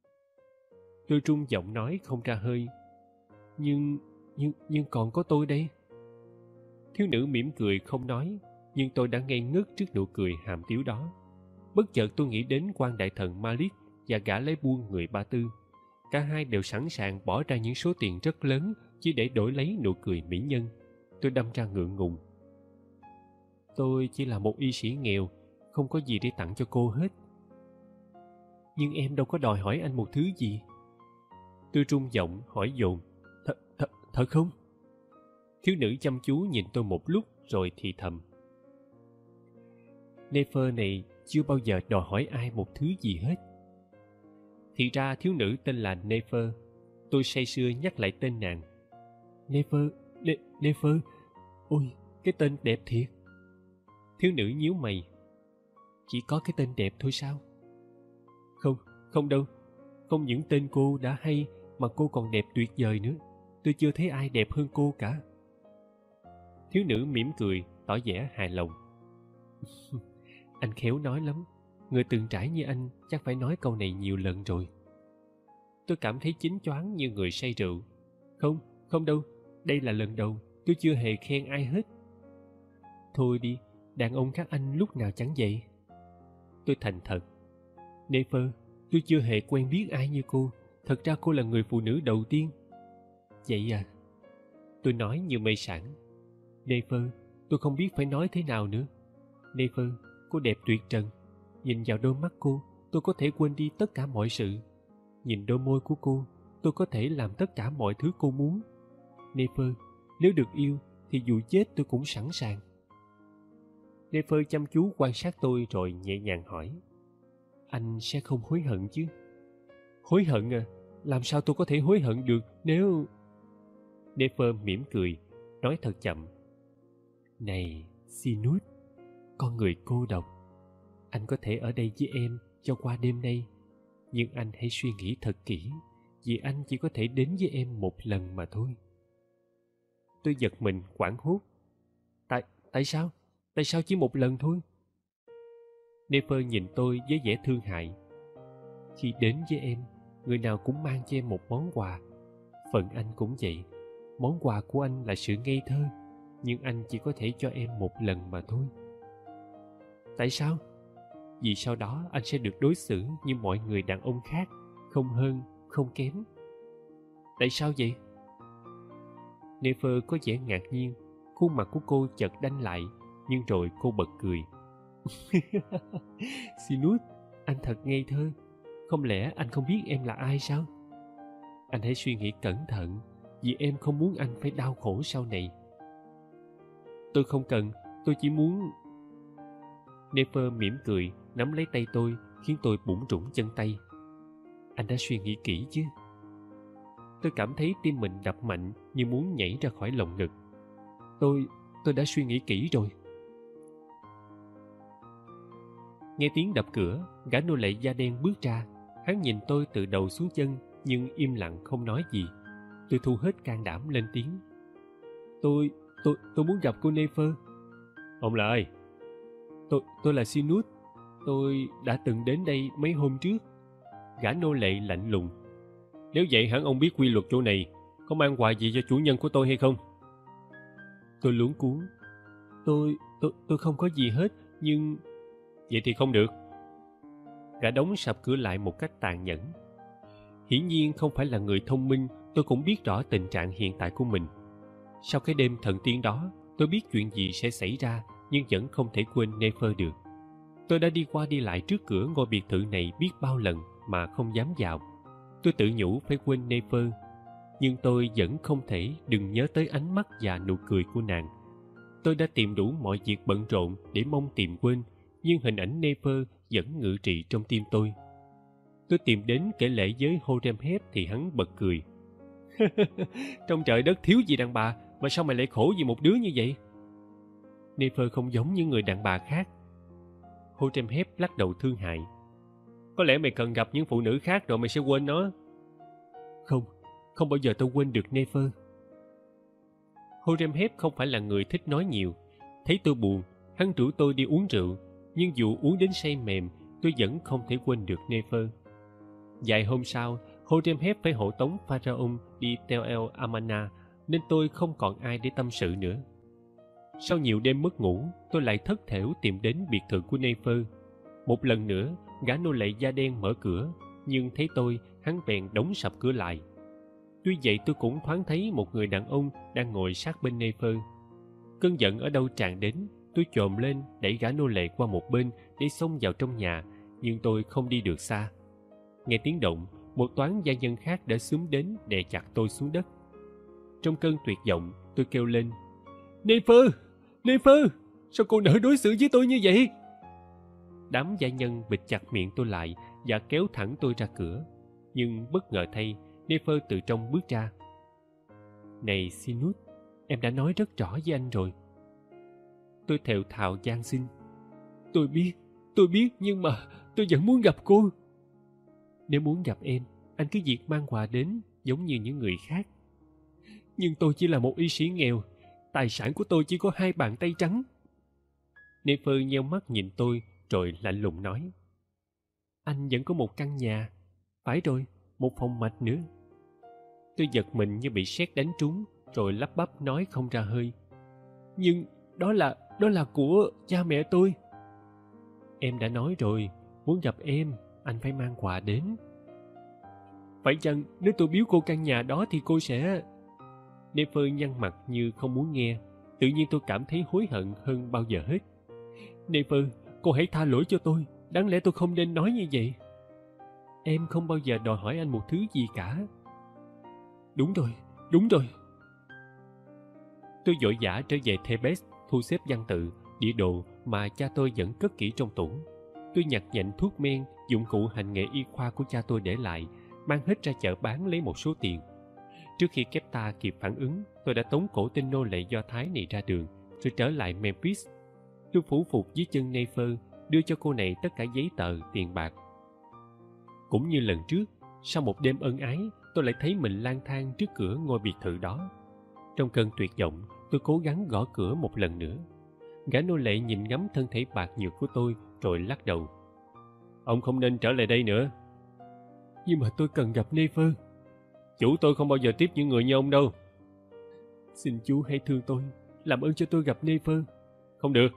Tôi run giọng nói không ra hơi: Nhưng còn có tôi đây. Thiếu nữ mỉm cười không nói, nhưng tôi đã ngây ngất trước nụ cười hàm tiếu đó. Bất chợt tôi nghĩ đến quan đại thần Malik và gã lấy buôn người Ba Tư. Cả hai đều sẵn sàng bỏ ra những số tiền rất lớn chỉ để đổi lấy nụ cười mỹ nhân. Tôi đâm ra ngượng ngùng. Tôi chỉ là một y sĩ nghèo, không có gì để tặng cho cô hết. Nhưng em đâu có đòi hỏi anh một thứ gì. Tôi run giọng hỏi dồn: Thật không? Thiếu nữ chăm chú nhìn tôi một lúc rồi thì thầm: Nefer này chưa bao giờ đòi hỏi ai một thứ gì hết. Thì ra thiếu nữ tên là Nefer. Tôi say sưa nhắc lại tên nàng. Nefer, ôi, cái tên đẹp thiệt. Thiếu nữ nhíu mày: Chỉ có cái tên đẹp thôi sao? Không đâu. Không những tên cô đã hay mà cô còn đẹp tuyệt vời nữa. Tôi chưa thấy ai đẹp hơn cô cả. Thiếu nữ mỉm cười, tỏ vẻ hài lòng. Anh khéo nói lắm. Người từng trải như anh chắc phải nói câu này nhiều lần rồi. Tôi cảm thấy chín choáng như người say rượu. Không đâu. Đây là lần đầu. Tôi chưa hề khen ai hết. Thôi đi, đàn ông các anh lúc nào chẳng vậy. Tôi thành thật: Nefer, tôi chưa hề quen biết ai như cô. Thật ra cô là người phụ nữ đầu tiên. Vậy à? Tôi nói như mê sảng. Nefer, tôi không biết phải nói thế nào nữa. Nefer, cô đẹp tuyệt trần. Nhìn vào đôi mắt cô, tôi có thể quên đi tất cả mọi sự. Nhìn đôi môi của cô, tôi có thể làm tất cả mọi thứ cô muốn. Nefer, nếu được yêu thì dù chết tôi cũng sẵn sàng. Nefer chăm chú quan sát tôi rồi nhẹ nhàng hỏi: Anh sẽ không hối hận chứ? Hối hận à? Làm sao tôi có thể hối hận được nếu... Nefer mỉm cười, nói thật chậm: Này, Sinus, con người cô độc. Anh có thể ở đây với em cho qua đêm nay, nhưng anh hãy suy nghĩ thật kỹ, vì anh chỉ có thể đến với em một lần mà thôi. Tôi giật mình hoảng hốt. Tại sao? Tại sao chỉ một lần thôi? Nefer nhìn tôi với vẻ thương hại. Khi đến với em, người nào cũng mang cho em một món quà. Phần anh cũng vậy. Món quà của anh là sự ngây thơ, nhưng anh chỉ có thể cho em một lần mà thôi. Tại sao? Vì sau đó anh sẽ được đối xử như mọi người đàn ông khác, không hơn, không kém. Tại sao vậy? Nefer có vẻ ngạc nhiên, khuôn mặt của cô chợt đanh lại, nhưng rồi cô bật cười. Sinus, anh thật ngây thơ. Không lẽ anh không biết em là ai sao? Anh hãy suy nghĩ cẩn thận, vì em không muốn anh phải đau khổ sau này. Tôi không cần, tôi chỉ muốn... Nefer mỉm cười, nắm lấy tay tôi, khiến tôi bủn rủn chân tay. Anh đã suy nghĩ kỹ chứ? Tôi cảm thấy tim mình đập mạnh như muốn nhảy ra khỏi lồng ngực. Tôi đã suy nghĩ kỹ rồi. Nghe tiếng đập cửa, gã nô lệ da đen bước ra. Hắn nhìn tôi từ đầu xuống chân, nhưng im lặng không nói gì. Tôi thu hết can đảm lên tiếng. Tôi muốn gặp cô Nefer. Ông là ai? Tôi là Sinus. Tôi đã từng đến đây mấy hôm trước. Gã nô lệ lạnh lùng. Nếu vậy hẳn ông biết quy luật chỗ này. Có mang quà gì cho chủ nhân của tôi hay không? Tôi luống cuống. Tôi không có gì hết, nhưng... Vậy thì không được. Gã đóng sập cửa lại một cách tàn nhẫn. Hiển nhiên không phải là người thông minh, tôi cũng biết rõ tình trạng hiện tại của mình. Sau cái đêm thần tiên đó, tôi biết chuyện gì sẽ xảy ra, nhưng vẫn không thể quên Nefer được. Tôi đã đi qua đi lại trước cửa ngôi biệt thự này biết bao lần mà không dám vào. Tôi tự nhủ phải quên Nefer, nhưng tôi vẫn không thể đừng nhớ tới ánh mắt và nụ cười của nàng. Tôi đã tìm đủ mọi việc bận rộn để mong tìm quên, nhưng hình ảnh Nefer vẫn ngự trị trong tim tôi. Tôi tìm đến kể lể với Horemheb thì hắn bật cười. Trong trời đất thiếu gì đàn bà, mà sao mày lại khổ vì một đứa như vậy? Nefer không giống như người đàn bà khác. Horemheb lắc đầu thương hại. Có lẽ mày cần gặp những phụ nữ khác rồi mày sẽ quên nó. Không bao giờ tôi quên được Nefer. Horemheb không phải là người thích nói nhiều. Thấy tôi buồn, hắn rủ tôi đi uống rượu, nhưng dù uống đến say mềm, tôi vẫn không thể quên được Nefer. Vài hôm sau, Horemheb phải hộ tống Pharaoh đi Tel El Amarna, nên tôi không còn ai để tâm sự nữa. Sau nhiều đêm mất ngủ, tôi lại thất thểu tìm đến biệt thự của Nefer. Một lần nữa, gã nô lệ da đen mở cửa, nhưng thấy tôi, hắn bèn đóng sập cửa lại. Tuy vậy tôi cũng thoáng thấy một người đàn ông đang ngồi sát bên Nefer. Cơn giận ở đâu tràn đến, tôi chồm lên đẩy gã nô lệ qua một bên để xông vào trong nhà, nhưng tôi không đi được xa. Nghe tiếng động, một toán gia nhân khác đã xúm đến đè chặt tôi xuống đất. Trong cơn tuyệt vọng, tôi kêu lên: Nefer! Nefer! Sao cô nỡ đối xử với tôi như vậy? Đám gia nhân bịt chặt miệng tôi lại và kéo thẳng tôi ra cửa. Nhưng bất ngờ thay, Nefer từ trong bước ra. Này Sinus, em đã nói rất rõ với anh rồi. Tôi thều thào van xin. Tôi biết, nhưng mà tôi vẫn muốn gặp cô. Nếu muốn gặp em, anh cứ việc mang quà đến giống như những người khác. Nhưng tôi chỉ là một y sĩ nghèo, tài sản của tôi chỉ có 2 bàn tay trắng. Nefer nheo mắt nhìn tôi rồi lạnh lùng nói: Anh vẫn có một căn nhà, phải rồi, một phòng mạch nữa. Tôi giật mình như bị sét đánh trúng, rồi lắp bắp nói không ra hơi. Nhưng đó là của cha mẹ tôi. Em đã nói rồi, muốn gặp em, anh phải mang quà đến. Phải chăng nếu tôi biếu cô căn nhà đó thì cô sẽ... Nefer nhăn mặt như không muốn nghe. Tự nhiên tôi cảm thấy hối hận hơn bao giờ hết. Nefer, cô hãy tha lỗi cho tôi. Đáng lẽ tôi không nên nói như vậy. Em không bao giờ đòi hỏi anh một thứ gì cả. Đúng rồi. Tôi vội vã trở về Thebes, thu xếp văn tự, địa đồ mà cha tôi vẫn cất kỹ trong tủ. Tôi nhặt nhạnh thuốc men, dụng cụ hành nghề y khoa của cha tôi để lại, mang hết ra chợ bán lấy một số tiền. Trước khi Kepta kịp phản ứng, tôi đã tống cổ tên nô lệ Do Thái này ra đường, rồi trở lại Memphis. Tôi phủ phục dưới chân Nefer, đưa cho cô này tất cả giấy tờ, tiền bạc. Cũng như lần trước, sau một đêm ân ái, tôi lại thấy mình lang thang trước cửa ngôi biệt thự đó. Trong cơn tuyệt vọng, tôi cố gắng gõ cửa một lần nữa. Gã nô lệ nhìn ngắm thân thể bạc nhược của tôi rồi lắc đầu. Ông không nên trở lại đây nữa. Nhưng mà tôi cần gặp Nefer. Chủ tôi không bao giờ tiếp những người như ông đâu. Xin chú hãy thương tôi, làm ơn cho tôi gặp Nefer. Không được.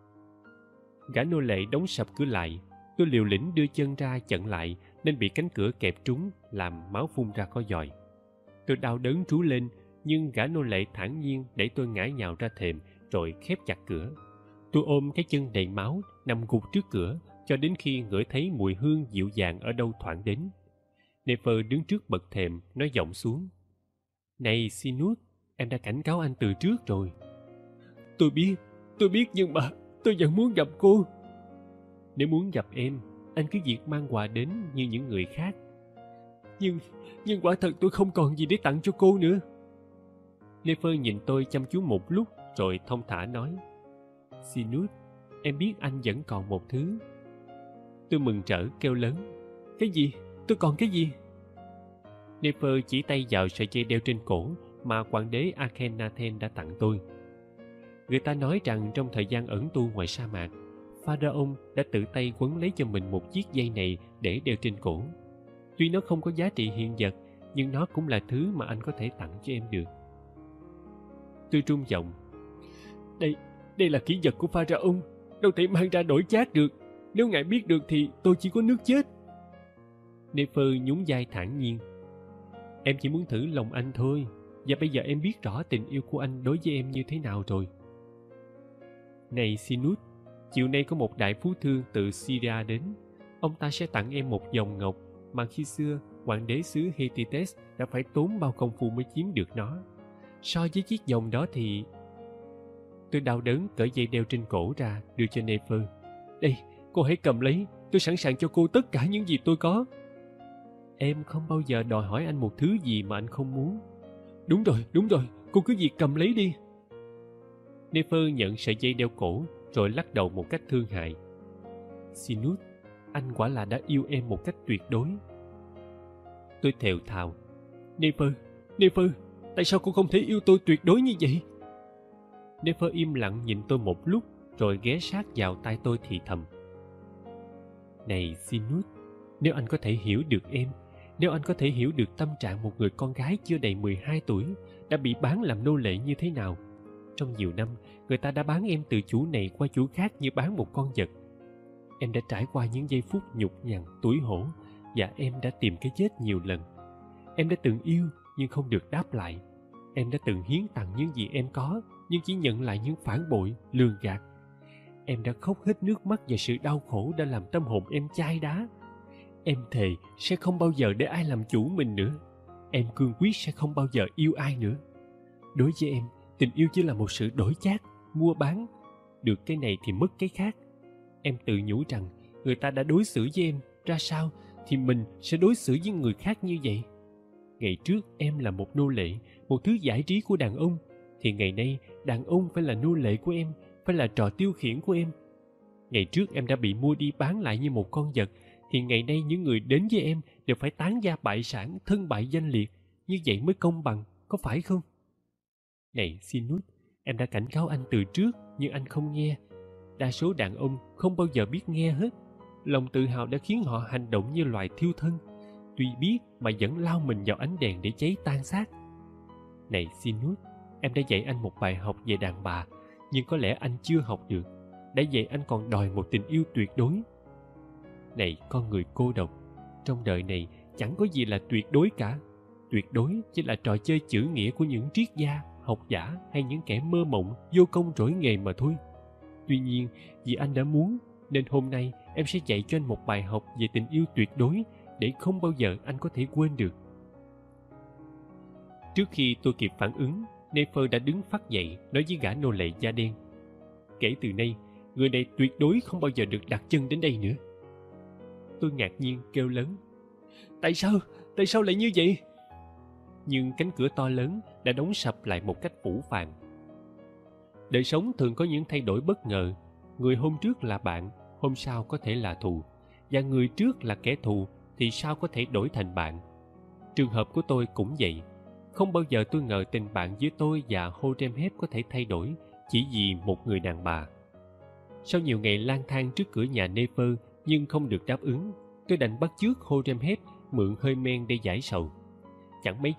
Gã nô lệ đóng sập cửa lại. Tôi liều lĩnh đưa chân ra chặn lại nên bị cánh cửa kẹp trúng, làm máu phun ra có giòi. Tôi đau đớn trú lên, nhưng gã nô lệ thản nhiên để tôi ngã nhào ra thềm rồi khép chặt cửa. Tôi ôm cái chân đầy máu nằm gục trước cửa cho đến khi ngửi thấy mùi hương dịu dàng ở đâu thoảng đến. Nefer đứng trước bậc thềm nói giọng xuống: Này Sinus, em đã cảnh cáo anh từ trước rồi. Tôi biết nhưng mà tôi vẫn muốn gặp cô. Nếu muốn gặp em, anh cứ việc mang quà đến như những người khác. Nhưng quả thật tôi không còn gì để tặng cho cô nữa. Nefer nhìn tôi chăm chú một lúc rồi thong thả nói: Sinus, em biết anh vẫn còn một thứ. Tôi mừng rỡ kêu lớn: Cái gì? Tôi còn cái gì? Nefer chỉ tay vào sợi dây đeo trên cổ mà hoàng đế Akhenaten đã tặng tôi. Người ta nói rằng trong thời gian ẩn tu ngoài sa mạc, Pharaoh đã tự tay quấn lấy cho mình một chiếc dây này để đeo trên cổ. Tuy nó không có giá trị hiện vật, nhưng nó cũng là thứ mà anh có thể tặng cho em được. Tôi run giọng: Đây là kỷ vật của Pharaoh, đâu thể mang ra đổi chác được. Nếu ngài biết được thì tôi chỉ có nước chết. Nefer nhún vai thản nhiên: Em chỉ muốn thử lòng anh thôi, và bây giờ em biết rõ tình yêu của anh đối với em như thế nào rồi. Này Sinus, chiều nay có một đại phú thương từ Syria đến. Ông ta sẽ tặng em một vòng ngọc mà khi xưa hoàng đế xứ Hittites đã phải tốn bao công phu mới chiếm được nó. So với chiếc vòng đó thì... Tôi đau đớn cởi dây đeo trên cổ ra đưa cho Nefer. Đây, cô hãy cầm lấy, tôi sẵn sàng cho cô tất cả những gì tôi có. Em không bao giờ đòi hỏi anh một thứ gì mà anh không muốn. Đúng rồi, cô cứ việc cầm lấy đi. Nefer nhận sợi dây đeo cổ rồi lắc đầu một cách thương hại. Sinus, anh quả là đã yêu em một cách tuyệt đối. Tôi thều thào: Nefer, tại sao cô không thể yêu tôi tuyệt đối như vậy? Nefer im lặng nhìn tôi một lúc rồi ghé sát vào tai tôi thì thầm: Này Sinus, nếu anh có thể hiểu được em, nếu anh có thể hiểu được tâm trạng một người con gái chưa đầy 12 tuổi đã bị bán làm nô lệ như thế nào. Trong nhiều năm, người ta đã bán em từ chủ này qua chủ khác như bán một con vật. Em đã trải qua những giây phút nhục nhằn, tủi hổ, và em đã tìm cái chết nhiều lần. Em đã từng yêu nhưng không được đáp lại. Em đã từng hiến tặng những gì em có nhưng chỉ nhận lại những phản bội, lường gạt. Em đã khóc hết nước mắt và sự đau khổ đã làm tâm hồn em chai đá. Em thề sẽ không bao giờ để ai làm chủ mình nữa. Em cương quyết sẽ không bao giờ yêu ai nữa. Đối với em, tình yêu chỉ là một sự đổi chác, mua bán. Được cái này thì mất cái khác. Em tự nhủ rằng người ta đã đối xử với em ra sao thì mình sẽ đối xử với người khác như vậy. Ngày trước em là một nô lệ, một thứ giải trí của đàn ông, thì ngày nay đàn ông phải là nô lệ của em, phải là trò tiêu khiển của em. Ngày trước em đã bị mua đi bán lại như một con vật, thì ngày nay những người đến với em đều phải tán gia bại sản, thân bại danh liệt. Như vậy mới công bằng, có phải không? Này Sinus, em đã cảnh cáo anh từ trước nhưng anh không nghe. Đa số đàn ông không bao giờ biết nghe hết. Lòng tự hào đã khiến họ hành động như loài thiêu thân. Tuy biết mà vẫn lao mình vào ánh đèn để cháy tan xác. Này Sinus, em đã dạy anh một bài học về đàn bà, nhưng có lẽ anh chưa học được. Đã vậy anh còn đòi một tình yêu tuyệt đối. Này con người cô độc, trong đời này chẳng có gì là tuyệt đối cả. Tuyệt đối chỉ là trò chơi chữ nghĩa của những triết gia, học giả hay những kẻ mơ mộng vô công rỗi nghề mà thôi. Tuy nhiên, vì anh đã muốn, nên hôm nay em sẽ dạy cho anh một bài học về tình yêu tuyệt đối để không bao giờ anh có thể quên được. Trước khi tôi kịp phản ứng, Nefer đã đứng phắt dậy nói với gã nô lệ da đen: Kể từ nay, người này tuyệt đối không bao giờ được đặt chân đến đây nữa. Tôi ngạc nhiên kêu lớn: Tại sao lại như vậy? Nhưng cánh cửa to lớn đã đóng sập lại một cách phũ phàng. Đời sống thường có những thay đổi bất ngờ. Người hôm trước là bạn, hôm sau có thể là thù, và người trước là kẻ thù thì sau có thể đổi thành bạn. Trường hợp của tôi cũng vậy. Không bao giờ tôi ngờ tình bạn giữa tôi và Horemheb có thể thay đổi chỉ vì một người đàn bà. Sau nhiều ngày lang thang trước cửa nhà Nefer nhưng không được đáp ứng, tôi đành bắt chước Horemheb mượn hơi men để giải sầu. Chẳng mấy chốc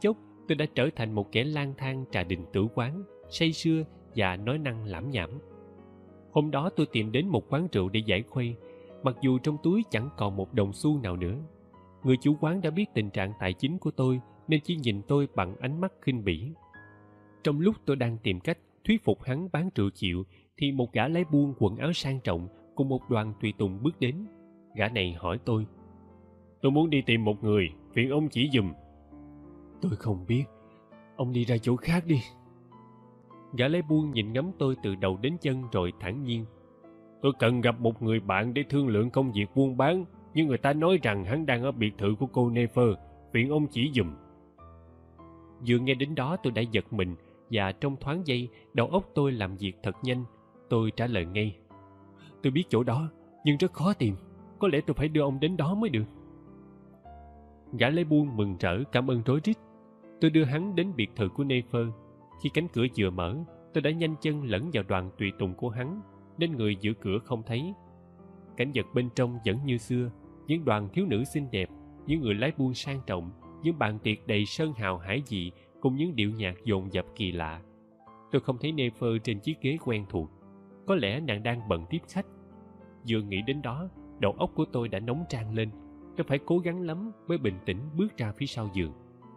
Tôi đã trở thành một kẻ lang thang trà đình tử quán, say sưa và nói năng lảm nhảm. Hôm đó tôi tìm đến một quán rượu để giải khuây, mặc dù trong túi chẳng còn một đồng xu nào nữa. Người chủ quán đã biết tình trạng tài chính của tôi nên chỉ nhìn tôi bằng ánh mắt khinh bỉ. Trong lúc tôi đang tìm cách thuyết phục hắn bán rượu chịu, thì một gã lái buôn quần áo sang trọng cùng một đoàn tùy tùng bước đến. Gã này hỏi tôi: Tôi muốn đi tìm một người, phiền ông chỉ giùm. Tôi không biết, ông đi ra chỗ khác đi. Gã lái buôn nhìn ngắm tôi từ đầu đến chân rồi thản nhiên: Tôi cần gặp một người bạn để thương lượng công việc buôn bán, nhưng người ta nói rằng hắn đang ở biệt thự của cô Nefer, phiền ông chỉ giùm. Vừa nghe đến đó tôi đã giật mình, và trong thoáng giây đầu óc tôi làm việc thật nhanh. Tôi trả lời ngay: Tôi biết chỗ đó, nhưng rất khó tìm. Có lẽ tôi phải đưa ông đến đó mới được. Gã lái buôn mừng rỡ cảm ơn rối rít. Tôi đưa hắn đến biệt thự của Nefer. Khi cánh cửa vừa mở, tôi đã nhanh chân lẫn vào đoàn tùy tùng của hắn, nên người giữ cửa không thấy. Cảnh vật bên trong vẫn như xưa, những đoàn thiếu nữ xinh đẹp, những người lái buôn sang trọng, những bàn tiệc đầy sơn hào hải vị cùng những điệu nhạc dồn dập kỳ lạ. Tôi không thấy Nefer trên chiếc ghế quen thuộc. Có lẽ nàng đang bận tiếp khách. Vừa nghĩ đến đó, đầu óc của tôi đã nóng tràn lên. Tôi phải cố gắng lắm mới bình tĩnh bước ra phía sau giường.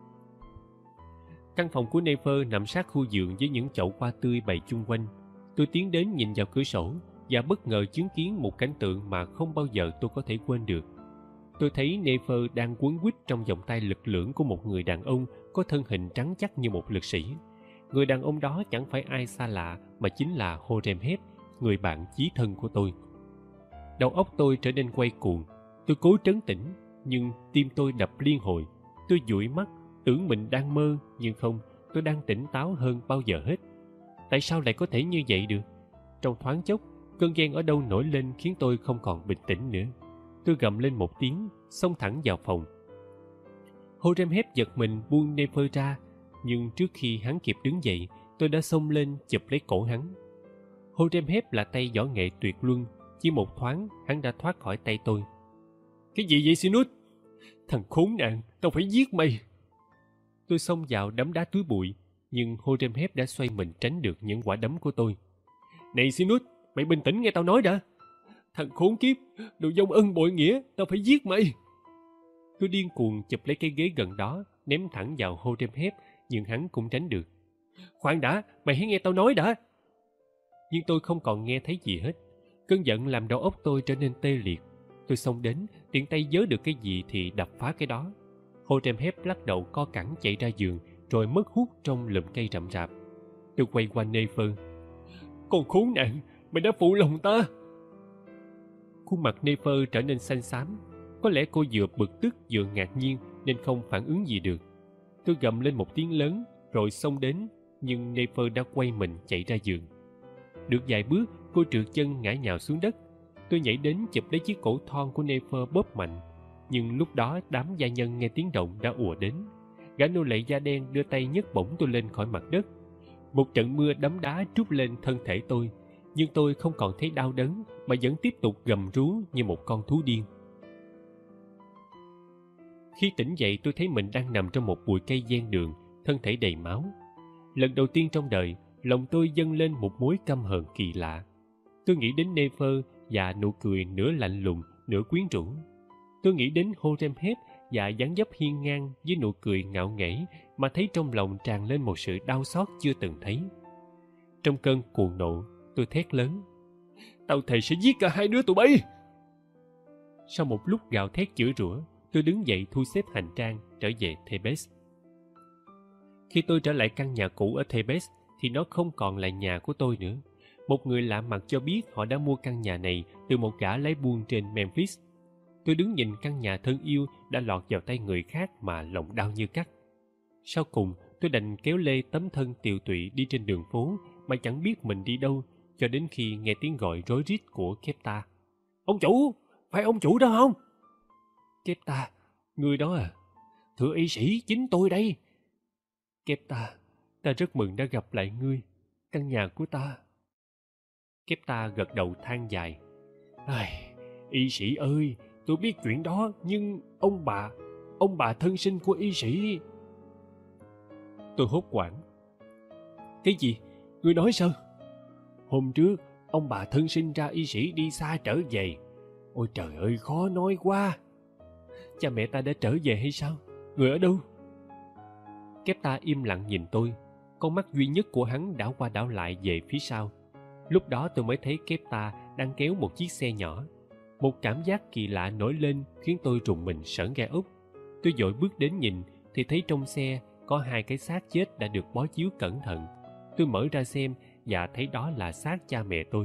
Căn phòng của Nefer nằm sát khu giường với những chậu hoa tươi bày chung quanh. Tôi tiến đến nhìn vào cửa sổ và bất ngờ chứng kiến một cảnh tượng mà không bao giờ tôi có thể quên được. Tôi thấy Nefer đang quấn quýt trong vòng tay lực lưỡng của một người đàn ông có thân hình trắng chắc như một lực sĩ. Người đàn ông đó chẳng phải ai xa lạ mà chính là Horemheb, người bạn chí thân của tôi. Đầu óc tôi trở nên quay cuồng. Tôi cố trấn tĩnh, nhưng tim tôi đập liên hồi. Tôi dụi mắt, tưởng mình đang mơ, nhưng không, tôi đang tỉnh táo hơn bao giờ hết. Tại sao lại có thể như vậy được? Trong thoáng chốc, cơn ghen ở đâu nổi lên khiến tôi không còn bình tĩnh nữa. Tôi gầm lên một tiếng, xông thẳng vào phòng. Horemheb giật mình buông Nefer ra, nhưng trước khi hắn kịp đứng dậy, tôi đã xông lên chụp lấy cổ hắn. Horemheb là tay võ nghệ tuyệt luân, chỉ một thoáng hắn đã thoát khỏi tay tôi. Cái gì vậy Sinus? Thằng khốn nạn, tao phải giết mày! Tôi xông vào đấm đá túi bụi, nhưng Horemheb đã xoay mình tránh được những quả đấm của tôi. Này Sinus, mày bình tĩnh nghe tao nói đã. Thằng khốn kiếp, đồ vong ân bội nghĩa, tao phải giết mày! Tôi điên cuồng chụp lấy cái ghế gần đó, ném thẳng vào Horemheb, nhưng hắn cũng tránh được. Khoan đã, mày hãy nghe tao nói đã. Nhưng tôi không còn nghe thấy gì hết. Cơn giận làm đầu óc tôi trở nên tê liệt. Tôi xông đến, tiện tay vớ được cái gì thì đập phá cái đó. Horemheb lắc đầu co cẳng chạy ra giường, rồi mất hút trong lùm cây rậm rạp. Tôi quay qua Nefer. Con khốn nạn, mày đã phụ lòng ta. Khuôn mặt Nefer trở nên xanh xám. Có lẽ cô vừa bực tức vừa ngạc nhiên nên không phản ứng gì được. Tôi gầm lên một tiếng lớn rồi xông đến, nhưng Nefer đã quay mình chạy ra giường. Được vài bước, cô trượt chân ngã nhào xuống đất. Tôi nhảy đến chụp lấy chiếc cổ thon của Nefer bóp mạnh. Nhưng lúc đó đám gia nhân nghe tiếng động đã ùa đến. Gã nô lệ da đen đưa tay nhấc bổng tôi lên khỏi mặt đất. Một trận mưa đấm đá trút lên thân thể tôi, nhưng tôi không còn thấy đau đớn mà vẫn tiếp tục gầm rú như một con thú điên. Khi tỉnh dậy, tôi thấy mình đang nằm trong một bụi cây ven đường, thân thể đầy máu. Lần đầu tiên trong đời, lòng tôi dâng lên một mối căm hờn kỳ lạ. Tôi nghĩ đến Nefer và nụ cười nửa lạnh lùng, nửa quyến rũ. Tôi nghĩ đến Horemheb và dáng dấp hiên ngang với nụ cười ngạo nghễ, mà thấy trong lòng tràn lên một sự đau xót chưa từng thấy. Trong cơn cuồng nộ, tôi thét lớn: Tao thề sẽ giết cả hai đứa tụi bay! Sau một lúc gào thét chửi rủa, tôi đứng dậy thu xếp hành trang trở về Thebes. Khi tôi trở lại căn nhà cũ ở Thebes thì nó không còn là nhà của tôi nữa. Một người lạ mặt cho biết họ đã mua căn nhà này từ một gã lái buôn trên Memphis. Tôi đứng nhìn căn nhà thân yêu đã lọt vào tay người khác mà lòng đau như cắt. Sau cùng, tôi đành kéo lê tấm thân tiều tụy đi trên đường phố mà chẳng biết mình đi đâu, cho đến khi nghe tiếng gọi rối rít của Kepta. Ông chủ! Phải ông chủ đó không? Kepta, người đó à? Thưa y sĩ, chính tôi đây. Kepta, ta rất mừng đã gặp lại ngươi. Căn nhà của ta. Kepta gật đầu than dài. Y sĩ ơi, tôi biết chuyện đó, nhưng ông bà thân sinh của y sĩ... Tôi hốt hoảng. Cái gì? Ngươi nói sao? Hôm trước, ông bà thân sinh ra y sĩ đi xa trở về. Ôi trời ơi, khó nói quá. Cha mẹ ta đã trở về hay sao? Người ở đâu? Kepta im lặng nhìn tôi. Con mắt duy nhất của hắn đảo qua đảo lại về phía sau. Lúc đó tôi mới thấy Kepta đang kéo một chiếc xe nhỏ. Một cảm giác kỳ lạ nổi lên khiến tôi rùng mình sởn gai ốc. Tôi vội bước đến nhìn thì thấy trong xe có 2 cái xác chết đã được bó chiếu cẩn thận. Tôi mở ra xem và thấy đó là xác cha mẹ tôi.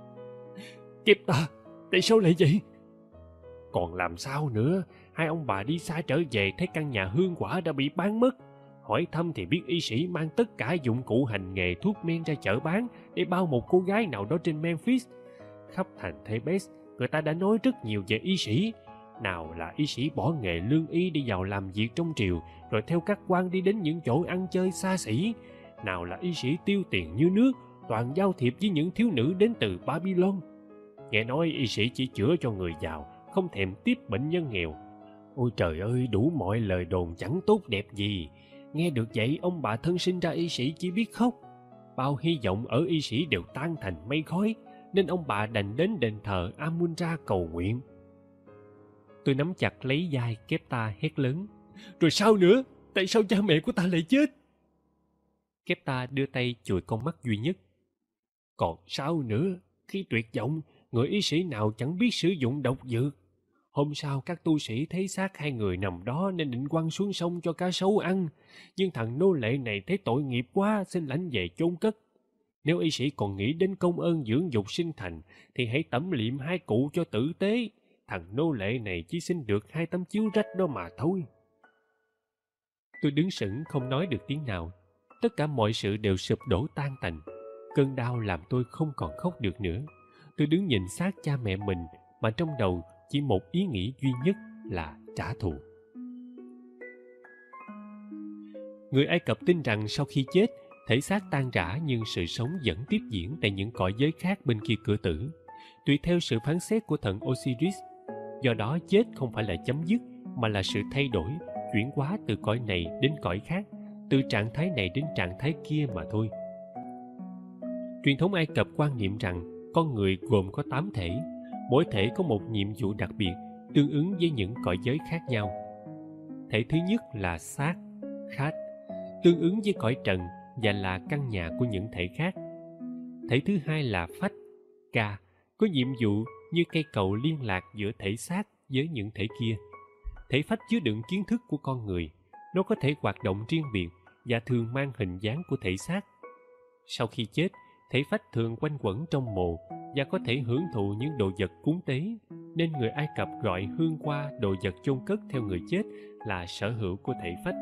Kepta, tại sao lại vậy? Còn làm sao nữa, 2 ông bà đi xa trở về thấy căn nhà hương quả đã bị bán mất. Hỏi thăm thì biết y sĩ mang tất cả dụng cụ hành nghề thuốc men ra chợ bán để bao một cô gái nào đó trên Memphis. Khắp thành Thebes, người ta đã nói rất nhiều về y sĩ. Nào là y sĩ bỏ nghề lương y đi vào làm việc trong triều, rồi theo các quan đi đến những chỗ ăn chơi xa xỉ. Nào là y sĩ tiêu tiền như nước, toàn giao thiệp với những thiếu nữ đến từ Babylon. Nghe nói y sĩ chỉ chữa cho người giàu, không thèm tiếp bệnh nhân nghèo. Ôi trời ơi, đủ mọi lời đồn chẳng tốt đẹp gì. Nghe được vậy, ông bà thân sinh ra y sĩ chỉ biết khóc. Bao hy vọng ở y sĩ đều tan thành mây khói, nên ông bà đành đến đền thờ Amun-Ra cầu nguyện. Tôi nắm chặt lấy vai Kepta hét lớn. Rồi sao nữa? Tại sao cha mẹ của ta lại chết? Kepta đưa tay chùi con mắt duy nhất. Còn sao nữa? Khi tuyệt vọng, người y sĩ nào chẳng biết sử dụng độc dược. Hôm sau các tu sĩ thấy xác 2 người nằm đó nên định quăng xuống sông cho cá sấu ăn. Nhưng thằng nô lệ này thấy tội nghiệp quá, xin lãnh về chôn cất. Nếu y sĩ còn nghĩ đến công ơn dưỡng dục sinh thành, thì hãy tẩm liệm 2 cụ cho tử tế. Thằng nô lệ này chỉ xin được 2 tấm chiếu rách đó mà thôi. Tôi đứng sững không nói được tiếng nào. Tất cả mọi sự đều sụp đổ tan tành. Cơn đau làm tôi không còn khóc được nữa. Tôi đứng nhìn xác cha mẹ mình mà trong đầu chỉ một ý nghĩ duy nhất là trả thù. Người Ai Cập tin rằng sau khi chết, thể xác tan rã nhưng sự sống vẫn tiếp diễn tại những cõi giới khác bên kia cửa tử. Tùy theo sự phán xét của thần Osiris. Do đó chết không phải là chấm dứt mà là sự thay đổi, chuyển hóa từ cõi này đến cõi khác, từ trạng thái này đến trạng thái kia mà thôi. Truyền thống Ai Cập quan niệm rằng con người gồm có 8 thể, mỗi thể có một nhiệm vụ đặc biệt, tương ứng với những cõi giới khác nhau. Thể thứ nhất là xác, Khat, tương ứng với cõi trần và là căn nhà của những thể khác. Thể thứ hai là Phách, Ka, có nhiệm vụ như cây cầu liên lạc giữa thể xác với những thể kia. Thể Phách chứa đựng kiến thức của con người, nó có thể hoạt động riêng biệt và thường mang hình dáng của thể xác. Sau khi chết, thể Phách thường quanh quẩn trong mồ và có thể hưởng thụ những đồ vật cúng tế, nên người Ai Cập gọi hương hoa đồ vật chôn cất theo người chết là sở hữu của thể Phách.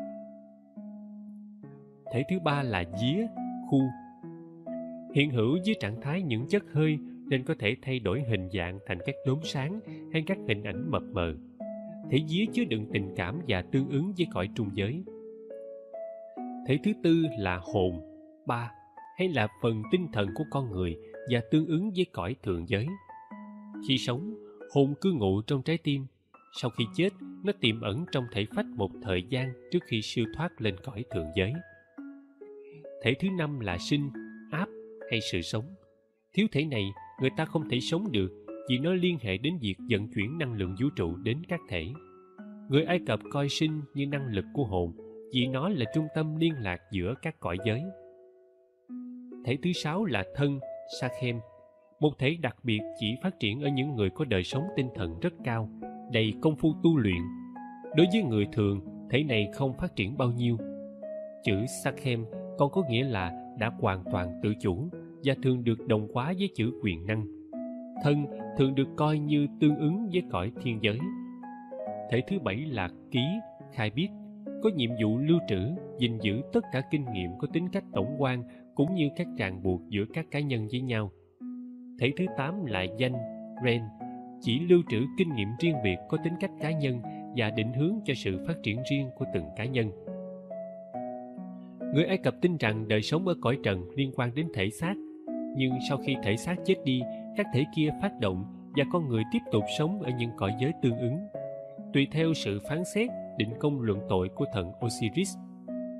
Thể thứ ba là Vía, Khu, hiện hữu dưới trạng thái những chất hơi nên có thể thay đổi hình dạng thành các đốm sáng hay các hình ảnh mập mờ. Thể Vía chứa đựng tình cảm và tương ứng với cõi trung giới. Thể thứ tư là hồn, Ba, hay là phần tinh thần của con người và tương ứng với cõi thượng giới. Khi sống, hồn cư ngụ trong trái tim. Sau khi chết, nó tiềm ẩn trong thể Phách một thời gian trước khi siêu thoát lên cõi thượng giới. Thể thứ năm là sinh, áp hay sự sống. Thiếu thể này, người ta không thể sống được vì nó liên hệ đến việc vận chuyển năng lượng vũ trụ đến các thể. Người Ai Cập coi sinh như năng lực của hồn vì nó là trung tâm liên lạc giữa các cõi giới. Thể thứ sáu là thân, Sakhem, một thể đặc biệt chỉ phát triển ở những người có đời sống tinh thần rất cao, đầy công phu tu luyện. Đối với người thường, thể này không phát triển bao nhiêu. Chữ Sakhem còn có nghĩa là đã hoàn toàn tự chủ và thường được đồng hóa với chữ quyền năng. Thân thường được coi như tương ứng với cõi thiên giới. Thể thứ bảy là ký, khai biết, có nhiệm vụ lưu trữ, gìn giữ tất cả kinh nghiệm có tính cách tổng quan cũng như các ràng buộc giữa các cá nhân với nhau. Thể thứ 8 là danh, ren, chỉ lưu trữ kinh nghiệm riêng biệt có tính cách cá nhân và định hướng cho sự phát triển riêng của từng cá nhân. Người Ai Cập tin rằng đời sống ở cõi trần liên quan đến thể xác, nhưng sau khi thể xác chết đi, các thể kia phát động và con người tiếp tục sống ở những cõi giới tương ứng, tùy theo sự phán xét, định công luận tội của thần Osiris.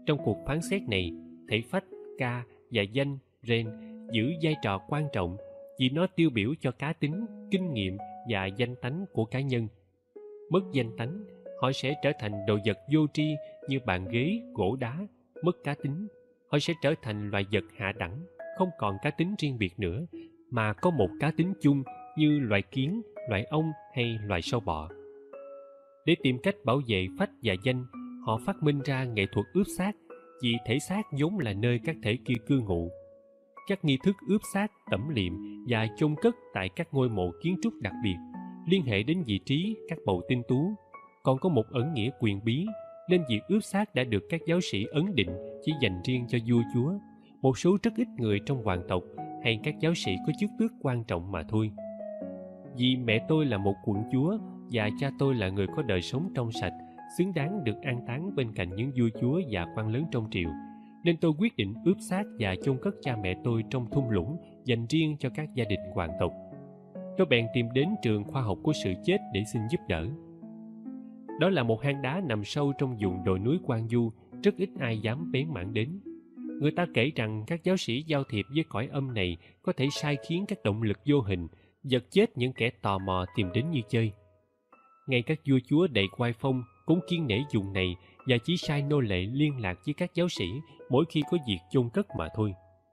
Trong cuộc phán xét này, thể phách, ca và danh, Ren, giữ vai trò quan trọng vì nó tiêu biểu cho cá tính, kinh nghiệm và danh tánh của cá nhân. Mất danh tánh, họ sẽ trở thành đồ vật vô tri như bàn ghế, gỗ đá. Mất cá tính, họ sẽ trở thành loài vật hạ đẳng, không còn cá tính riêng biệt nữa, mà có một cá tính chung như loài kiến, loài ong hay loài sâu bọ. Để tìm cách bảo vệ phách và danh, họ phát minh ra nghệ thuật ướp xác, vì thể xác vốn là nơi các thể kia cư ngụ. Các nghi thức ướp xác, tẩm liệm và chôn cất tại các ngôi mộ kiến trúc đặc biệt liên hệ đến vị trí các bầu tinh tú, còn có một ẩn nghĩa quyền bí, nên việc ướp xác đã được các giáo sĩ ấn định chỉ dành riêng cho vua chúa, một số rất ít người trong hoàng tộc hay các giáo sĩ có chức tước quan trọng mà thôi. Vì mẹ tôi là một quận chúa và cha tôi là người có đời sống trong sạch, xứng đáng được an táng bên cạnh những vua chúa và quan lớn trong triều, nên tôi quyết định ướp xác và chôn cất cha mẹ tôi trong thung lũng dành riêng cho các gia đình hoàng tộc. Tôi bèn tìm đến trường khoa học của sự chết để xin giúp đỡ. Đó là một hang đá nằm sâu trong vùng đồi núi Quan Du, rất ít ai dám bén mảng đến. Người ta kể rằng các giáo sĩ giao thiệp với cõi âm này có thể sai khiến các động lực vô hình, giật chết những kẻ tò mò tìm đến như chơi. Ngay các vua chúa đầy oai phong cũng kiêng nể vùng này và chỉ sai nô lệ liên lạc với các giáo sĩ mỗi khi có việc chôn cất mà thôi.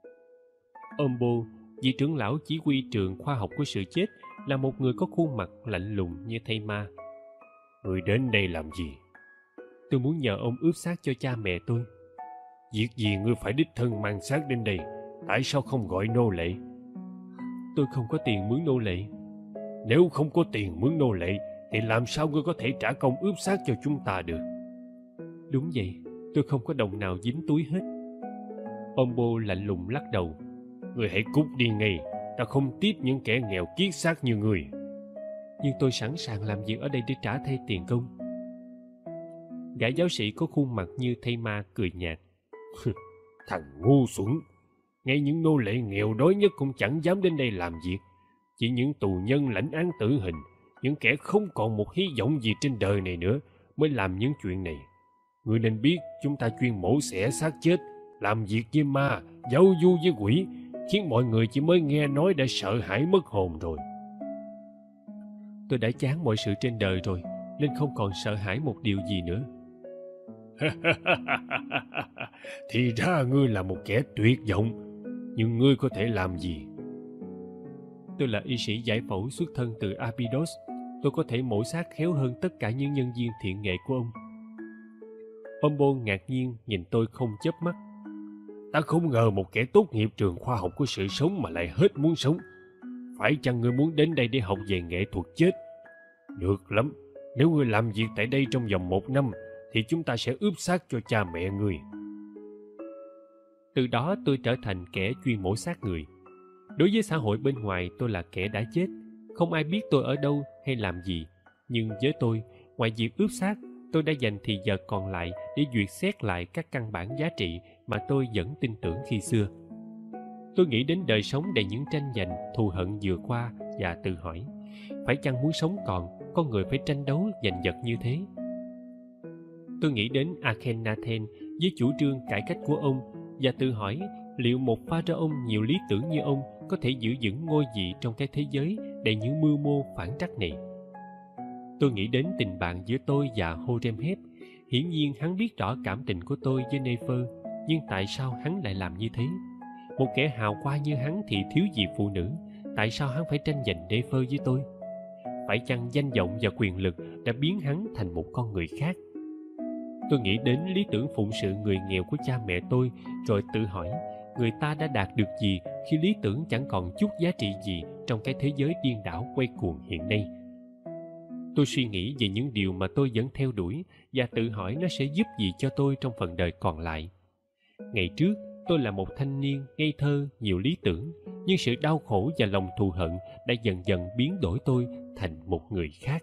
Ombo, vị trưởng lão chỉ huy trường khoa học của sự chết, là một người có khuôn mặt lạnh lùng như thây ma. Người đến đây làm gì? Tôi muốn nhờ ông ướp xác cho cha mẹ tôi. Việc gì ngươi phải đích thân mang xác đến đây? Tại sao không gọi nô lệ? Tôi không có tiền mướn nô lệ. Nếu không có tiền mướn nô lệ, thì làm sao ngươi có thể trả công ướp xác cho chúng ta được? Đúng vậy, tôi không có đồng nào dính túi hết. Ombo lạnh lùng lắc đầu. Ngươi hãy cút đi ngay, ta không tiếp những kẻ nghèo kiết xác như ngươi. Nhưng tôi sẵn sàng làm việc ở đây để trả thay tiền công. Gã giáo sĩ có khuôn mặt như thây ma cười nhạt. Thằng ngu xuẩn, ngay những nô lệ nghèo đói nhất cũng chẳng dám đến đây làm việc. Chỉ những tù nhân lãnh án tử hình, những kẻ không còn một hy vọng gì trên đời này nữa mới làm những chuyện này. Ngươi nên biết chúng ta chuyên mổ xẻ xác chết, làm việc với ma, giao du với quỷ, khiến mọi người chỉ mới nghe nói đã sợ hãi mất hồn rồi. Tôi đã chán mọi sự trên đời rồi, nên không còn sợ hãi một điều gì nữa. Thì ra ngươi là một kẻ tuyệt vọng, nhưng ngươi có thể làm gì? Tôi là y sĩ giải phẫu xuất thân từ Abydos. Tôi có thể mổ xác khéo hơn tất cả những nhân viên thiện nghệ của ông. Ombo ngạc nhiên nhìn tôi không chớp mắt. Ta không ngờ một kẻ tốt nghiệp trường khoa học của sự sống mà lại hết muốn sống. Phải chăng ngươi muốn đến đây để học về nghệ thuật chết? Được lắm, nếu ngươi làm việc tại đây trong vòng 1 năm, thì chúng ta sẽ ướp xác cho cha mẹ ngươi. Từ đó tôi trở thành kẻ chuyên mổ xác người. Đối với xã hội bên ngoài, tôi là kẻ đã chết. Không ai biết tôi ở đâu hay làm gì. Nhưng với tôi, ngoài việc ướp xác, tôi đã dành thì giờ còn lại để duyệt xét lại các căn bản giá trị mà tôi vẫn tin tưởng khi xưa. Tôi nghĩ đến đời sống đầy những tranh giành, thù hận vừa qua và tự hỏi, phải chăng muốn sống còn, con người phải tranh đấu giành giật như thế? Tôi nghĩ đến Akhenaten với chủ trương cải cách của ông và tự hỏi liệu một pharaoh nhiều lý tưởng như ông có thể giữ vững ngôi vị trong cái thế giới đầy những mưu mô phản trắc này. Tôi nghĩ đến tình bạn giữa tôi và Horemheb. Hiển nhiên hắn biết rõ cảm tình của tôi với Nefer, nhưng tại sao hắn lại làm như thế? Một kẻ hào hoa như hắn thì thiếu gì phụ nữ, tại sao hắn phải tranh giành Nefer với tôi? Phải chăng danh vọng và quyền lực đã biến hắn thành một con người khác? Tôi nghĩ đến lý tưởng phụng sự người nghèo của cha mẹ tôi, rồi tự hỏi người ta đã đạt được gì khi lý tưởng chẳng còn chút giá trị gì trong cái thế giới điên đảo quay cuồng hiện nay. Tôi suy nghĩ về những điều mà tôi vẫn theo đuổi và tự hỏi nó sẽ giúp gì cho tôi trong phần đời còn lại. Ngày trước, tôi là một thanh niên ngây thơ, nhiều lý tưởng, nhưng sự đau khổ và lòng thù hận đã dần dần biến đổi tôi thành một người khác.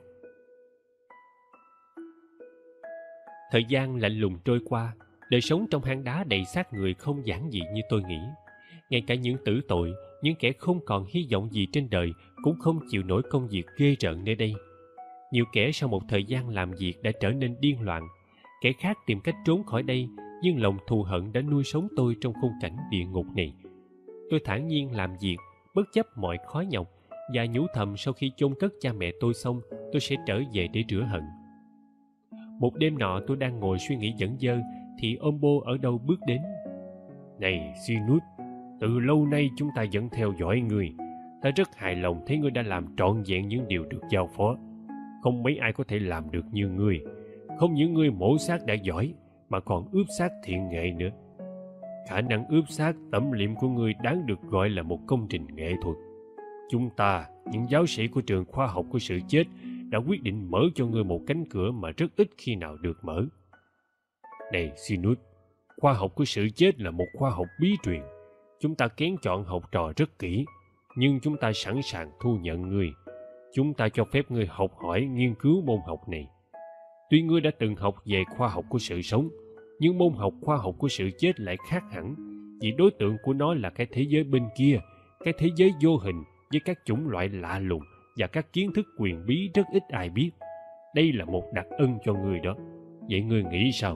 Thời gian lạnh lùng trôi qua, đời sống trong hang đá đầy xác người không giản dị như tôi nghĩ. Ngay cả những tử tội, những kẻ không còn hy vọng gì trên đời cũng không chịu nổi công việc ghê rợn nơi đây. Nhiều kẻ sau một thời gian làm việc đã trở nên điên loạn. Kẻ khác tìm cách trốn khỏi đây nhưng lòng thù hận đã nuôi sống tôi trong khung cảnh địa ngục này. Tôi thản nhiên làm việc, bất chấp mọi khó nhọc, và nhủ thầm sau khi chôn cất cha mẹ tôi xong, tôi sẽ trở về để rửa hận. Một đêm nọ tôi đang ngồi suy nghĩ dẩn dơ, thì Ombo ở đâu bước đến. Này Sinus, từ lâu nay chúng ta vẫn theo dõi ngươi. Ta rất hài lòng thấy ngươi đã làm trọn vẹn những điều được giao phó. Không mấy ai có thể làm được như ngươi. Không những ngươi mổ xác đã giỏi, mà còn ướp xác thiện nghệ nữa. Khả năng ướp xác tẩm liệm của ngươi đáng được gọi là một công trình nghệ thuật. Chúng ta, những giáo sĩ của trường khoa học của sự chết, đã quyết định mở cho ngươi một cánh cửa mà rất ít khi nào được mở. Này Sinus, khoa học của sự chết là một khoa học bí truyền. Chúng ta kén chọn học trò rất kỹ, nhưng chúng ta sẵn sàng thu nhận ngươi. Chúng ta cho phép ngươi học hỏi, nghiên cứu môn học này. Tuy ngươi đã từng học về khoa học của sự sống, nhưng môn học khoa học của sự chết lại khác hẳn, vì đối tượng của nó là cái thế giới bên kia, cái thế giới vô hình với các chủng loại lạ lùng và các kiến thức quyền bí rất ít ai biết. Đây là một đặc ân cho ngươi đó. Vậy ngươi nghĩ sao?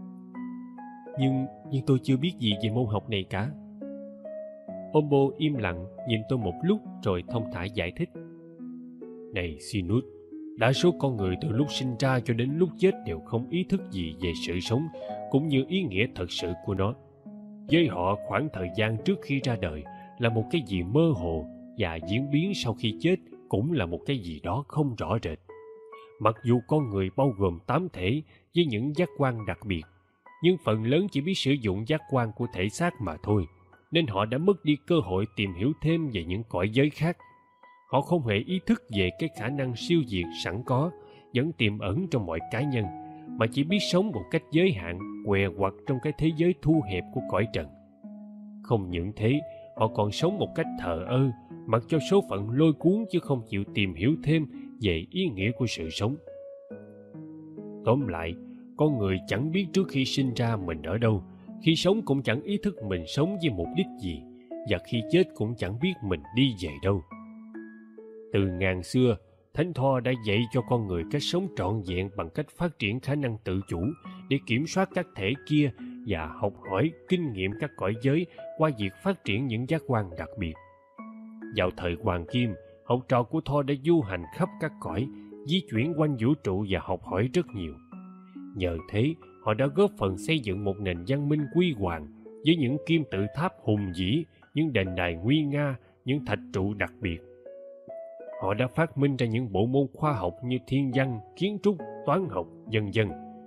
Nhưng tôi chưa biết gì về môn học này cả. Ombo im lặng nhìn tôi một lúc rồi thông thả giải thích. Này Sinus, đa số con người từ lúc sinh ra cho đến lúc chết đều không ý thức gì về sự sống cũng như ý nghĩa thật sự của nó. Với họ, khoảng thời gian trước khi ra đời là một cái gì mơ hồ, và diễn biến sau khi chết cũng là một cái gì đó không rõ rệt. Mặc dù con người bao gồm 8 thể với những giác quan đặc biệt, nhưng phần lớn chỉ biết sử dụng giác quan của thể xác mà thôi, nên họ đã mất đi cơ hội tìm hiểu thêm về những cõi giới khác. Họ không hề ý thức về cái khả năng siêu việt sẵn có, vẫn tiềm ẩn trong mọi cá nhân, mà chỉ biết sống một cách giới hạn, què quặt trong cái thế giới thu hẹp của cõi trần. Không những thế, họ còn sống một cách thờ ơ, mặc cho số phận lôi cuốn chứ không chịu tìm hiểu thêm về ý nghĩa của sự sống. Tóm lại, con người chẳng biết trước khi sinh ra mình ở đâu, khi sống cũng chẳng ý thức mình sống với mục đích gì, và khi chết cũng chẳng biết mình đi về đâu. Từ ngàn xưa, Thánh Thor đã dạy cho con người cách sống trọn vẹn bằng cách phát triển khả năng tự chủ để kiểm soát các thể kia và học hỏi kinh nghiệm các cõi giới qua việc phát triển những giác quan đặc biệt. Vào thời Hoàng Kim, học trò của Thor đã du hành khắp các cõi, di chuyển quanh vũ trụ và học hỏi rất nhiều. Nhờ thế, họ đã góp phần xây dựng một nền văn minh quy hoàng với những kim tự tháp hùng vĩ, những đền đài nguy nga, những thạch trụ đặc biệt. Họ đã phát minh ra những bộ môn khoa học như thiên văn, kiến trúc, toán học, vân vân.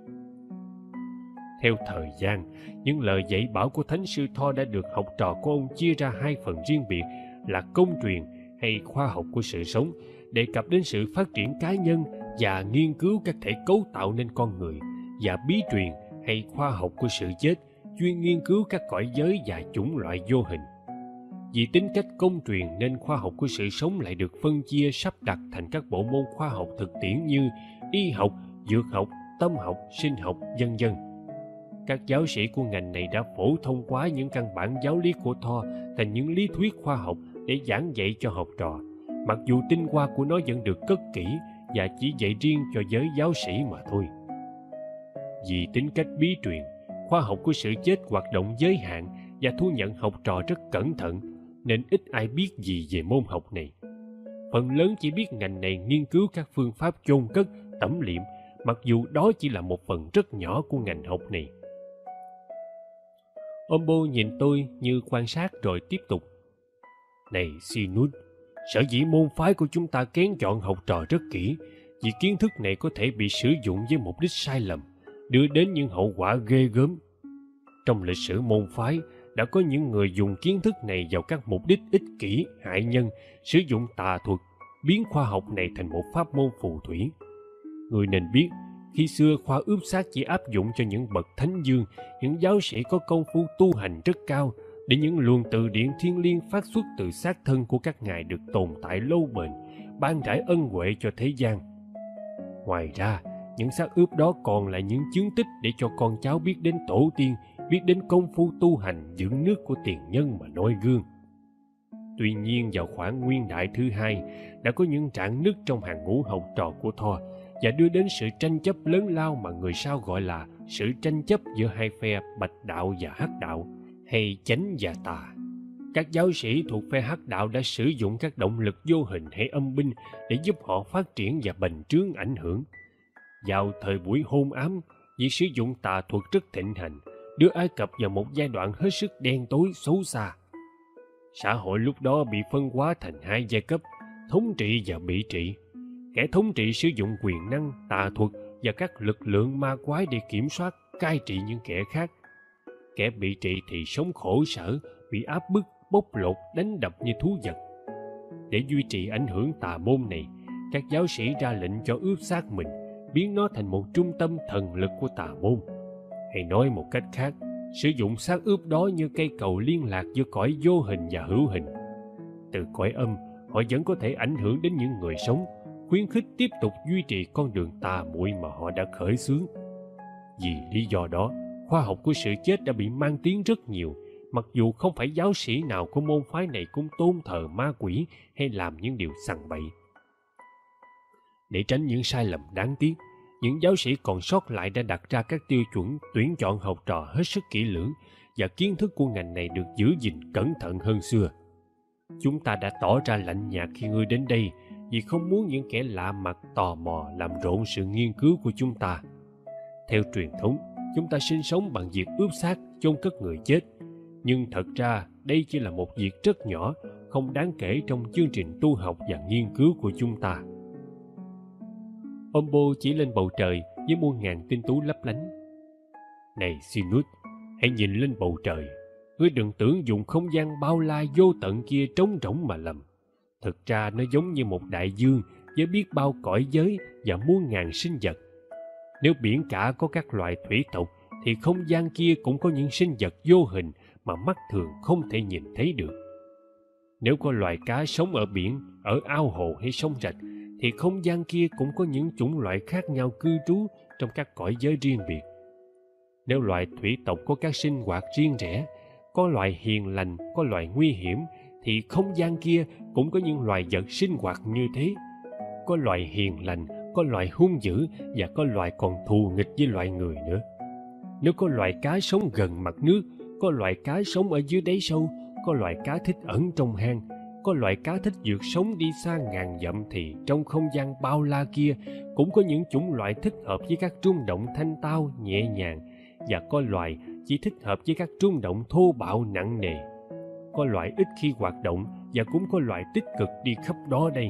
Theo thời gian, những lời dạy bảo của Thánh sư Thor đã được học trò của ông chia ra hai phần riêng biệt là công truyền hay khoa học của sự sống, đề cập đến sự phát triển cá nhân và nghiên cứu các thể cấu tạo nên con người, và bí truyền hay khoa học của sự chết, chuyên nghiên cứu các cõi giới và chủng loại vô hình. Vì tính cách công truyền nên khoa học của sự sống lại được phân chia sắp đặt thành các bộ môn khoa học thực tiễn như y học, dược học, tâm học, sinh học, vân vân. Các giáo sĩ của ngành này đã phổ thông hóa những căn bản giáo lý của Thor thành những lý thuyết khoa học để giảng dạy cho học trò, mặc dù tinh hoa của nó vẫn được cất kỹ và chỉ dạy riêng cho giới giáo sĩ mà thôi. Vì tính cách bí truyền, khoa học của sự chết hoạt động giới hạn và thu nhận học trò rất cẩn thận, nên ít ai biết gì về môn học này. Phần lớn chỉ biết ngành này nghiên cứu các phương pháp chôn cất, tẩm liệm, mặc dù đó chỉ là một phần rất nhỏ của ngành học này. Ombo nhìn tôi như quan sát rồi tiếp tục. Này Sinus, sở dĩ môn phái của chúng ta kén chọn học trò rất kỹ, vì kiến thức này có thể bị sử dụng với mục đích sai lầm, đưa đến những hậu quả ghê gớm. Trong lịch sử môn phái, đã có những người dùng kiến thức này vào các mục đích ích kỷ, hại nhân, sử dụng tà thuật, biến khoa học này thành một pháp môn phù thủy. Người nên biết, khi xưa khoa ướp xác chỉ áp dụng cho những bậc thánh dương, những giáo sĩ có công phu tu hành rất cao, để những luồng từ điển thiên liêng phát xuất từ xác thân của các ngài được tồn tại lâu bền, ban rải ân huệ cho thế gian. Ngoài ra, những xác ướp đó còn là những chứng tích để cho con cháu biết đến tổ tiên, biết đến công phu tu hành dưỡng nước của tiền nhân mà noi gương. Tuy nhiên, vào khoảng Nguyên Đại thứ hai, đã có những rạn nứt trong hàng ngũ học trò của Thor và đưa đến sự tranh chấp lớn lao mà người sau gọi là sự tranh chấp giữa hai phe bạch đạo và hắc đạo, hay chánh và tà. Các giáo sĩ thuộc phe hắc đạo đã sử dụng các động lực vô hình hay âm binh để giúp họ phát triển và bành trướng ảnh hưởng. Vào thời buổi hôn ám, việc sử dụng tà thuật rất thịnh hành, đưa Ai Cập vào một giai đoạn hết sức đen tối xấu xa. Xã hội lúc đó bị phân hóa thành hai giai cấp, thống trị và bị trị. Kẻ thống trị sử dụng quyền năng, tà thuật và các lực lượng ma quái để kiểm soát, cai trị những kẻ khác. Kẻ bị trị thì sống khổ sở, bị áp bức, bóc lột, đánh đập như thú vật. Để duy trì ảnh hưởng tà môn này, các giáo sĩ ra lệnh cho ướp xác mình, biến nó thành một trung tâm thần lực của tà môn. Hay nói một cách khác, sử dụng xác ướp đó như cây cầu liên lạc giữa cõi vô hình và hữu hình. Từ cõi âm, họ vẫn có thể ảnh hưởng đến những người sống, khuyến khích tiếp tục duy trì con đường tà muội mà họ đã khởi xướng. Vì lý do đó, khoa học của sự chết đã bị mang tiếng rất nhiều, mặc dù không phải giáo sĩ nào của môn phái này cũng tôn thờ ma quỷ hay làm những điều sằng bậy. Để tránh những sai lầm đáng tiếc, những giáo sĩ còn sót lại đã đặt ra các tiêu chuẩn tuyển chọn học trò hết sức kỹ lưỡng, và kiến thức của ngành này được giữ gìn cẩn thận hơn xưa. Chúng ta đã tỏ ra lạnh nhạt khi ngươi đến đây vì không muốn những kẻ lạ mặt tò mò làm rộn sự nghiên cứu của chúng ta. Theo truyền thống, chúng ta sinh sống bằng việc ướp xác, chôn cất người chết. Nhưng thật ra đây chỉ là một việc rất nhỏ, không đáng kể trong chương trình tu học và nghiên cứu của chúng ta. Ombo chỉ lên bầu trời với muôn ngàn tinh tú lấp lánh. Này Sinus, hãy nhìn lên bầu trời. Ngươi đừng tưởng dùng không gian bao la vô tận kia trống rỗng mà lầm. Thực ra nó giống như một đại dương với biết bao cõi giới và muôn ngàn sinh vật. Nếu biển cả có các loài thủy tộc, thì không gian kia cũng có những sinh vật vô hình mà mắt thường không thể nhìn thấy được. Nếu có loài cá sống ở biển, ở ao hồ hay sông rạch, thì không gian kia cũng có những chủng loại khác nhau cư trú trong các cõi giới riêng biệt. Nếu loài thủy tộc có các sinh hoạt riêng rẽ, có loài hiền lành, có loài nguy hiểm, thì không gian kia cũng có những loài vật sinh hoạt như thế. Có loài hiền lành, có loài hung dữ và có loài còn thù nghịch với loài người nữa. Nếu có loài cá sống gần mặt nước, có loài cá sống ở dưới đáy sâu, có loài cá thích ẩn trong hang, có loài cá thích vượt sóng đi xa ngàn dặm, thì trong không gian bao la kia cũng có những chủng loại thích hợp với các rung động thanh tao nhẹ nhàng, và có loài chỉ thích hợp với các rung động thô bạo nặng nề. Có loài ít khi hoạt động và cũng có loài tích cực đi khắp đó đây.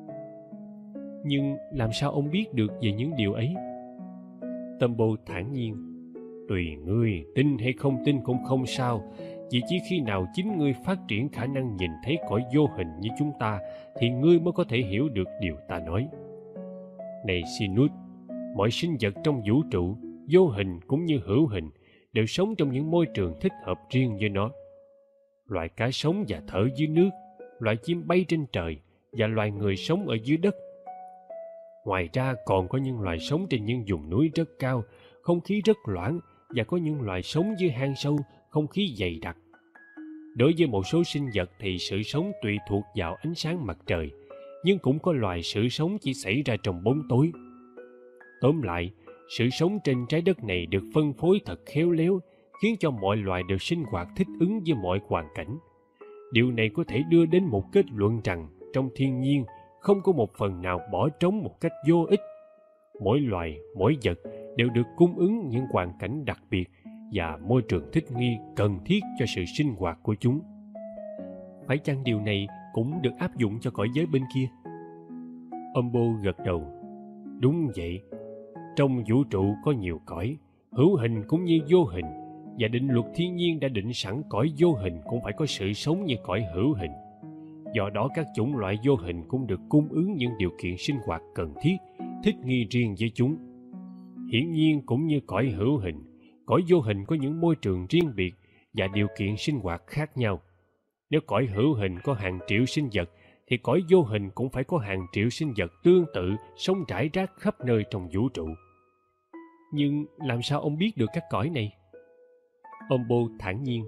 Nhưng làm sao ông biết được về những điều ấy? Tâm Bồ thản nhiên. Tùy ngươi, tin hay không tin cũng không sao, vì chỉ khi nào chính ngươi phát triển khả năng nhìn thấy cõi vô hình như chúng ta, thì ngươi mới có thể hiểu được điều ta nói. Này Sinus, mọi sinh vật trong vũ trụ, vô hình cũng như hữu hình, đều sống trong những môi trường thích hợp riêng với nó. Loài cá sống và thở dưới nước, loài chim bay trên trời, và loài người sống ở dưới đất. Ngoài ra còn có những loài sống trên những vùng núi rất cao, không khí rất loãng, và có những loài sống dưới hang sâu, không khí dày đặc. Đối với một số sinh vật thì sự sống tùy thuộc vào ánh sáng mặt trời, nhưng cũng có loài sự sống chỉ xảy ra trong bóng tối. Tóm lại, sự sống trên trái đất này được phân phối thật khéo léo, khiến cho mọi loài đều sinh hoạt thích ứng với mọi hoàn cảnh. Điều này có thể đưa đến một kết luận rằng trong thiên nhiên không có một phần nào bỏ trống một cách vô ích. Mỗi loài, mỗi vật đều được cung ứng những hoàn cảnh đặc biệt và môi trường thích nghi cần thiết cho sự sinh hoạt của chúng. Phải chăng điều này cũng được áp dụng cho cõi giới bên kia? Ombo gật đầu. Đúng vậy. Trong vũ trụ có nhiều cõi, hữu hình cũng như vô hình, và định luật thiên nhiên đã định sẵn cõi vô hình cũng phải có sự sống như cõi hữu hình. Do đó các chủng loại vô hình cũng được cung ứng những điều kiện sinh hoạt cần thiết, thích nghi riêng với chúng. Hiển nhiên cũng như cõi hữu hình, cõi vô hình có những môi trường riêng biệt và điều kiện sinh hoạt khác nhau. Nếu cõi hữu hình có hàng triệu sinh vật, thì cõi vô hình cũng phải có hàng triệu sinh vật tương tự sống rải rác khắp nơi trong vũ trụ. Nhưng làm sao ông biết được các cõi này? Ombo thản nhiên.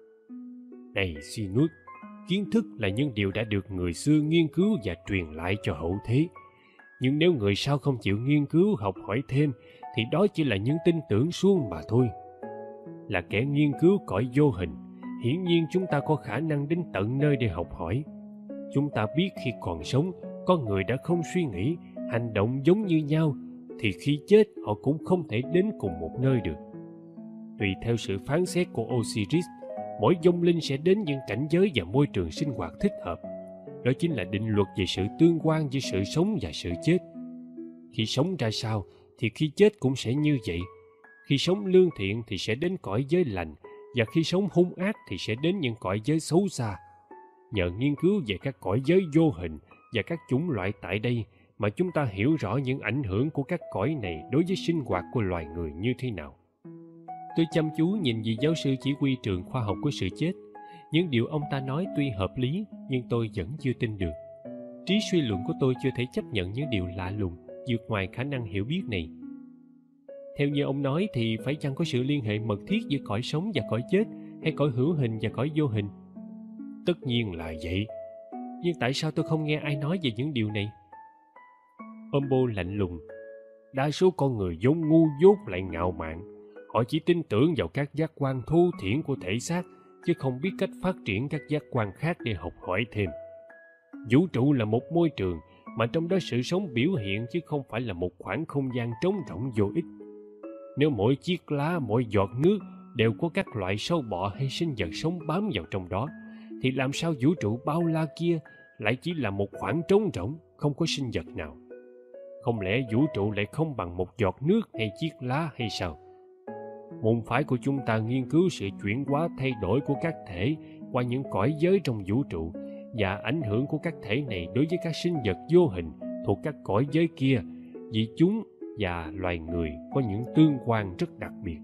Này Sinus, kiến thức là những điều đã được người xưa nghiên cứu và truyền lại cho hậu thế. Nhưng nếu người sau không chịu nghiên cứu học hỏi thêm, thì đó chỉ là những tin tưởng suông mà thôi. Là kẻ nghiên cứu cõi vô hình, hiển nhiên chúng ta có khả năng đến tận nơi để học hỏi. Chúng ta biết khi còn sống, con người đã không suy nghĩ, hành động giống như nhau, thì khi chết họ cũng không thể đến cùng một nơi được. Tùy theo sự phán xét của Osiris, mỗi vong linh sẽ đến những cảnh giới và môi trường sinh hoạt thích hợp. Đó chính là định luật về sự tương quan giữa sự sống và sự chết. Khi sống ra sao, thì khi chết cũng sẽ như vậy. Khi sống lương thiện thì sẽ đến cõi giới lành, và khi sống hung ác thì sẽ đến những cõi giới xấu xa. Nhờ nghiên cứu về các cõi giới vô hình và các chủng loại tại đây mà chúng ta hiểu rõ những ảnh hưởng của các cõi này đối với sinh hoạt của loài người như thế nào. Tôi chăm chú nhìn vị giáo sư chỉ huy trường khoa học của sự chết. Những điều ông ta nói tuy hợp lý, nhưng tôi vẫn chưa tin được. Trí suy luận của tôi chưa thể chấp nhận những điều lạ lùng, vượt ngoài khả năng hiểu biết này. Theo như ông nói thì phải chăng có sự liên hệ mật thiết giữa cõi sống và cõi chết, hay cõi hữu hình và cõi vô hình? Tất nhiên là vậy. Nhưng tại sao tôi không nghe ai nói về những điều này? Ombo lạnh lùng. Đa số con người vốn ngu dốt lại ngạo mạn. Họ chỉ tin tưởng vào các giác quan thô thiển của thể xác, chứ không biết cách phát triển các giác quan khác để học hỏi thêm. Vũ trụ là một môi trường, mà trong đó sự sống biểu hiện chứ không phải là một khoảng không gian trống rỗng vô ích. Nếu mỗi chiếc lá, mỗi giọt nước đều có các loại sâu bọ hay sinh vật sống bám vào trong đó, thì làm sao vũ trụ bao la kia lại chỉ là một khoảng trống rỗng, không có sinh vật nào? Không lẽ vũ trụ lại không bằng một giọt nước hay chiếc lá hay sao? Môn phái của chúng ta nghiên cứu sự chuyển hóa thay đổi của các thể qua những cõi giới trong vũ trụ và ảnh hưởng của các thể này đối với các sinh vật vô hình thuộc các cõi giới kia, vì chúng và loài người có những tương quan rất đặc biệt.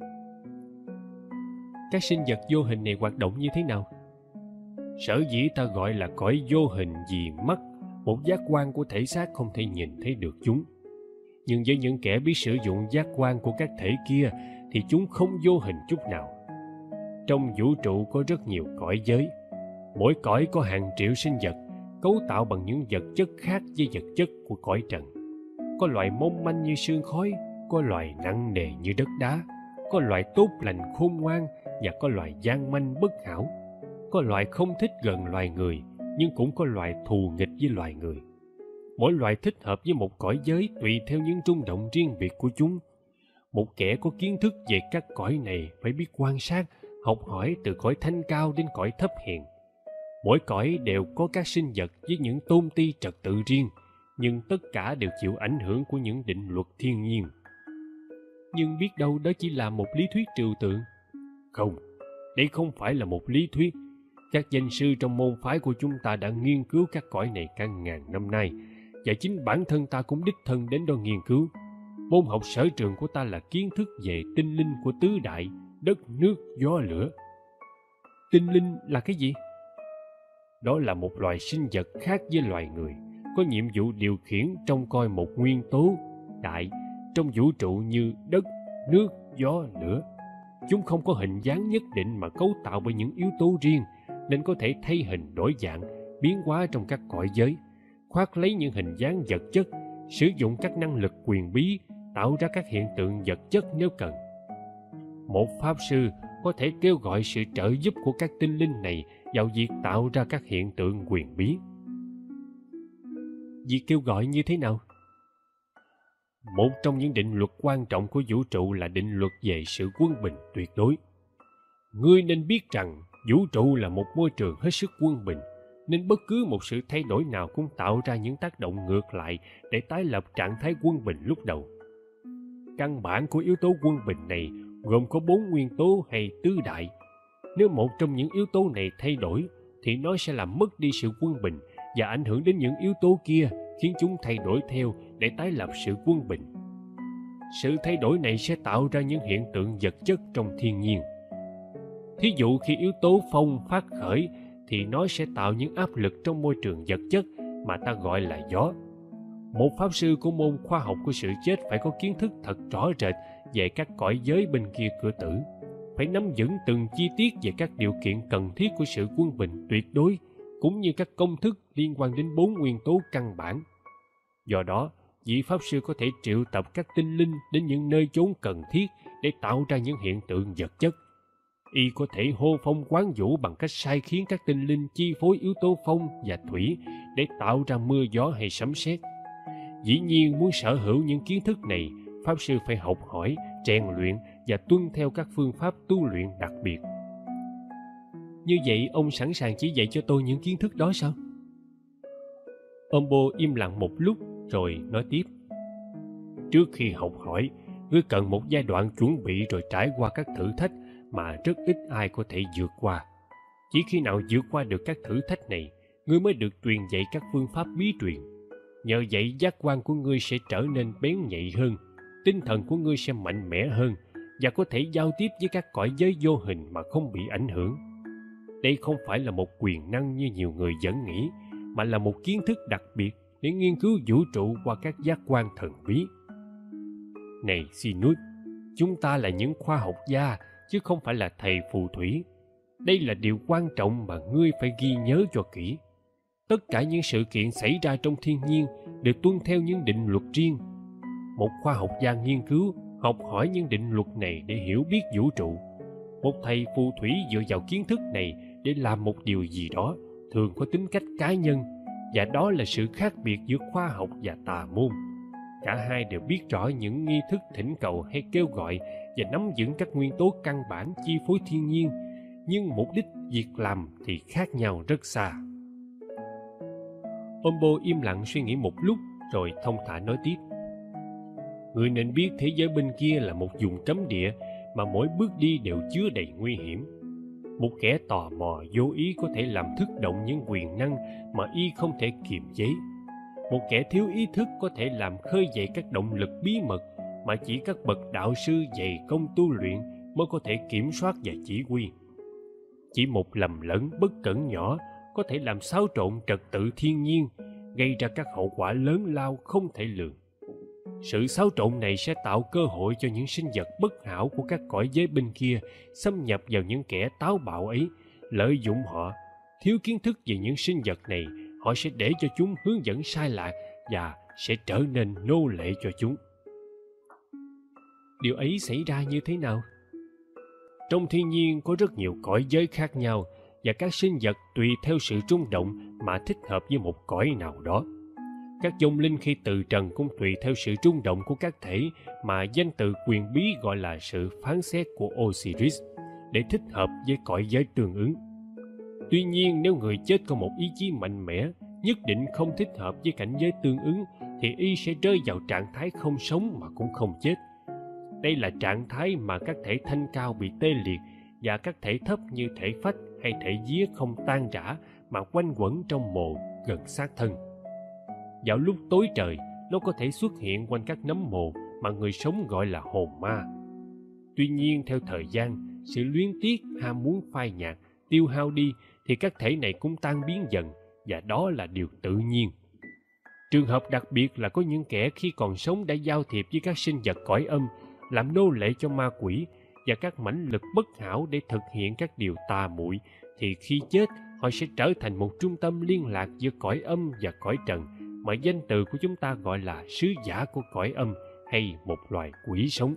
Các sinh vật vô hình này hoạt động như thế nào? Sở dĩ ta gọi là cõi vô hình vì mắt, một giác quan của thể xác không thể nhìn thấy được chúng. Nhưng với những kẻ biết sử dụng giác quan của các thể kia thì chúng không vô hình chút nào. Trong vũ trụ có rất nhiều cõi giới. Mỗi cõi có hàng triệu sinh vật, cấu tạo bằng những vật chất khác với vật chất của cõi trần. Có loài mong manh như sương khói, có loài nặng nề như đất đá, có loài tốt lành khôn ngoan và có loài gian manh bất hảo. Có loài không thích gần loài người, nhưng cũng có loài thù nghịch với loài người. Mỗi loài thích hợp với một cõi giới tùy theo những rung động riêng biệt của chúng. Một kẻ có kiến thức về các cõi này phải biết quan sát, học hỏi từ cõi thanh cao đến cõi thấp hèn. Mỗi cõi đều có các sinh vật với những tôn ti trật tự riêng, nhưng tất cả đều chịu ảnh hưởng của những định luật thiên nhiên. Nhưng biết đâu đó chỉ là một lý thuyết trừu tượng. Không, đây không phải là một lý thuyết. Các danh sư trong môn phái của chúng ta đã nghiên cứu các cõi này cả ngàn năm nay, và chính bản thân ta cũng đích thân đến đó nghiên cứu. Môn học sở trường của ta là kiến thức về tinh linh của tứ đại, đất, nước, gió, lửa. Tinh linh là cái gì? Đó là một loài sinh vật khác với loài người, có nhiệm vụ điều khiển trông coi một nguyên tố đại trong vũ trụ như đất, nước, gió, lửa. Chúng không có hình dáng nhất định mà cấu tạo bởi những yếu tố riêng, nên có thể thay hình đổi dạng, biến hóa trong các cõi giới, khoác lấy những hình dáng vật chất, sử dụng các năng lực quyền bí, tạo ra các hiện tượng vật chất nếu cần. Một pháp sư có thể kêu gọi sự trợ giúp của các tinh linh này vào việc tạo ra các hiện tượng quyền bí. Việc kêu gọi như thế nào? Một trong những định luật quan trọng của vũ trụ là định luật về sự quân bình tuyệt đối. Ngươi nên biết rằng vũ trụ là một môi trường hết sức quân bình, nên bất cứ một sự thay đổi nào cũng tạo ra những tác động ngược lại để tái lập trạng thái quân bình lúc đầu. Căn bản của yếu tố quân bình này gồm có 4 nguyên tố hay tứ đại. Nếu một trong những yếu tố này thay đổi, thì nó sẽ làm mất đi sự quân bình và ảnh hưởng đến những yếu tố kia, khiến chúng thay đổi theo để tái lập sự quân bình. Sự thay đổi này sẽ tạo ra những hiện tượng vật chất trong thiên nhiên. Thí dụ khi yếu tố phong phát khởi, thì nó sẽ tạo những áp lực trong môi trường vật chất mà ta gọi là gió. Một pháp sư của môn khoa học của sự chết phải có kiến thức thật rõ rệt về các cõi giới bên kia cửa tử, phải nắm vững từng chi tiết về các điều kiện cần thiết của sự quân bình tuyệt đối, cũng như các công thức liên quan đến 4 nguyên tố căn bản. Do đó, vị pháp sư có thể triệu tập các tinh linh đến những nơi chốn cần thiết để tạo ra những hiện tượng vật chất. Y có thể hô phong quán vũ bằng cách sai khiến các tinh linh chi phối yếu tố phong và thủy để tạo ra mưa gió hay sấm sét. Dĩ nhiên, muốn sở hữu những kiến thức này, pháp sư phải học hỏi, rèn luyện và tuân theo các phương pháp tu luyện đặc biệt. Như vậy, ông sẵn sàng chỉ dạy cho tôi những kiến thức đó sao? Ombo im lặng một lúc rồi nói tiếp. Trước khi học hỏi, ngươi cần một giai đoạn chuẩn bị rồi trải qua các thử thách mà rất ít ai có thể vượt qua. Chỉ khi nào vượt qua được các thử thách này, ngươi mới được truyền dạy các phương pháp bí truyền. Nhờ vậy, giác quan của ngươi sẽ trở nên bén nhạy hơn, tinh thần của ngươi sẽ mạnh mẽ hơn và có thể giao tiếp với các cõi giới vô hình mà không bị ảnh hưởng. Đây không phải là một quyền năng như nhiều người vẫn nghĩ, mà là một kiến thức đặc biệt để nghiên cứu vũ trụ qua các giác quan thần bí. Này Sinus, chúng ta là những khoa học gia, chứ không phải là thầy phù thủy. Đây là điều quan trọng mà ngươi phải ghi nhớ cho kỹ. Tất cả những sự kiện xảy ra trong thiên nhiên đều tuân theo những định luật riêng. Một khoa học gia nghiên cứu, học hỏi những định luật này để hiểu biết vũ trụ. Một thầy phù thủy dựa vào kiến thức này để làm một điều gì đó, thường có tính cách cá nhân, và đó là sự khác biệt giữa khoa học và tà môn. Cả hai đều biết rõ những nghi thức thỉnh cầu hay kêu gọi và nắm vững các nguyên tố căn bản chi phối thiên nhiên, nhưng mục đích việc làm thì khác nhau rất xa. Ombo im lặng suy nghĩ một lúc rồi thông thả nói tiếp. Người nên biết thế giới bên kia là một vùng cấm địa mà mỗi bước đi đều chứa đầy nguy hiểm. Một kẻ tò mò vô ý có thể làm thức động những quyền năng mà y không thể kiềm chế. Một kẻ thiếu ý thức có thể làm khơi dậy các động lực bí mật mà chỉ các bậc đạo sư dày công tu luyện mới có thể kiểm soát và chỉ huy. Chỉ một lầm lẫn bất cẩn nhỏ có thể làm xáo trộn trật tự thiên nhiên, gây ra các hậu quả lớn lao không thể lường. Sự xáo trộn này sẽ tạo cơ hội cho những sinh vật bất hảo của các cõi giới bên kia xâm nhập vào những kẻ táo bạo ấy, lợi dụng họ. Thiếu kiến thức về những sinh vật này, họ sẽ để cho chúng hướng dẫn sai lạc và sẽ trở nên nô lệ cho chúng. Điều ấy xảy ra như thế nào? Trong thiên nhiên có rất nhiều cõi giới khác nhau, và các sinh vật tùy theo sự rung động mà thích hợp với một cõi nào đó. Các vong linh khi từ trần cũng tùy theo sự rung động của các thể mà danh từ quyền bí gọi là sự phán xét của Osiris để thích hợp với cõi giới tương ứng. Tuy nhiên, nếu người chết có một ý chí mạnh mẽ, nhất định không thích hợp với cảnh giới tương ứng, thì y sẽ rơi vào trạng thái không sống mà cũng không chết. Đây là trạng thái mà các thể thanh cao bị tê liệt và các thể thấp như thể phách hay thể vía không tan rã mà quanh quẩn trong mồ gần xác thân. Vào lúc tối trời, nó có thể xuất hiện quanh các nấm mồ mà người sống gọi là hồn ma. Tuy nhiên, theo thời gian, sự luyến tiếc, ham muốn phai nhạt, tiêu hao đi thì các thể này cũng tan biến dần, và đó là điều tự nhiên. Trường hợp đặc biệt là có những kẻ khi còn sống đã giao thiệp với các sinh vật cõi âm, làm nô lệ cho ma quỷ và các mãnh lực bất hảo để thực hiện các điều tà muội, thì khi chết họ sẽ trở thành một trung tâm liên lạc giữa cõi âm và cõi trần mà danh từ của chúng ta gọi là sứ giả của cõi âm hay một loài quỷ sống.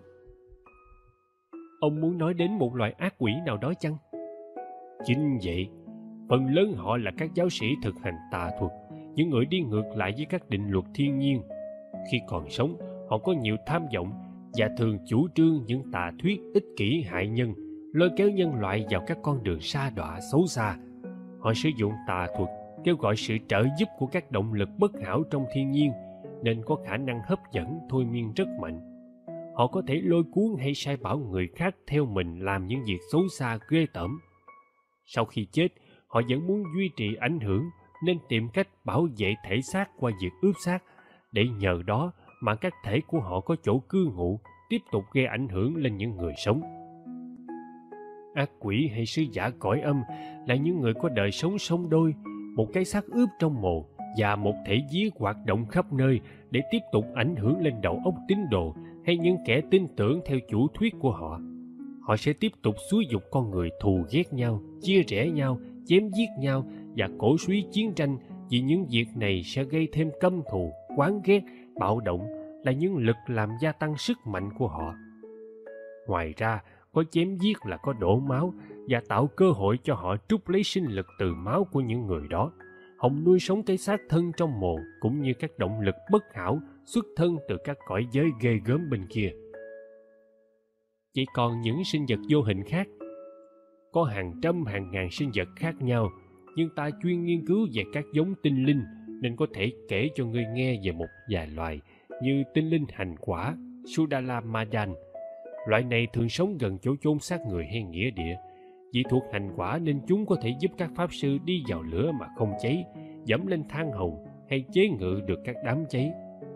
Ông muốn nói đến một loài ác quỷ nào đó chăng? Chính vậy. Phần lớn họ là các giáo sĩ thực hành tà thuật, những người đi ngược lại với các định luật thiên nhiên. Khi còn sống, họ có nhiều tham vọng và thường chủ trương những tà thuyết ích kỷ hại nhân, lôi kéo nhân loại vào các con đường sa đọa xấu xa. Họ sử dụng tà thuật kêu gọi sự trợ giúp của các động lực bất hảo trong thiên nhiên, nên có khả năng hấp dẫn thôi miên rất mạnh. Họ có thể lôi cuốn hay sai bảo người khác theo mình làm những việc xấu xa ghê tởm. Sau khi chết, họ vẫn muốn duy trì ảnh hưởng nên tìm cách bảo vệ thể xác qua việc ướp xác, để nhờ đó mà các thể của họ có chỗ cư ngụ, tiếp tục gây ảnh hưởng lên những người sống. Ác quỷ hay sứ giả cõi âm là những người có đời sống song đôi, một cái xác ướp trong mồ và một thể vía hoạt động khắp nơi để tiếp tục ảnh hưởng lên đầu óc tín đồ hay những kẻ tin tưởng theo chủ thuyết của họ. Họ sẽ tiếp tục xúi giục con người thù ghét nhau, chia rẽ nhau, chém giết nhau và cổ suý chiến tranh, vì những việc này sẽ gây thêm căm thù, oán ghét bạo động là những lực làm gia tăng sức mạnh của họ. Ngoài ra, có chém giết là có đổ máu và tạo cơ hội cho họ trút lấy sinh lực từ máu của những người đó, hòng nuôi sống cái xác thân trong mồ cũng như các động lực bất hảo xuất thân từ các cõi giới ghê gớm bên kia. Chỉ còn những sinh vật vô hình khác. Có hàng trăm hàng ngàn sinh vật khác nhau, nhưng ta chuyên nghiên cứu về các giống tinh linh nên có thể kể cho ngươi nghe về một vài loài như tinh linh hành quả Sudala Madan. Loại này thường sống gần chỗ chôn xác người hay nghĩa địa. Vì thuộc hành quả nên chúng có thể giúp các pháp sư đi vào lửa mà không cháy, dẫm lên than hồng hay chế ngự được các đám cháy.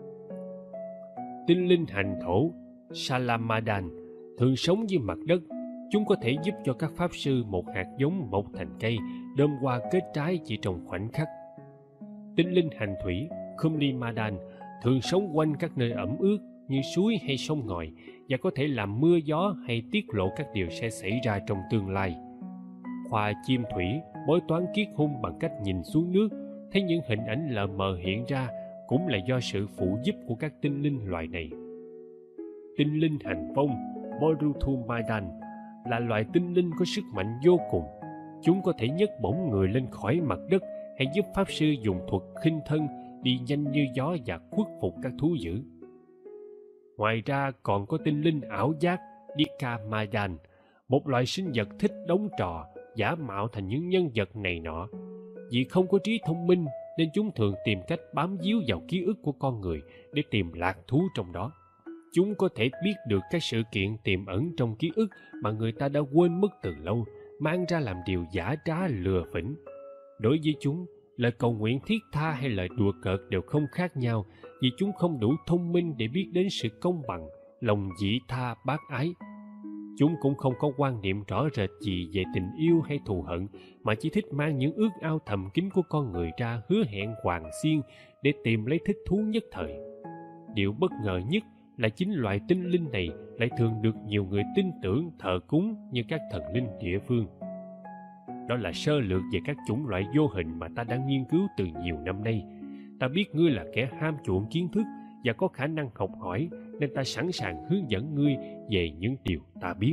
Tinh linh hành thổ Salamadan thường sống dưới mặt đất. Chúng có thể giúp cho các pháp sư một hạt giống mọc thành cây, đơm hoa kết trái chỉ trong khoảnh khắc. Tinh linh hành thủy Kumlimadan thường sống quanh các nơi ẩm ướt như suối hay sông ngòi và có thể làm mưa gió hay tiết lộ các điều sẽ xảy ra trong tương lai. Khoa chim thủy bói toán kiết hung bằng cách nhìn xuống nước, thấy những hình ảnh lờ mờ hiện ra cũng là do sự phụ giúp của các tinh linh loại này. Tinh linh hành phong Moruthumadan là loại tinh linh có sức mạnh vô cùng. Chúng có thể nhấc bổng người lên khỏi mặt đất hay giúp pháp sư dùng thuật khinh thân đi nhanh như gió và khuất phục các thú dữ. Ngoài ra còn có tinh linh ảo giác Dikamadan, một loại sinh vật thích đóng trò, giả mạo thành những nhân vật này nọ. Vì không có trí thông minh nên chúng thường tìm cách bám víu vào ký ức của con người để tìm lạc thú trong đó. Chúng có thể biết được các sự kiện tiềm ẩn trong ký ức mà người ta đã quên mất từ lâu, mang ra làm điều giả trá lừa phỉnh. Đối với chúng, lời cầu nguyện thiết tha hay lời đùa cợt đều không khác nhau, vì chúng không đủ thông minh để biết đến sự công bằng, lòng vị tha bác ái. Chúng cũng không có quan niệm rõ rệt gì về tình yêu hay thù hận, mà chỉ thích mang những ước ao thầm kín của con người ra hứa hẹn hoàng xiên để tìm lấy thích thú nhất thời. Điều bất ngờ nhất là chính loại tinh linh này lại thường được nhiều người tin tưởng thờ cúng như các thần linh địa phương. Đó là sơ lược về các chủng loại vô hình mà ta đang nghiên cứu từ nhiều năm nay. Ta biết ngươi là kẻ ham chuộng kiến thức và có khả năng học hỏi, nên ta sẵn sàng hướng dẫn ngươi về những điều ta biết.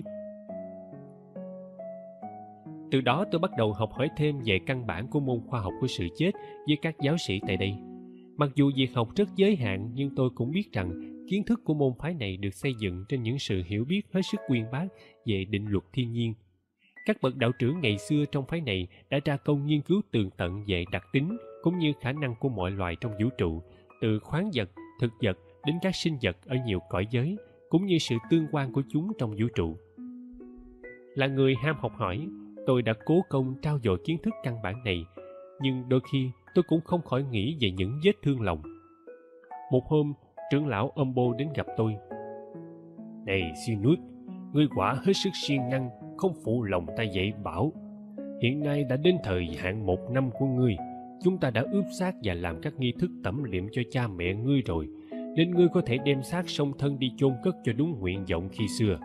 Từ đó tôi bắt đầu học hỏi thêm về căn bản của môn khoa học của sự chết với các giáo sĩ tại đây. Mặc dù việc học rất giới hạn, nhưng tôi cũng biết rằng kiến thức của môn phái này được xây dựng trên những sự hiểu biết hết sức uyên bác về định luật thiên nhiên. Các bậc đạo trưởng ngày xưa trong phái này đã ra công nghiên cứu tường tận về đặc tính cũng như khả năng của mọi loài trong vũ trụ, từ khoáng vật, thực vật đến các sinh vật ở nhiều cõi giới, cũng như sự tương quan của chúng trong vũ trụ. Là người ham học hỏi, tôi đã cố công trau dồi kiến thức căn bản này, nhưng đôi khi tôi cũng không khỏi nghĩ về những vết thương lòng. Một hôm, trưởng lão Ombo đến gặp tôi. Này Sinus, ngươi quả hết sức siêng năng, không phụ lòng ta dạy bảo. Hiện nay đã đến thời hạn 1 năm của ngươi. Chúng ta đã ướp xác và làm các nghi thức tẩm liệm cho cha mẹ ngươi rồi, nên ngươi có thể đem xác song thân đi chôn cất cho đúng nguyện vọng khi xưa.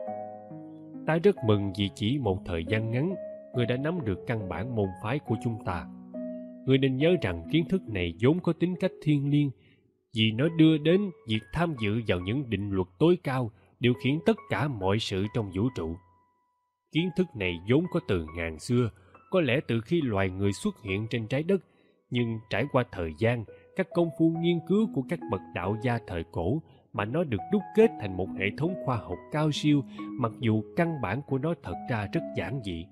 Ta rất mừng vì chỉ một thời gian ngắn, ngươi đã nắm được căn bản môn phái của chúng ta. Ngươi nên nhớ rằng kiến thức này vốn có tính cách thiêng liêng, vì nó đưa đến việc tham dự vào những định luật tối cao, điều khiển tất cả mọi sự trong vũ trụ. Kiến thức này vốn có từ ngàn xưa, có lẽ từ khi loài người xuất hiện trên trái đất, nhưng trải qua thời gian, các công phu nghiên cứu của các bậc đạo gia thời cổ mà nó được đúc kết thành một hệ thống khoa học cao siêu, mặc dù căn bản của nó thật ra rất giản dị.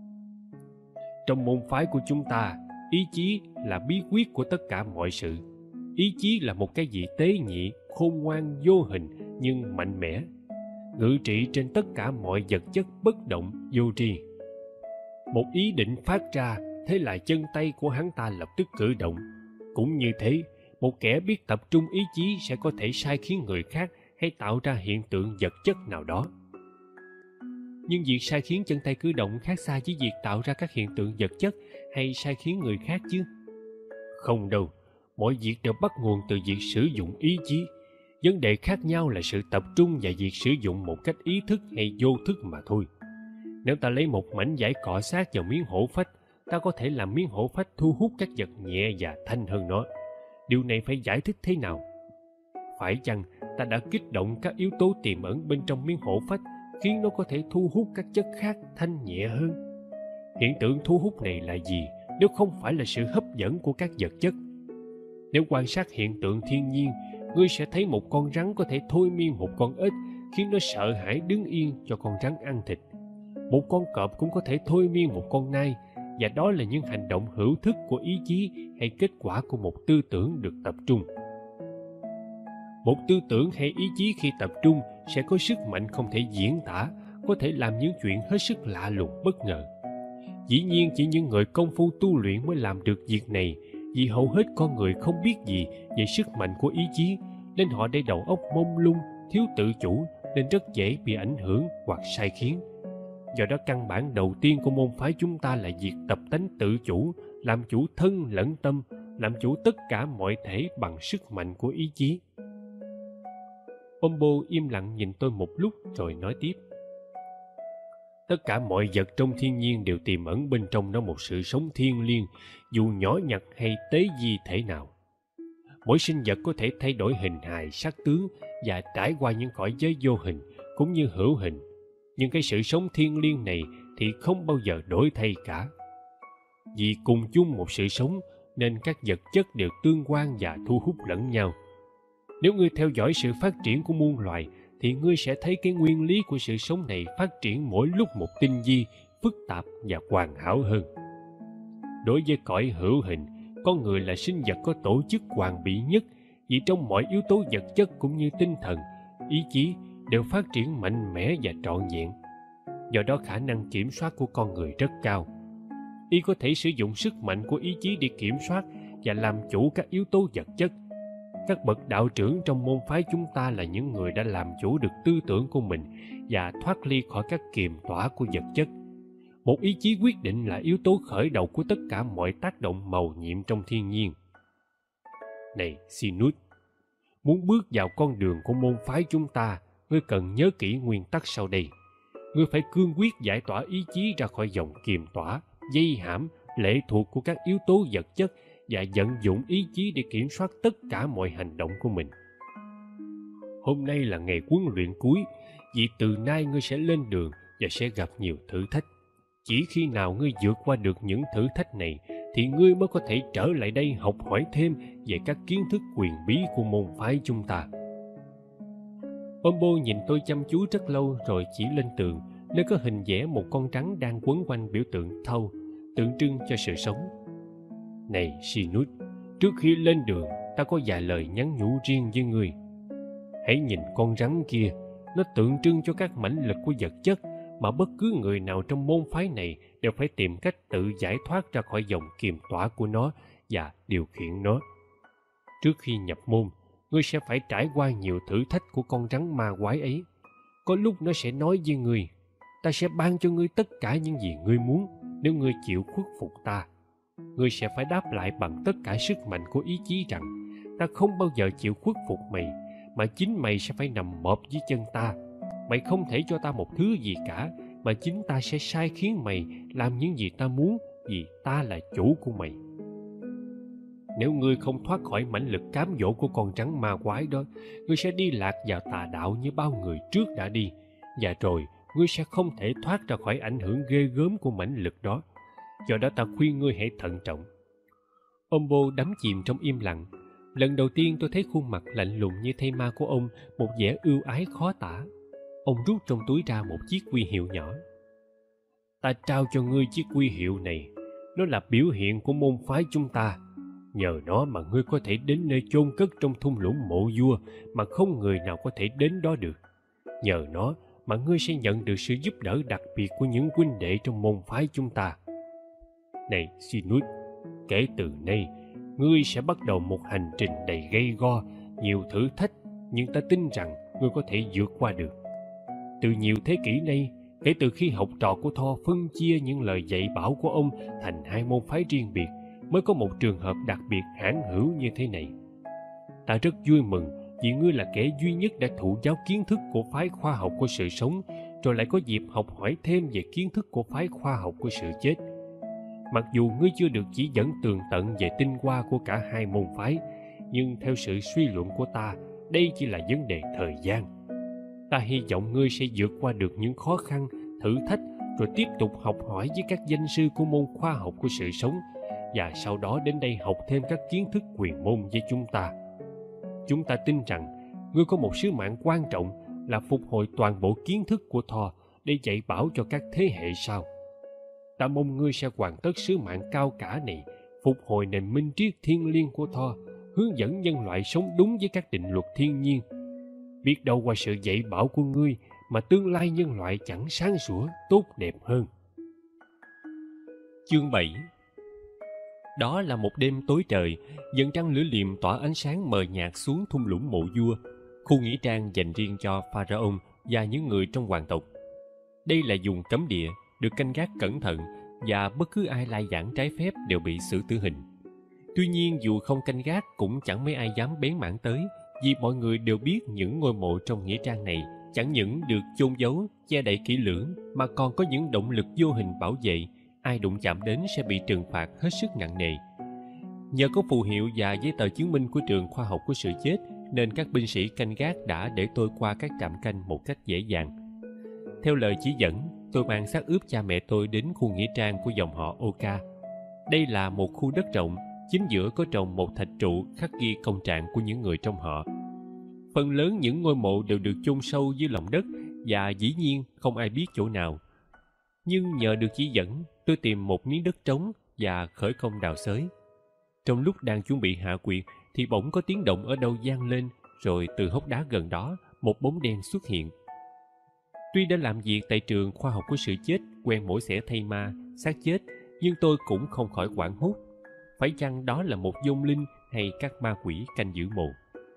Trong môn phái của chúng ta, ý chí là bí quyết của tất cả mọi sự. Ý chí là một cái gì tế nhị, khôn ngoan, vô hình nhưng mạnh mẽ, ngự trị trên tất cả mọi vật chất bất động, vô tri. Một ý định phát ra, thế là chân tay của hắn ta lập tức cử động. Cũng như thế, một kẻ biết tập trung ý chí sẽ có thể sai khiến người khác hay tạo ra hiện tượng vật chất nào đó. Nhưng việc sai khiến chân tay cử động khác xa với việc tạo ra các hiện tượng vật chất hay sai khiến người khác chứ? Không đâu, mọi việc đều bắt nguồn từ việc sử dụng ý chí. Vấn đề khác nhau là sự tập trung và việc sử dụng một cách ý thức hay vô thức mà thôi. Nếu ta lấy một mảnh vải cọ sát vào miếng hổ phách, ta có thể làm miếng hổ phách thu hút các vật nhẹ và thanh hơn nó. Điều này phải giải thích thế nào? phải chăng ta đã kích động các yếu tố tiềm ẩn bên trong miếng hổ phách, khiến nó có thể thu hút các chất khác thanh nhẹ hơn? Hiện tượng thu hút này là gì nếu không phải là sự hấp dẫn của các vật chất? Nếu quan sát hiện tượng thiên nhiên, ngươi sẽ thấy một con rắn có thể thôi miên một con ếch, khiến nó sợ hãi đứng yên cho con rắn ăn thịt. Một con cọp cũng có thể thôi miên một con nai, và đó là những hành động hữu thức của ý chí hay kết quả của một tư tưởng được tập trung. Một tư tưởng hay ý chí khi tập trung sẽ có sức mạnh không thể diễn tả, có thể làm những chuyện hết sức lạ lùng bất ngờ. Dĩ nhiên chỉ những người công phu tu luyện mới làm được việc này, vì hầu hết con người không biết gì về sức mạnh của ý chí, nên họ để đầu óc mông lung, thiếu tự chủ, nên rất dễ bị ảnh hưởng hoặc sai khiến. Do đó căn bản đầu tiên của môn phái chúng ta là việc tập tánh tự chủ, làm chủ thân lẫn tâm, làm chủ tất cả mọi thể bằng sức mạnh của ý chí. Ombo im lặng nhìn tôi một lúc rồi nói tiếp. Tất cả mọi vật trong thiên nhiên đều tiềm ẩn bên trong nó một sự sống thiêng liêng, dù nhỏ nhặt hay tế di thể nào. Mỗi sinh vật có thể thay đổi hình hài, sắc tướng và trải qua những cõi giới vô hình cũng như hữu hình. Nhưng cái sự sống thiêng liêng này thì không bao giờ đổi thay cả. Vì cùng chung một sự sống nên các vật chất đều tương quan và thu hút lẫn nhau. Nếu ngươi theo dõi sự phát triển của muôn loài, thì ngươi sẽ thấy cái nguyên lý của sự sống này phát triển mỗi lúc một tinh vi, phức tạp và hoàn hảo hơn. Đối với cõi hữu hình, con người là sinh vật có tổ chức hoàn bị nhất, vì trong mọi yếu tố vật chất cũng như tinh thần, ý chí đều phát triển mạnh mẽ và trọn vẹn. Do đó khả năng kiểm soát của con người rất cao. Y có thể sử dụng sức mạnh của ý chí để kiểm soát và làm chủ các yếu tố vật chất. Các bậc đạo trưởng trong môn phái chúng ta là những người đã làm chủ được tư tưởng của mình và thoát ly khỏi các kiềm tỏa của vật chất. Một ý chí quyết định là yếu tố khởi đầu của tất cả mọi tác động mầu nhiệm trong thiên nhiên. Này Sinus, muốn bước vào con đường của môn phái chúng ta, ngươi cần nhớ kỹ nguyên tắc sau đây. Ngươi phải cương quyết giải tỏa ý chí ra khỏi vòng kiềm tỏa, dây hãm, lệ thuộc của các yếu tố vật chất và vận dụng ý chí để kiểm soát tất cả mọi hành động của mình. Hôm nay là ngày huấn luyện cuối, vì từ nay ngươi sẽ lên đường và sẽ gặp nhiều thử thách. Chỉ khi nào ngươi vượt qua được những thử thách này, thì ngươi mới có thể trở lại đây học hỏi thêm về các kiến thức quyền bí của môn phái chúng ta. Ombo nhìn tôi chăm chú rất lâu rồi chỉ lên tường, nơi có hình vẽ một con rắn đang quấn quanh biểu tượng thau, tượng trưng cho sự sống. Này Sinus, trước khi lên đường, ta có vài lời nhắn nhủ riêng với ngươi. Hãy nhìn con rắn kia, nó tượng trưng cho các mãnh lực của vật chất mà bất cứ người nào trong môn phái này đều phải tìm cách tự giải thoát ra khỏi vòng kiềm tỏa của nó và điều khiển nó. Trước khi nhập môn, ngươi sẽ phải trải qua nhiều thử thách của con rắn ma quái ấy. Có lúc nó sẽ nói với ngươi, ta sẽ ban cho ngươi tất cả những gì ngươi muốn nếu ngươi chịu khuất phục ta. Ngươi sẽ phải đáp lại bằng tất cả sức mạnh của ý chí rằng ta không bao giờ chịu khuất phục mày, mà chính mày sẽ phải nằm bọp dưới chân ta. Mày không thể cho ta một thứ gì cả, mà chính ta sẽ sai khiến mày làm những gì ta muốn, vì ta là chủ của mày. Nếu ngươi không thoát khỏi mãnh lực cám dỗ của con rắn ma quái đó, ngươi sẽ đi lạc vào tà đạo như bao người trước đã đi, và rồi ngươi sẽ không thể thoát ra khỏi ảnh hưởng ghê gớm của mãnh lực đó. Do đó ta khuyên ngươi hãy thận trọng. Ombo đắm chìm trong im lặng. Lần đầu tiên tôi thấy khuôn mặt lạnh lùng như thây ma của ông một vẻ ưu ái khó tả. Ông rút trong túi ra một chiếc huy hiệu nhỏ. Ta trao cho ngươi chiếc huy hiệu này. Nó là biểu hiện của môn phái chúng ta. Nhờ nó mà ngươi có thể đến nơi chôn cất trong thung lũng mộ vua mà không người nào có thể đến đó được. Nhờ nó mà ngươi sẽ nhận được sự giúp đỡ đặc biệt của những huynh đệ trong môn phái chúng ta. Này Sinus, kể từ nay, ngươi sẽ bắt đầu một hành trình đầy gay go, nhiều thử thách, nhưng ta tin rằng ngươi có thể vượt qua được. Từ nhiều thế kỷ nay, kể từ khi học trò của Thor phân chia những lời dạy bảo của ông thành hai môn phái riêng biệt, mới có một trường hợp đặc biệt hãn hữu như thế này. Ta rất vui mừng vì ngươi là kẻ duy nhất đã thụ giáo kiến thức của phái khoa học của sự sống, rồi lại có dịp học hỏi thêm về kiến thức của phái khoa học của sự chết. Mặc dù ngươi chưa được chỉ dẫn tường tận về tinh hoa của cả hai môn phái, nhưng theo sự suy luận của ta, Đây chỉ là vấn đề thời gian. Ta hy vọng ngươi sẽ vượt qua được những khó khăn, thử thách, rồi tiếp tục học hỏi với các danh sư của môn khoa học của sự sống, và sau đó đến đây học thêm các kiến thức quyền môn với chúng ta. Chúng ta tin rằng ngươi có một sứ mạng quan trọng là phục hồi toàn bộ kiến thức của Thor để dạy bảo cho các thế hệ sau. Ta mong ngươi sẽ hoàn tất sứ mạng cao cả này, phục hồi nền minh triết thiêng liêng của Thor, hướng dẫn nhân loại sống đúng với các định luật thiên nhiên. Biết đâu qua sự dạy bảo của ngươi mà tương lai nhân loại chẳng sáng sủa, tốt đẹp hơn. Chương 7. Đó là một đêm tối trời, dần trăng lửa liềm tỏa ánh sáng mờ nhạt xuống thung lũng mộ vua, khu nghĩa trang dành riêng cho Pharaoh và những người trong hoàng tộc. Đây là vùng cấm địa, được canh gác cẩn thận, và bất cứ ai lai vãng trái phép đều bị xử tử hình. Tuy nhiên, dù không canh gác cũng chẳng mấy ai dám bén mảng tới, vì mọi người đều biết những ngôi mộ trong nghĩa trang này chẳng những được chôn giấu, che đậy kỹ lưỡng, mà còn có những động lực vô hình bảo vệ. Ai đụng chạm đến sẽ bị trừng phạt hết sức nặng nề. Nhờ có phù hiệu và giấy tờ chứng minh của trường khoa học của sự chết, nên các binh sĩ canh gác đã để tôi qua các trạm canh một cách dễ dàng. Theo lời chỉ dẫn, tôi mang xác ướp cha mẹ tôi đến khu nghĩa trang của dòng họ Oka. Đây là một khu đất rộng, chính giữa có trồng một thạch trụ khắc ghi công trạng của những người trong họ. Phần lớn những ngôi mộ đều được chôn sâu dưới lòng đất, và dĩ nhiên không ai biết chỗ nào. Nhưng nhờ được chỉ dẫn, tôi tìm một miếng đất trống và khởi công đào xới. Trong lúc đang chuẩn bị hạ quyệt thì bỗng có tiếng động ở đâu vang lên, rồi từ hốc đá gần đó một bóng đen xuất hiện. Tuy đã làm việc tại trường khoa học của sự chết, quen mổ xẻ thây ma, xác chết, nhưng tôi cũng không khỏi hoảng hốt. Phải chăng đó là một vong linh hay các ma quỷ canh giữ mộ?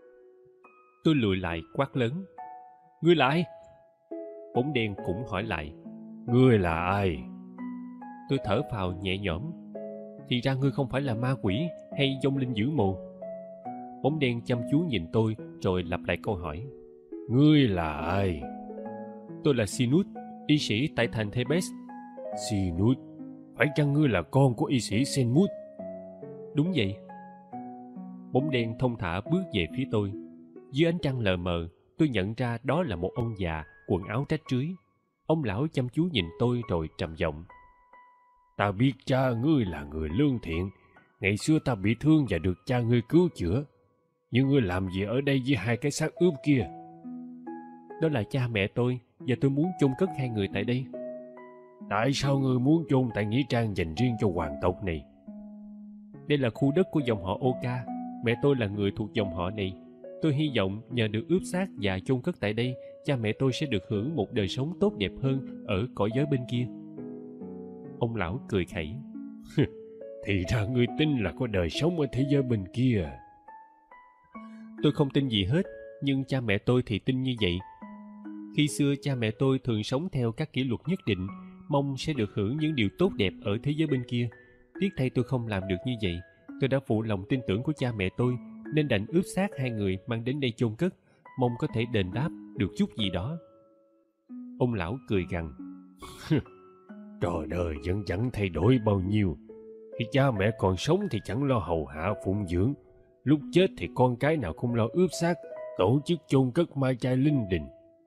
Tôi lùi lại quát lớn: "Ngươi là ai?" Bóng đen cũng hỏi lại: "Ngươi là ai?" Tôi thở phào nhẹ nhõm. Thì ra ngươi không phải là ma quỷ hay vong linh giữ mộ. Bóng đen chăm chú nhìn tôi rồi lặp lại câu hỏi: "Ngươi là ai?" Tôi là Sinut, y sĩ tại thành Thebes. Sinut? Phải chăng ngươi là con của y sĩ Senmut? Đúng vậy. Bóng đen thong thả bước về phía tôi. Dưới ánh trăng lờ mờ, tôi nhận ra đó là một ông già, quần áo rách rưới. Ông lão chăm chú nhìn tôi rồi trầm giọng: "Ta biết cha ngươi là người lương thiện. Ngày xưa ta bị thương và được cha ngươi cứu chữa. Nhưng ngươi làm gì ở đây với hai cái xác ướp kia?" Đó là cha mẹ tôi, và tôi muốn chôn cất hai người tại đây. Tại sao ngươi muốn chôn tại nghĩa trang dành riêng cho hoàng tộc này? Đây là khu đất của dòng họ Oka. Mẹ tôi là người thuộc dòng họ này. Tôi hy vọng nhờ được ướp xác và chôn cất tại đây, cha mẹ tôi sẽ được hưởng một đời sống tốt đẹp hơn ở cõi giới bên kia. Ông lão cười khẩy: "Thì ra ngươi tin là có đời sống ở thế giới bên kia." Tôi không tin gì hết, nhưng cha mẹ tôi thì tin như vậy. Khi xưa cha mẹ tôi thường sống theo các kỷ luật nhất định, mong sẽ được hưởng những điều tốt đẹp ở thế giới bên kia. Tiếc thay tôi không làm được như vậy. Tôi đã phụ lòng tin tưởng của cha mẹ tôi, nên đành ướp xác hai người mang đến đây chôn cất, mong có thể đền đáp được chút gì đó. Ông lão cười gằn: "Trò đời vẫn chẳng thay đổi bao nhiêu. Khi cha mẹ còn sống thì chẳng lo hầu hạ phụng dưỡng, lúc chết thì con cái nào cũng lo ướp xác, tổ chức chôn cất mai chay linh đình.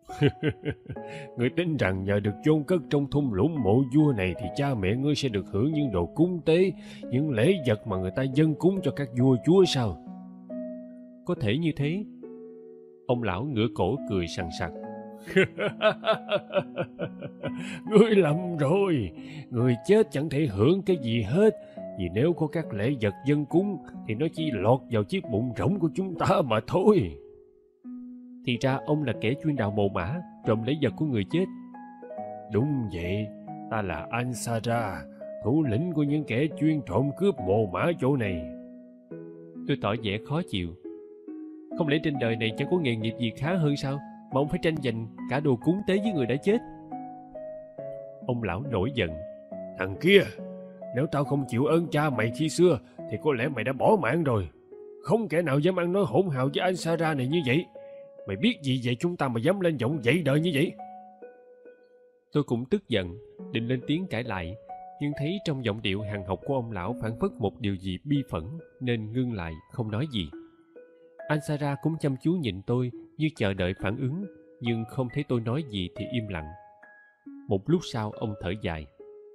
Ngươi tin rằng nhờ được chôn cất trong thung lũng mộ vua này thì cha mẹ ngươi sẽ được hưởng những đồ cúng tế, những lễ vật mà người ta dâng cúng cho các vua chúa sao?" Có thể như thế. Ông lão ngửa cổ cười sằng sặc: "Ngươi lầm rồi. Người chết chẳng thể hưởng cái gì hết, vì nếu có các lễ vật dâng cúng thì nó chỉ lọt vào chiếc bụng rỗng của chúng ta mà thôi." Thì ra ông là kẻ chuyên đào mồ mả, trộm lấy vật của người chết. Đúng vậy, ta là Ansara, thủ lĩnh của những kẻ chuyên trộm cướp mồ mả chỗ này. Tôi tỏ vẻ khó chịu. Không lẽ trên đời này chẳng có nghề nghiệp gì khá hơn sao, mà ông phải tranh giành cả đồ cúng tế với người đã chết? Ông lão nổi giận: "Thằng kia, nếu tao không chịu ơn cha mày khi xưa thì có lẽ mày đã bỏ mạng rồi. Không kẻ nào dám ăn nói hỗn hào với Ansara này như vậy. Mày biết gì về chúng ta mà dám lên giọng dậy đời như vậy?" Tôi cũng tức giận, định lên tiếng cãi lại, nhưng thấy trong giọng điệu hằn học của ông lão phảng phất một điều gì bi phẫn, nên ngưng lại không nói gì. Ansara cũng chăm chú nhìn tôi như chờ đợi phản ứng, nhưng không thấy tôi nói gì thì im lặng. Một lúc sau ông thở dài.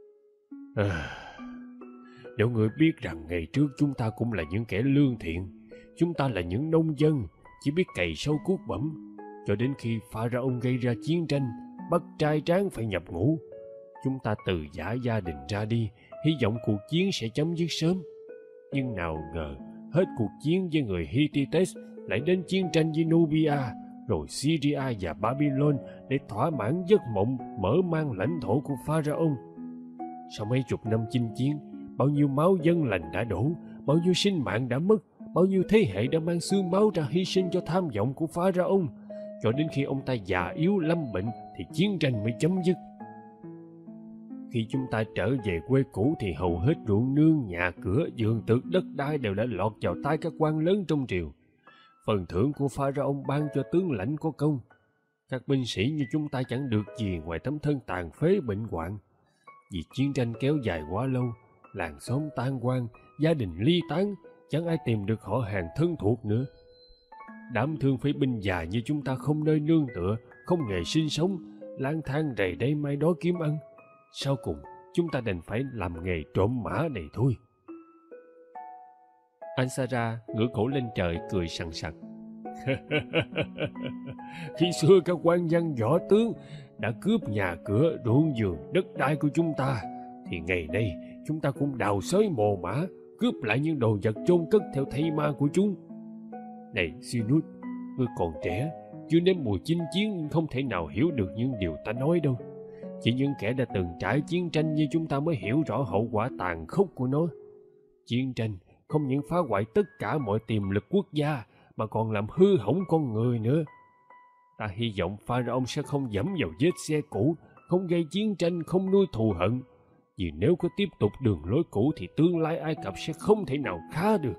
Nếu người biết rằng ngày trước chúng ta cũng là những kẻ lương thiện, chúng ta là những nông dân, chỉ biết cày sâu cuốc bẩm, cho đến khi Pharaoh gây ra chiến tranh, bắt trai tráng phải nhập ngũ. Chúng ta từ giã gia đình ra đi, hy vọng cuộc chiến sẽ chấm dứt sớm. Nhưng nào ngờ, hết cuộc chiến với người Hittites lại đến chiến tranh với Nubia, rồi Syria và Babylon để thỏa mãn giấc mộng mở mang lãnh thổ của Pharaoh. Sau mấy chục năm chinh chiến, bao nhiêu máu dân lành đã đổ, bao nhiêu sinh mạng đã mất, bao nhiêu thế hệ đã mang xương máu ra hy sinh cho tham vọng của Pharaoh, cho đến khi ông ta già yếu lâm bệnh thì chiến tranh mới chấm dứt. Khi chúng ta trở về quê cũ thì hầu hết ruộng nương, nhà cửa, vườn tược, đất đai đều đã lọt vào tay các quan lớn trong triều. Phần thưởng của Pharaoh ban cho tướng lãnh có công. Các binh sĩ như chúng ta chẳng được gì ngoài tấm thân tàn phế bệnh hoạn. Vì chiến tranh kéo dài quá lâu, làng xóm tan hoang, gia đình ly tán, chẳng ai tìm được họ hàng thân thuộc nữa. Đám thương phế binh già như chúng ta không nơi nương tựa, không nghề sinh sống, lang thang rầy đây mai đó kiếm ăn. Sau cùng, chúng ta đành phải làm nghề trộm mã này thôi. Ansara ngửa cổ lên trời cười sằng sặc. Khi xưa các quan văn võ tướng đã cướp nhà cửa, ruộng vườn, đất đai của chúng ta, thì ngày nay chúng ta cũng đào xới mồ mã, cướp lại những đồ vật chôn cất theo thây ma của chúng. Này Sinus, ngươi còn trẻ, chưa nếm mùi chinh chiến, không thể nào hiểu được những điều ta nói đâu. Chỉ những kẻ đã từng trải chiến tranh như chúng ta mới hiểu rõ hậu quả tàn khốc của nó. Chiến tranh không những phá hoại tất cả mọi tiềm lực quốc gia, mà còn làm hư hỏng con người nữa. Ta hy vọng Pharaoh sẽ không dẫm vào vết xe cũ, không gây chiến tranh, không nuôi thù hận. Vì nếu có tiếp tục đường lối cũ thì tương lai Ai Cập sẽ không thể nào khá được.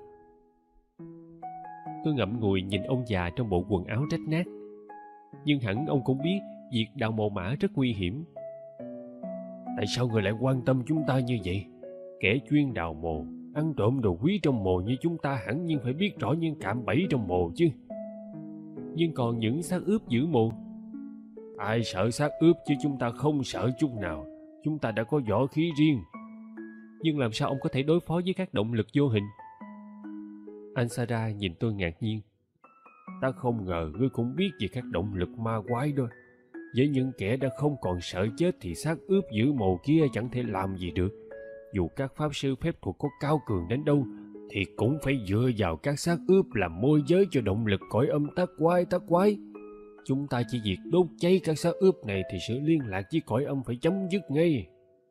Tôi ngậm ngùi nhìn ông già trong bộ quần áo rách nát. Nhưng hẳn ông cũng biết việc đào mồ mã rất nguy hiểm. Tại sao người lại quan tâm chúng ta như vậy? Kẻ chuyên đào mồ, ăn trộm đồ quý trong mồ như chúng ta hẳn nhiên phải biết rõ những cạm bẫy trong mồ chứ. Nhưng còn những xác ướp giữ mồ? Ai sợ xác ướp chứ chúng ta không sợ chút nào. Chúng ta đã có võ khí riêng. Nhưng làm sao ông có thể đối phó với các động lực vô hình? Ansara nhìn tôi ngạc nhiên. Ta không ngờ ngươi cũng biết về các động lực ma quái đó. Với những kẻ đã không còn sợ chết thì xác ướp giữ mồ kia chẳng thể làm gì được. Dù các pháp sư phép thuật có cao cường đến đâu thì cũng phải dựa vào các xác ướp làm môi giới cho động lực cõi âm tác quái. Chúng ta chỉ việc đốt cháy các xác ướp này thì sự liên lạc với cõi âm phải chấm dứt ngay.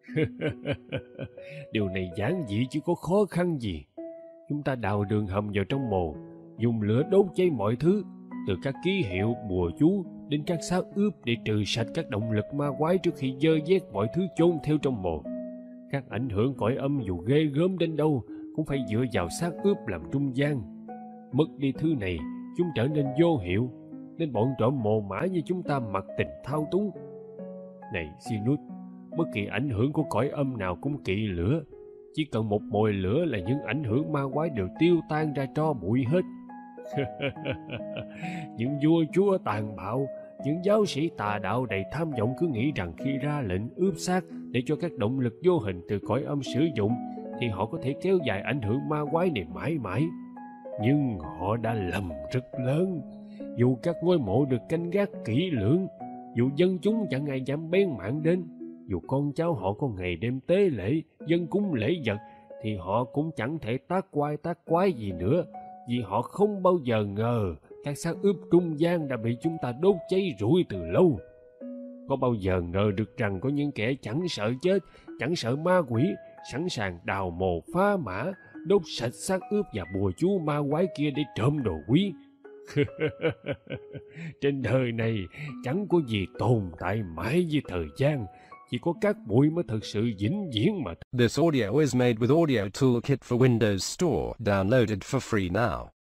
Điều này giản dị chứ có khó khăn gì. Chúng ta đào đường hầm vào trong mồ, dùng lửa đốt cháy mọi thứ, từ các ký hiệu, bùa chú đến các xác ướp để trừ sạch các động lực ma quái trước khi dơ vét mọi thứ chôn theo trong mồ. Các ảnh hưởng cõi âm dù ghê gớm đến đâu cũng phải dựa vào xác ướp làm trung gian. Mất đi thứ này, chúng trở nên vô hiệu, nên bọn trộm mồ mã như chúng ta mặc tình thao túng. Này Sinus, bất kỳ ảnh hưởng của cõi âm nào cũng kỵ lửa. Chỉ cần một mồi lửa là những ảnh hưởng ma quái đều tiêu tan ra tro bụi hết. Những vua chúa tàn bạo, những giáo sĩ tà đạo đầy tham vọng cứ nghĩ rằng khi ra lệnh ướp xác để cho các động lực vô hình từ cõi âm sử dụng thì họ có thể kéo dài ảnh hưởng ma quái này mãi mãi. Nhưng họ đã lầm rất lớn. Dù các ngôi mộ được canh gác kỹ lưỡng, dù dân chúng chẳng ai dám bén mảng đến, dù con cháu họ có ngày đêm tế lễ, dân cúng lễ vật, thì họ cũng chẳng thể tác quái gì nữa, vì họ không bao giờ ngờ các xác ướp trung gian đã bị chúng ta đốt cháy rụi từ lâu. Có bao giờ ngờ được rằng có những kẻ chẳng sợ chết, chẳng sợ ma quỷ, sẵn sàng đào mồ phá mã, đốt sạch xác ướp và bùa chú ma quái kia để trộm đồ quý. Trên đời này chẳng có gì tồn tại mãi với thời gian, chỉ có các bụi mới thực sự vĩnh viễn mà. This audio is made with Audio Toolkit for Windows Store, downloaded for free now.